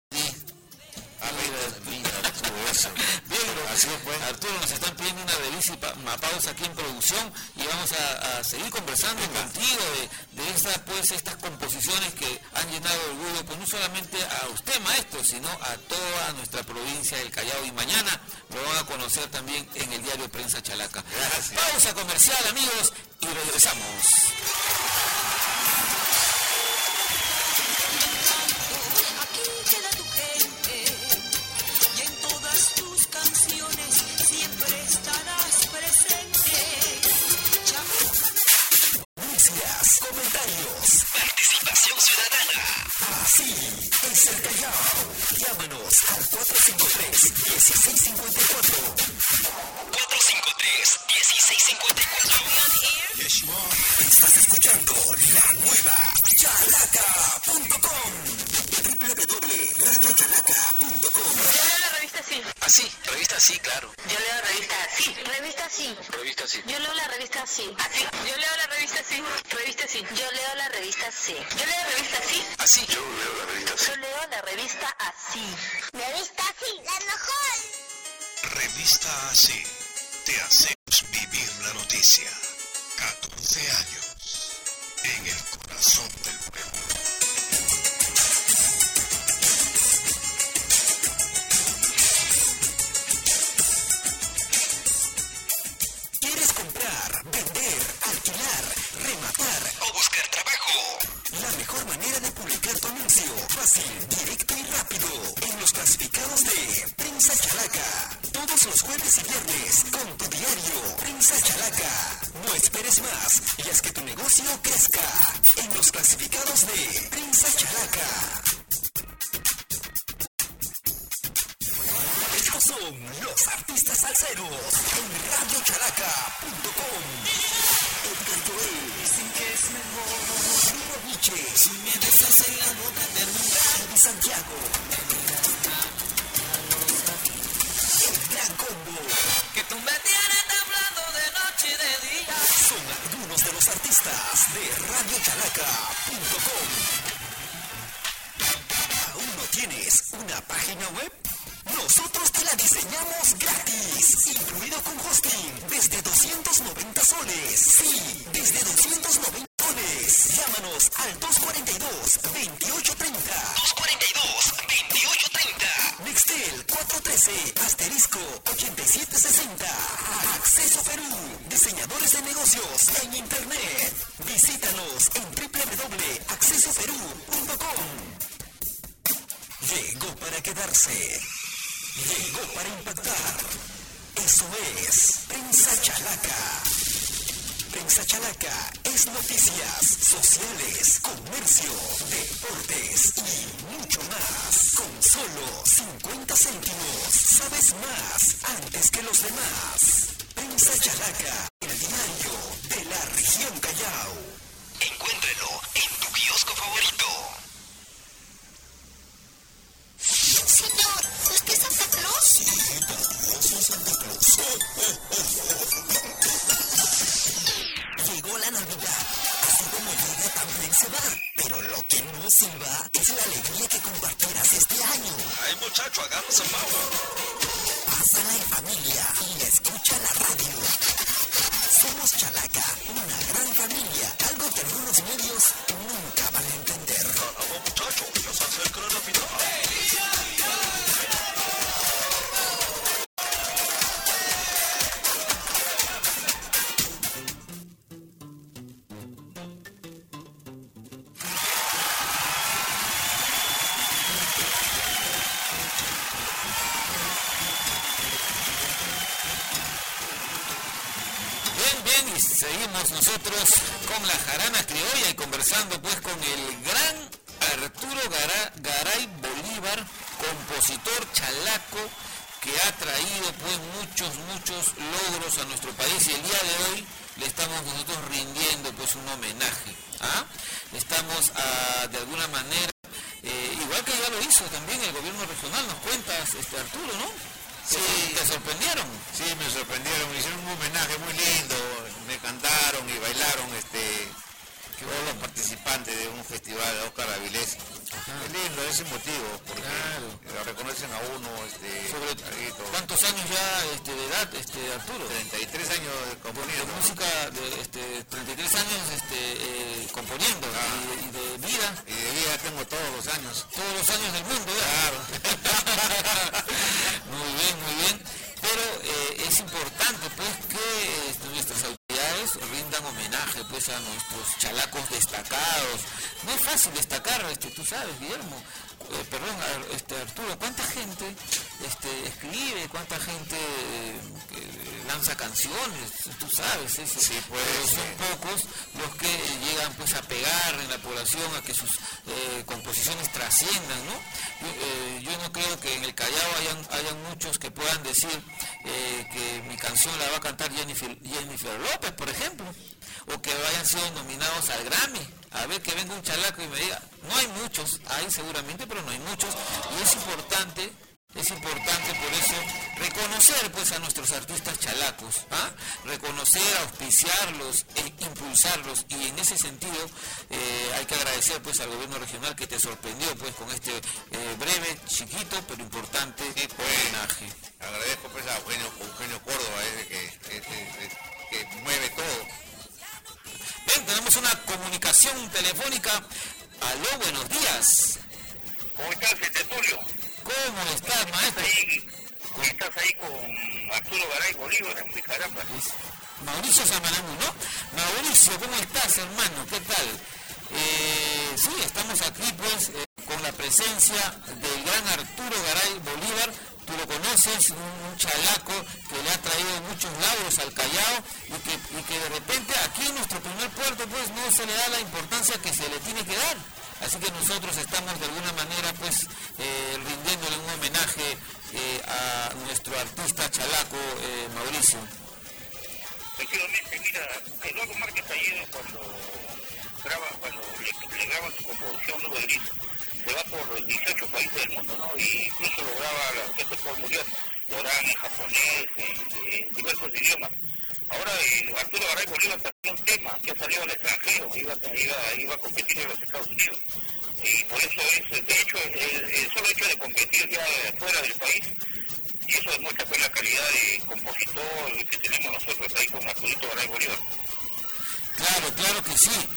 Bien, así pues. Arturo, nos están pidiendo una brevísima pausa aquí en producción y vamos a seguir conversando contigo de estas composiciones que han llenado de orgullo, pues no solamente a usted, maestro, sino a toda nuestra provincia del Callao, y mañana lo van a conocer también en el diario Prensa Chalaca. Gracias. Pausa comercial, amigos, y regresamos. Comentarios, participación ciudadana. Así es el Callao. Llámanos al 453-1654. 453-1654. Estás escuchando la nueva chalaca.com. www.radiochalaca.com. Yo leo la revista Sí. Así, revista Sí, claro. Yo leo revista Sí. Revista Sí. Revista Sí. Yo leo la revista Sí. Así. Yo leo la revista Sí. Revista Sí. Yo leo la revista Sí. Yo leo revista Sí. Así. Yo leo la revista Sí. Yo leo la revista Así. Revista Sí, la mejor. Revista Así. Te hacemos vivir la noticia. 14 años. En el corazón del pueblo. ¿Quieres comprar, vender, alquilar, rematar o buscar trabajo? La mejor manera de publicar tu anuncio, fácil, directo y rápido, en los clasificados de Prensa Chalaca. Todos los jueves y viernes, con tu diario Prensa Chalaca. No esperes más y haz que tu negocio crezca. En los clasificados de Prensa Chalaca. Estos son los artistas salseros en radiochalaca.com. Edgar Joel, dicen que es mejor. Niro Nietzsche, si me deshace la boca terminar. De Santiago, el Gran Combo, Que tú me tienes temblando de noche y de día. son algunos de los artistas de radiochalaca.com. ¿Aún no tienes una página web? Nosotros te la diseñamos gratis, incluido con hosting, desde 290 soles. Sí, desde 290 soles. Llámanos al 242-2830. 242-2830. Nextel 413-8760. Acceso Perú. Diseñadores de negocios en Internet. Visítanos en www.accesoperú.com. Llegó para quedarse. Llegó para impactar. Eso es Prensa Chalaca. Prensa Chalaca es noticias, sociales, comercio, deportes y mucho más. Con solo 50 céntimos. Sabes más antes que los demás. Prensa Chalaca, el diario de la región Callao. Encuéntralo en tu kiosco favorito. Señor, ¿usted es Santa Claus? Sí, yo soy Santa Claus. Llegó la Navidad. Así como llega, también se va. Pero lo que no se va es la alegría que compartirás este año. Ay, muchacho, hagamos el favor. Pásala en familia y escucha la radio. Somos Chalaca, una gran familia. Algo que algunos medios nunca van a entender. Vamos, muchacho, ya se acerca la Navidad. Bien, y seguimos nosotros con la jarana criolla y conversando pues con el gran Arturo Garay Bolívar, compositor chalaco, que ha traído pues muchos logros a nuestro país, y el día de hoy le estamos nosotros rindiendo pues un homenaje. Estamos de alguna manera, igual que ya lo hizo también el gobierno regional, nos cuentas, Arturo, ¿no? Sí, ¿te sorprendieron? Sí, me sorprendieron, me hicieron un homenaje muy lindo, me cantaron y bailaron todos los participantes de un festival de Óscar Avilés. Es lindo ese motivo, porque lo reconocen a uno. ¿Cuántos años ya de edad, Arturo? 33 años componiendo. De música, 33 años componiendo. ¿Y de vida? Y de vida tengo todos los años. Todos los años del mundo, Claro. Muy bien. Pero es importante pues que nuestras autoridades rindan homenaje pues a nuestros chalacos destacados. No es fácil destacar, tú sabes, Guillermo, Arturo, cuánta gente escribe, cuánta gente lanza canciones, tú sabes, sí, pues, son pocos los que llegan pues a pegar en la población, a que sus composiciones trasciendan, ¿no? Yo no creo que en el Callao hayan muchos que puedan decir que mi canción la va a cantar Jennifer López, por ejemplo, o que hayan sido nominados al Grammy. A ver, que venga un chalaco y me diga, no hay muchos, hay seguramente, pero no hay muchos, y es importante por eso reconocer pues a nuestros artistas chalacos, reconocer, auspiciarlos e impulsarlos, y en ese sentido hay que agradecer pues al gobierno regional que te sorprendió pues con este breve, chiquito pero importante homenaje. Agradezco pues a Eugenio Córdoba, que mueve todo. Bien, tenemos una comunicación telefónica. Aló, buenos días. ¿Cómo estás, Tulio? ¿Cómo estás, maestro? Estás ahí con Arturo Garay Bolívar, de caramba. Mauricio Samanamú, ¿no? Mauricio, ¿cómo estás, hermano? ¿Qué tal? Sí, estamos aquí pues con la presencia del gran Arturo Garay Bolívar. Tú lo conoces, un chalaco que le ha traído muchos lauros al Callao y que de repente aquí en nuestro primer puerto pues no se le da la importancia que se le tiene que dar. Así que nosotros estamos de alguna manera pues rindiéndole un homenaje a nuestro artista chalaco, Mauricio. Efectivamente, mira, Eduardo Márquez ayer cuando le graban su composición Nube Gris, se va por 18 países del mundo, ¿no? Y incluso lo graba la orquesta Paul Muriel, lo graban en japonés, en diversos idiomas. Ahora Arturo Garay Bolívar sacó un tema que ha salido al extranjero, iba a competir en los Estados Unidos. Y por eso de hecho, el solo hecho de competir ya fuera del país, y eso demuestra pues la calidad de compositor que tenemos nosotros ahí con Arturito Garay Bolívar. Claro que sí.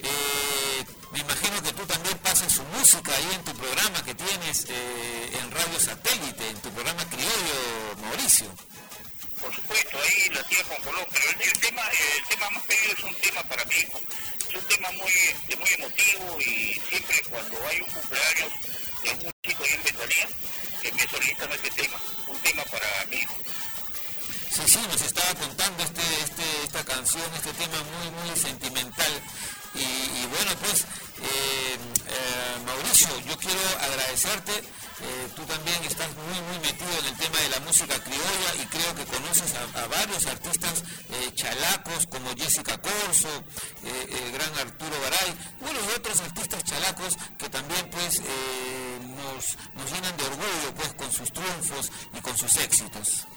Me imagino que tú también pasas su música ahí en tu programa que tienes en Radio Satélite, en tu programa criollo, Mauricio. Por supuesto, ahí la tía con Colón, pero el tema más pedido es un tema para mi hijo. Es un tema muy emotivo, y siempre cuando hay un cumpleaños de un chico ahí en Ventanilla, me solicitan ese tema, un tema para mi hijo. Sí, nos estaba contando esta canción, este tema muy sentimental. Y bueno, pues, Mauricio, yo quiero agradecerte. Tú también estás muy metido en el tema de la música criolla y creo que conoces a varios artistas chalacos como Jessica Corso, el gran Arturo Garay, bueno, y otros artistas chalacos que también pues nos llenan de orgullo pues con sus triunfos y con sus éxitos.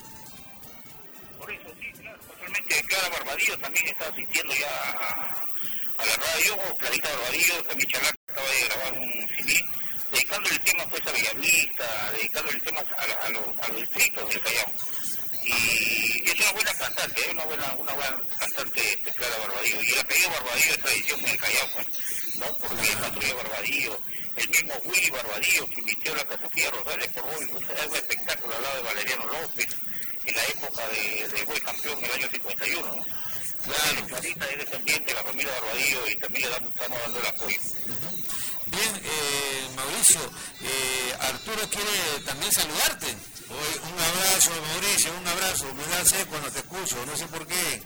Por eso, sí, claro. Actualmente Clara Barbadillo también está asistiendo ya a la radio, Clarita Barbadillo, también chalaca, acaba de grabar un CD, dedicándole el tema pues a Bellavista, dedicándole el tema a los distritos del Callao. Y es una buena cantante, una buena cantante, Clara Barbadillo. Y el apellido Barbadillo es tradición en el Callao, pues, ¿no? Porque es Antonio Barbadillo, el mismo Willy Barbadillo que vistió la Casofía Rosales por hoy, es un espectáculo al lado de Valeriano López, en la época del buen campeón en el año 51, ¿no? Claro. Clarita es descendiente de la familia Barbadillo y también estamos dando el apoyo. Bien, Mauricio, Arturo quiere también saludarte. Un abrazo, Mauricio, un abrazo. Me da sed cuando te escucho, no sé por qué.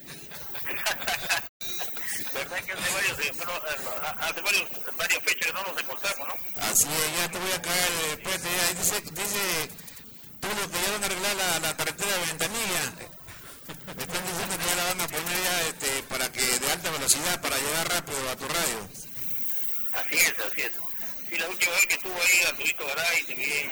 ¿Verdad que hace varias fechas que no nos encontramos, no? Así es, ya te voy a caer después. Dice Tulio que ya van a arreglar la carretera de Ventanilla. Me están diciendo que ya la van a poner ya para que de alta velocidad para llegar rápido a tu radio. Así es. Sí, la última vez que estuvo ahí Arturito Garay, también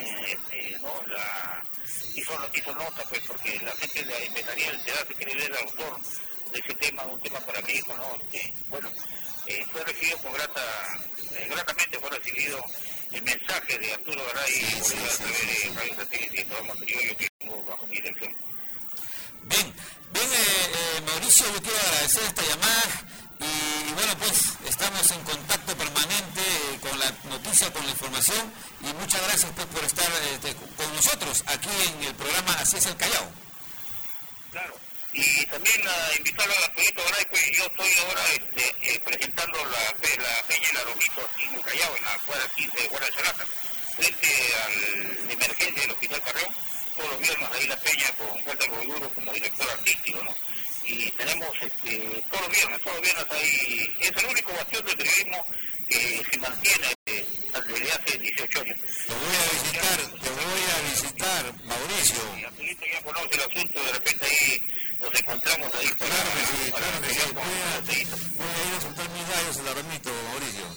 hizo nota, pues, porque la gente de la Inventanía del Teatro quiere ver al autor de ese tema, un tema para mi hijo, ¿no? Fue recibido gratamente fue recibido el mensaje de Arturo Garay y Bolívar a través de Radio Satélite y el programa anterior que tengo bajo mi dirección. Bien, Mauricio, yo quiero agradecer esta llamada y bueno, pues estamos en contacto permanente con la noticia, con la información y muchas gracias pues por estar con nosotros aquí en el programa Así es el Callao. Claro, y también invitarlo a Arturito Garay, pues yo estoy ahora presentando la Peña El Aromito aquí en el Callao, en la cuadra 15 de Guardia Chalaca, frente a la emergencia del Hospital Carreón. Todos los viernes ahí la Peña con Walter Golduro como director artístico, ¿no? Y tenemos todos los viernes ahí, es el único bastión del periodismo que se mantiene desde hace 18 años. Te voy a visitar, Mauricio. Y Arturito ya conoce el asunto, de repente ahí nos encontramos ahí para... Claro que sí. Voy a ir a soltar mis gallos al Aromito, Mauricio.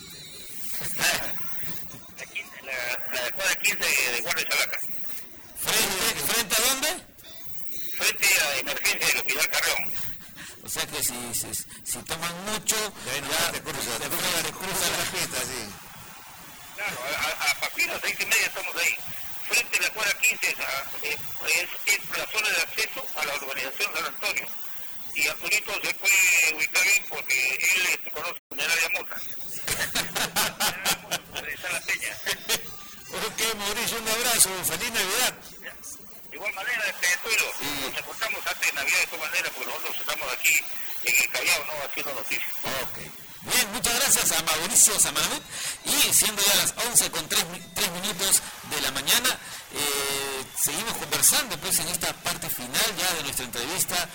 La cuadra 15 de Guardia Chalaca. ¿Frente a dónde? Frente a la emergencia del Hospital Carreón. O sea que si toman mucho, ya te cruzan la pista, sí. Claro, a partir de las 6:30 estamos ahí. Frente a la cuadra 15 es la zona de acceso a la urbanización San Antonio. Y Arturito se puede ubicar bien porque él conoce Funeraria Mota. Está en la Peña. Ok, Mauricio, un abrazo, feliz Navidad. De igual manera, Tuilo, nos encontramos antes de Navidad de todas maneras, porque nosotros estamos aquí en el Callao, ¿no? Haciendo noticias. Ok. Bien, muchas gracias a Mauricio Samanamut. Y siendo ya las 11:03 de la mañana, seguimos conversando pues en esta parte final ya de nuestra entrevista.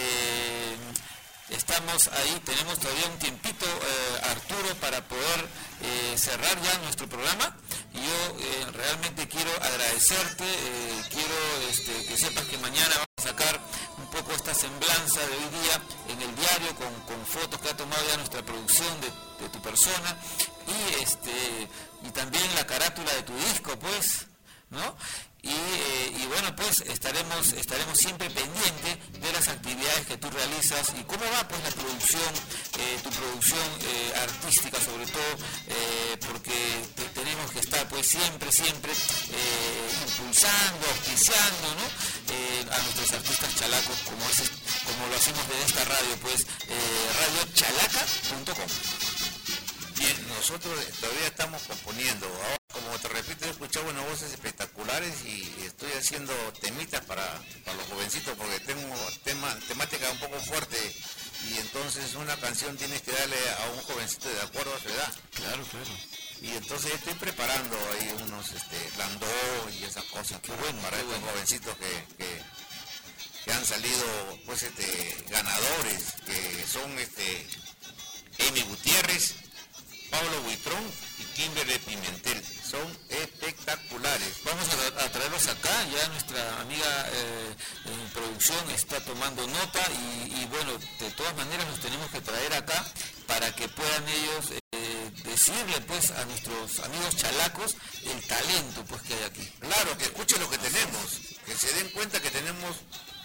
Estamos ahí, tenemos todavía un tiempito, Arturo, para poder cerrar ya nuestro programa. Y yo realmente quiero agradecerte, quiero que sepas que mañana vamos a sacar un poco esta semblanza de hoy día en el diario con fotos que ha tomado ya nuestra producción de tu persona y también la carátula de tu disco, pues, ¿no? Y bueno, pues estaremos siempre pendientes de las actividades que tú realizas y cómo va pues la producción, tu producción artística sobre todo, porque tenemos que estar pues siempre impulsando, auspiciando, ¿no? A nuestros artistas chalacos como lo hacemos desde esta radio, pues radiochalaca.com. Bien, nosotros todavía estamos componiendo. Ahora, como te repito, he escuchado unas voces espectaculares y estoy haciendo temitas para los jovencitos porque tengo temática un poco fuerte y entonces una canción tienes que darle a un jovencito de acuerdo a su edad. Claro. Y entonces estoy preparando ahí unos landó y esas cosas para estos jovencitos que han salido pues ganadores, que son Emi Gutiérrez, Pablo Buitrón y Kimberly Pimentel. Son espectaculares. Vamos a traerlos acá, ya nuestra amiga en producción está tomando nota y bueno, de todas maneras los tenemos que traer acá para que puedan ellos decirle pues a nuestros amigos chalacos el talento pues que hay aquí. Claro, que escuchen lo que tenemos, que se den cuenta que tenemos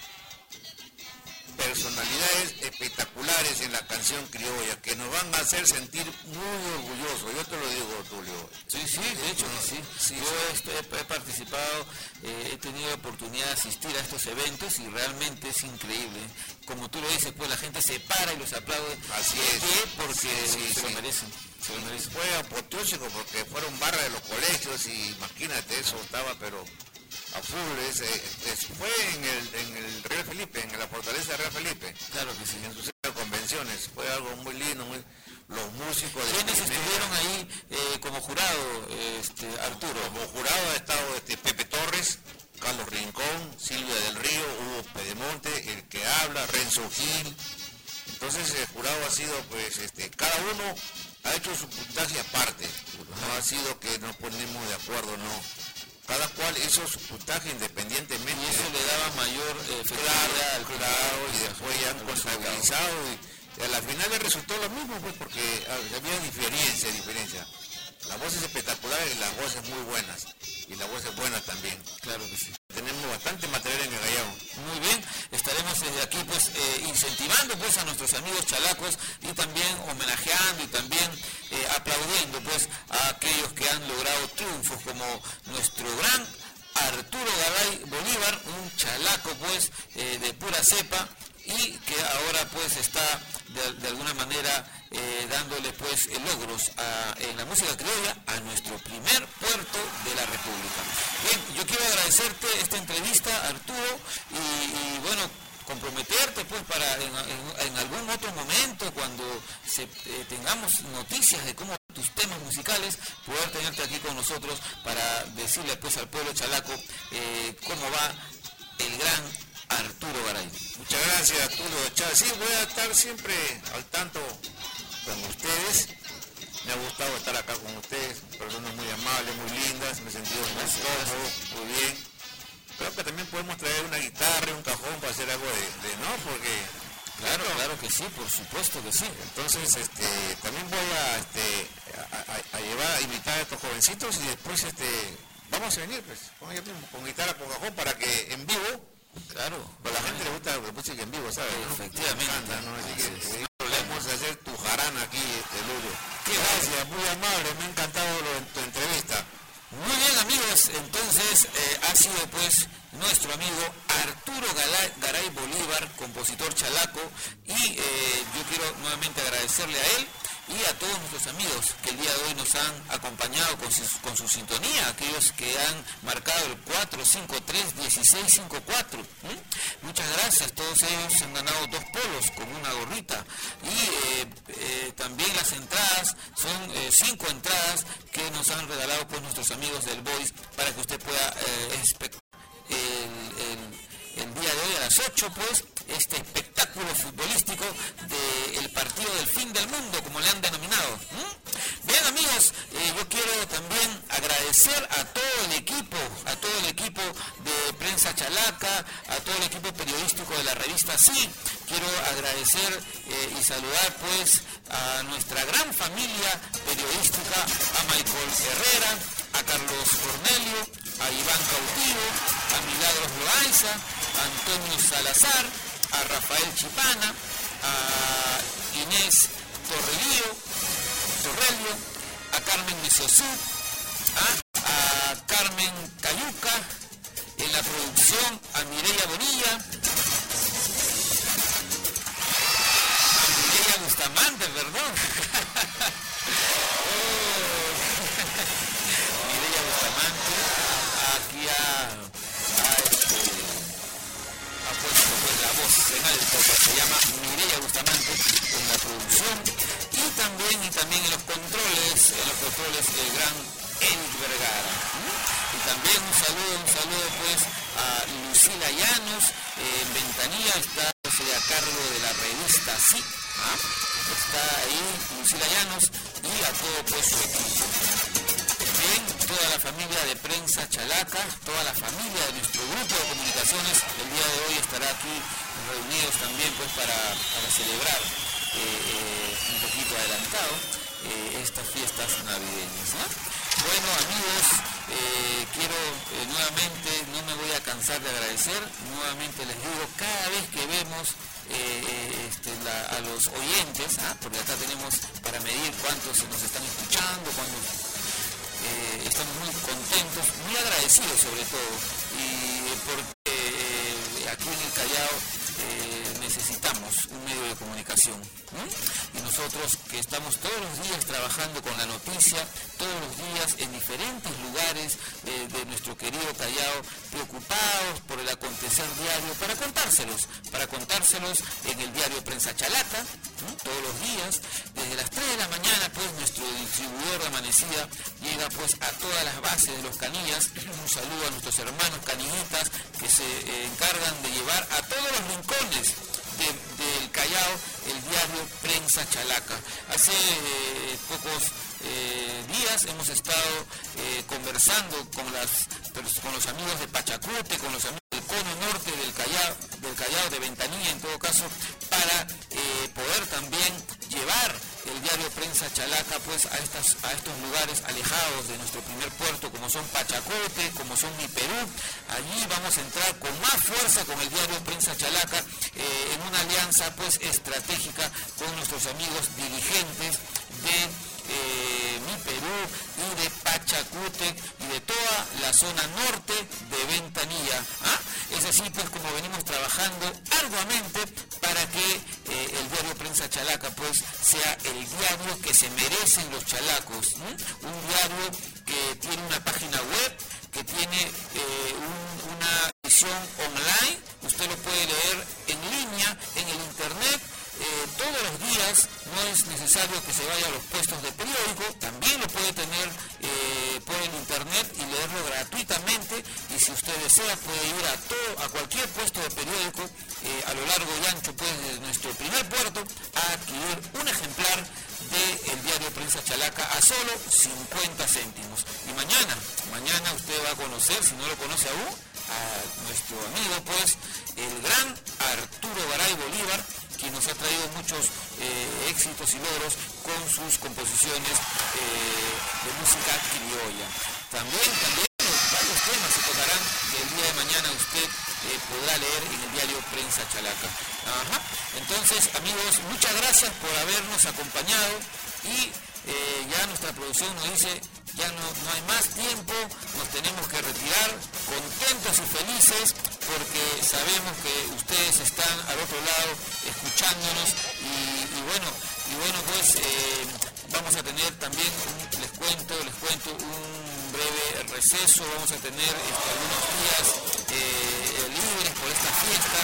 personalidades espectaculares en la canción criolla que nos van a hacer sentir muy orgullosos. Yo te lo digo, Tulio. Sí, de hecho sí. Yo he participado, he tenido oportunidad de asistir a estos eventos y realmente es increíble. Como tú lo dices, pues la gente se para y los aplaude. Así es. Porque se lo merecen. Fue apoteósico porque fueron barras de los colegios y imagínate, eso estaba pero a full. Fue en el Real Felipe, en la fortaleza de Real Felipe. Claro que sí. En sus convenciones. Fue algo muy lindo, los músicos de... ¿Quiénes estuvieron ahí como jurado, Arturo? Como jurado ha estado Pepe Torres, Carlos Rincón, Silvia del Río, Hugo Pedemonte, el que habla, Renzo Gil. Entonces el jurado ha sido pues cada uno ha hecho su puntaje aparte. No ha sido que nos ponemos de acuerdo, no. Cada cual hizo su puntaje independientemente. Y eso le daba mayor efectividad al jurado y después ya han contabilizado y a la final le resultó lo mismo pues porque había diferencia. La voz es espectacular y las voces muy buenas. Y la voz es buena también. Claro que sí. Tenemos bastante material en el Callao. Muy bien, estaremos desde aquí pues incentivando pues a nuestros amigos chalacos y también homenajeando y también aplaudiendo pues a aquellos que han logrado triunfos como nuestro gran Arturo Garay Bolívar, un chalaco pues de pura cepa y que ahora pues está de alguna manera dándole pues logros en la música criolla a nuestro primer puerto de la República. Bien, yo quiero agradecerte esta entrevista, Arturo, y bueno, comprometerte pues para en algún otro momento cuando tengamos noticias de cómo tus temas musicales, poder tenerte aquí con nosotros para decirle pues al pueblo chalaco cómo va el gran Arturo Garay. Muchas gracias, Arturo Chávez. Sí, voy a estar siempre al tanto con ustedes. Me ha gustado estar acá con ustedes, personas muy amables, muy lindas, me he sentido muy cómodo, muy bien. Creo que también podemos traer una guitarra, un cajón para hacer algo de ¿no? Porque claro que sí, por supuesto que sí. Entonces, también voy a invitar a estos jovencitos y después vamos a venir pues con guitarra, con cajón, para que en vivo, claro, a la gente le gusta la música en vivo, ¿sabes? Efectivamente. Me encanta, ¿no? Así que vamos a hacer tu jarana aquí, Lulo. Gracias, muy amable, me ha encantado tu entrevista. Muy bien, amigos, entonces ha sido pues nuestro amigo Arturo Garay Bolívar, compositor chalaco, y yo quiero nuevamente agradecerle a él y a todos nuestros amigos que el día de hoy nos han acompañado con su sintonía, aquellos que han marcado el 453-1654. Muchas gracias, todos ellos han ganado 2 polos con una gorrita y también las entradas son 5 entradas que nos han regalado pues nuestros amigos del Voice para que usted pueda espectar el día de hoy a las 8 pues este espectáculo futbolístico del partido del fin del mundo, como le han denominado. Bien, amigos, yo quiero también agradecer a todo el equipo de Prensa Chalaca, a todo el equipo periodístico de la revista Sí. Quiero agradecer y saludar pues a nuestra gran familia periodística, a Michael Herrera, a Carlos Cornelio, a Iván Cautivo, a Milagros Loaiza, a Antonio Salazar, a Rafael Chipana, a Inés Torrelio, a Carmen Mesosú, a Carmen Cayuca, en la producción a Mireya Bonilla, a Mireya Bustamante, perdón. Mireya Bustamante, aquí ha puesto pues la voz en alto, se llama Mireya Bustamante en la producción y también en los controles del gran Eric Vergara. Y también un saludo pues a Lucila Llanos, en Ventanilla está a cargo de la revista Sí. Está ahí Lucila Llanos y a todo pues su equipo. Bien, toda la familia de Prensa Chalaca, toda la familia de nuestro grupo de comunicaciones, el día de hoy estará aquí reunidos también pues para celebrar un poquito adelantado estas fiestas navideñas, ¿no? Bueno, amigos, quiero nuevamente, no me voy a cansar de agradecer, nuevamente les digo, cada vez que vemos a los oyentes, porque acá tenemos para medir cuántos nos están escuchando, estamos muy contentos, muy agradecidos sobre todo, y porque aquí en el Callao necesitamos un medio de comunicación, y nosotros que estamos todos los días trabajando con la noticia, todos los días en diferentes lugares de nuestro querido Callao, preocupados por el acontecer diario, para contárselos en el diario Prensa Chalaca, todos los días, desde las 3 de la mañana, pues nuestro distribuidor de Amanecida llega pues a todas las bases de los canillas. Un saludo a nuestros hermanos canillitas que se encargan de llevar a todos los rincones del Callao el diario Prensa Chalaca. Hace pocos días hemos estado conversando con los amigos de Pachacute, con los amigos del cono norte del Callao de Ventanilla en todo caso, para poder también llevar el diario Prensa Chalaca pues a estos lugares alejados de nuestro primer puerto, como son Pachacote, como son Mi Perú. Allí vamos a entrar con más fuerza con el diario Prensa Chalaca, en una alianza pues estratégica con nuestros amigos dirigentes de Mi Perú y de Pachacútec y de toda la zona norte de Ventanilla. Es así pues como venimos trabajando arduamente para que el diario Prensa Chalaca pues sea el diario que se merecen los chalacos, un diario que tiene una página web, que tiene una edición online. Usted lo puede leer en línea, en el internet, todos los días. No es necesario que se vaya a los puestos de periódico, también lo puede tener por el internet y leerlo gratuitamente, y si usted desea puede ir a cualquier puesto de periódico a lo largo y ancho pues de nuestro primer puerto a adquirir un ejemplar del diario Prensa Chalaca a solo 50 céntimos. Y mañana usted va a conocer, si no lo conoce aún, a nuestro amigo pues el gran Arturo Garay Bolívar, quien nos ha traído muchos éxitos y logros con sus composiciones de música criolla. También varios temas se tocarán que el día de mañana usted podrá leer en el diario Prensa Chalaca. Entonces, amigos, muchas gracias por habernos acompañado, y ya nuestra producción nos dice ya no hay más tiempo, nos tenemos que retirar contentos y felices porque sabemos que ustedes están al otro lado escuchándonos y bueno pues vamos a tener también, les cuento un breve receso, vamos a tener algunos días libres por estas fiestas,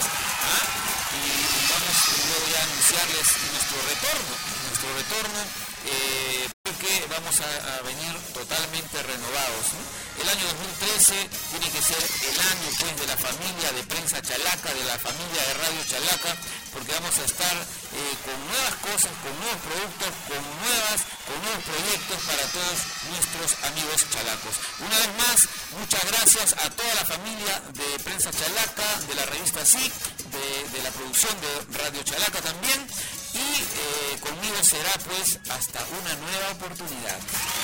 y vamos luego ya a anunciarles nuestro retorno, porque vamos a venir totalmente renovados, El año 2013 tiene que ser el año pues de la familia de Prensa Chalaca, de la familia de Radio Chalaca, porque vamos a estar con nuevas cosas, con nuevos productos, con nuevos proyectos para todos nuestros amigos chalacos. Una vez más, muchas gracias a toda la familia de Prensa Chalaca, de la revista SIC, de la producción de Radio Chalaca también, y conmigo será pues hasta una nueva oportunidad.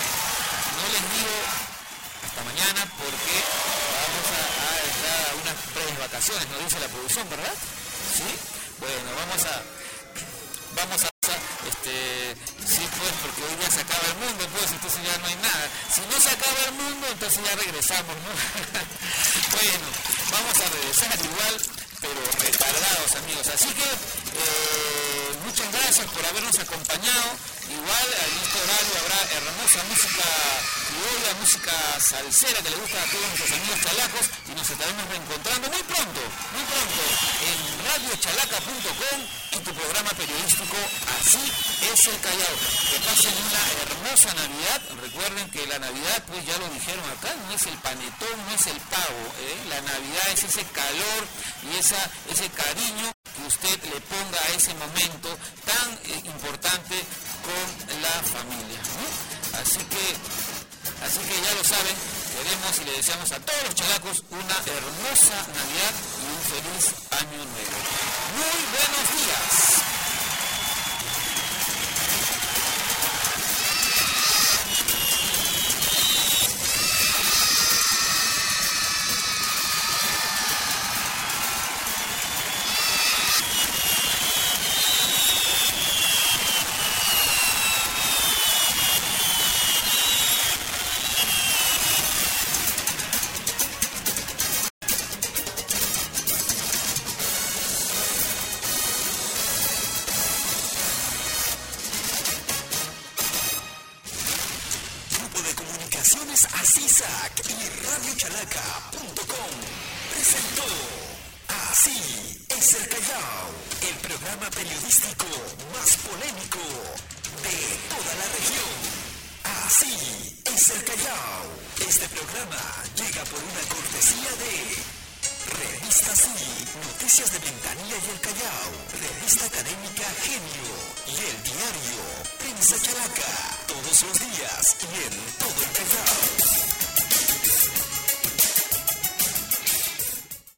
No les digo hasta mañana porque vamos a entrar a unas breves vacaciones, nos dice la producción, ¿verdad? ¿Sí? Bueno, vamos a sí, pues, porque hoy ya se acaba el mundo, pues, entonces ya no hay nada. Si no se acaba el mundo, entonces ya regresamos, ¿no? Bueno, vamos a regresar igual, pero retardados, amigos. Así que muchas gracias por habernos acompañado. Igual en este horario habrá hermosa música criolla, música salsera que le gusta a todos nuestros amigos chalacos, y nos estaremos reencontrando muy pronto en radiochalaca.com y tu programa periodístico Así es el Callao. Que pasen una hermosa Navidad. Recuerden que la Navidad, pues ya lo dijeron acá, no es el panetón, no es el pavo, La Navidad es ese calor y ese cariño que usted le ponga a ese momento tan importante con la familia, Así que ya lo saben, queremos y le deseamos a todos los chalacos una hermosa Navidad y un feliz año nuevo. Muy buenos días. ASISAC y radiochalaca.com presentó Así es el Callao, el programa periodístico más polémico de toda la región. Así es el Callao. Este programa llega por una cortesía de Revista Sí, Noticias de Ventanilla y el Callao, Revista Académica Genio y el diario Prensa Chalaca, todos los días y en todo el Callao.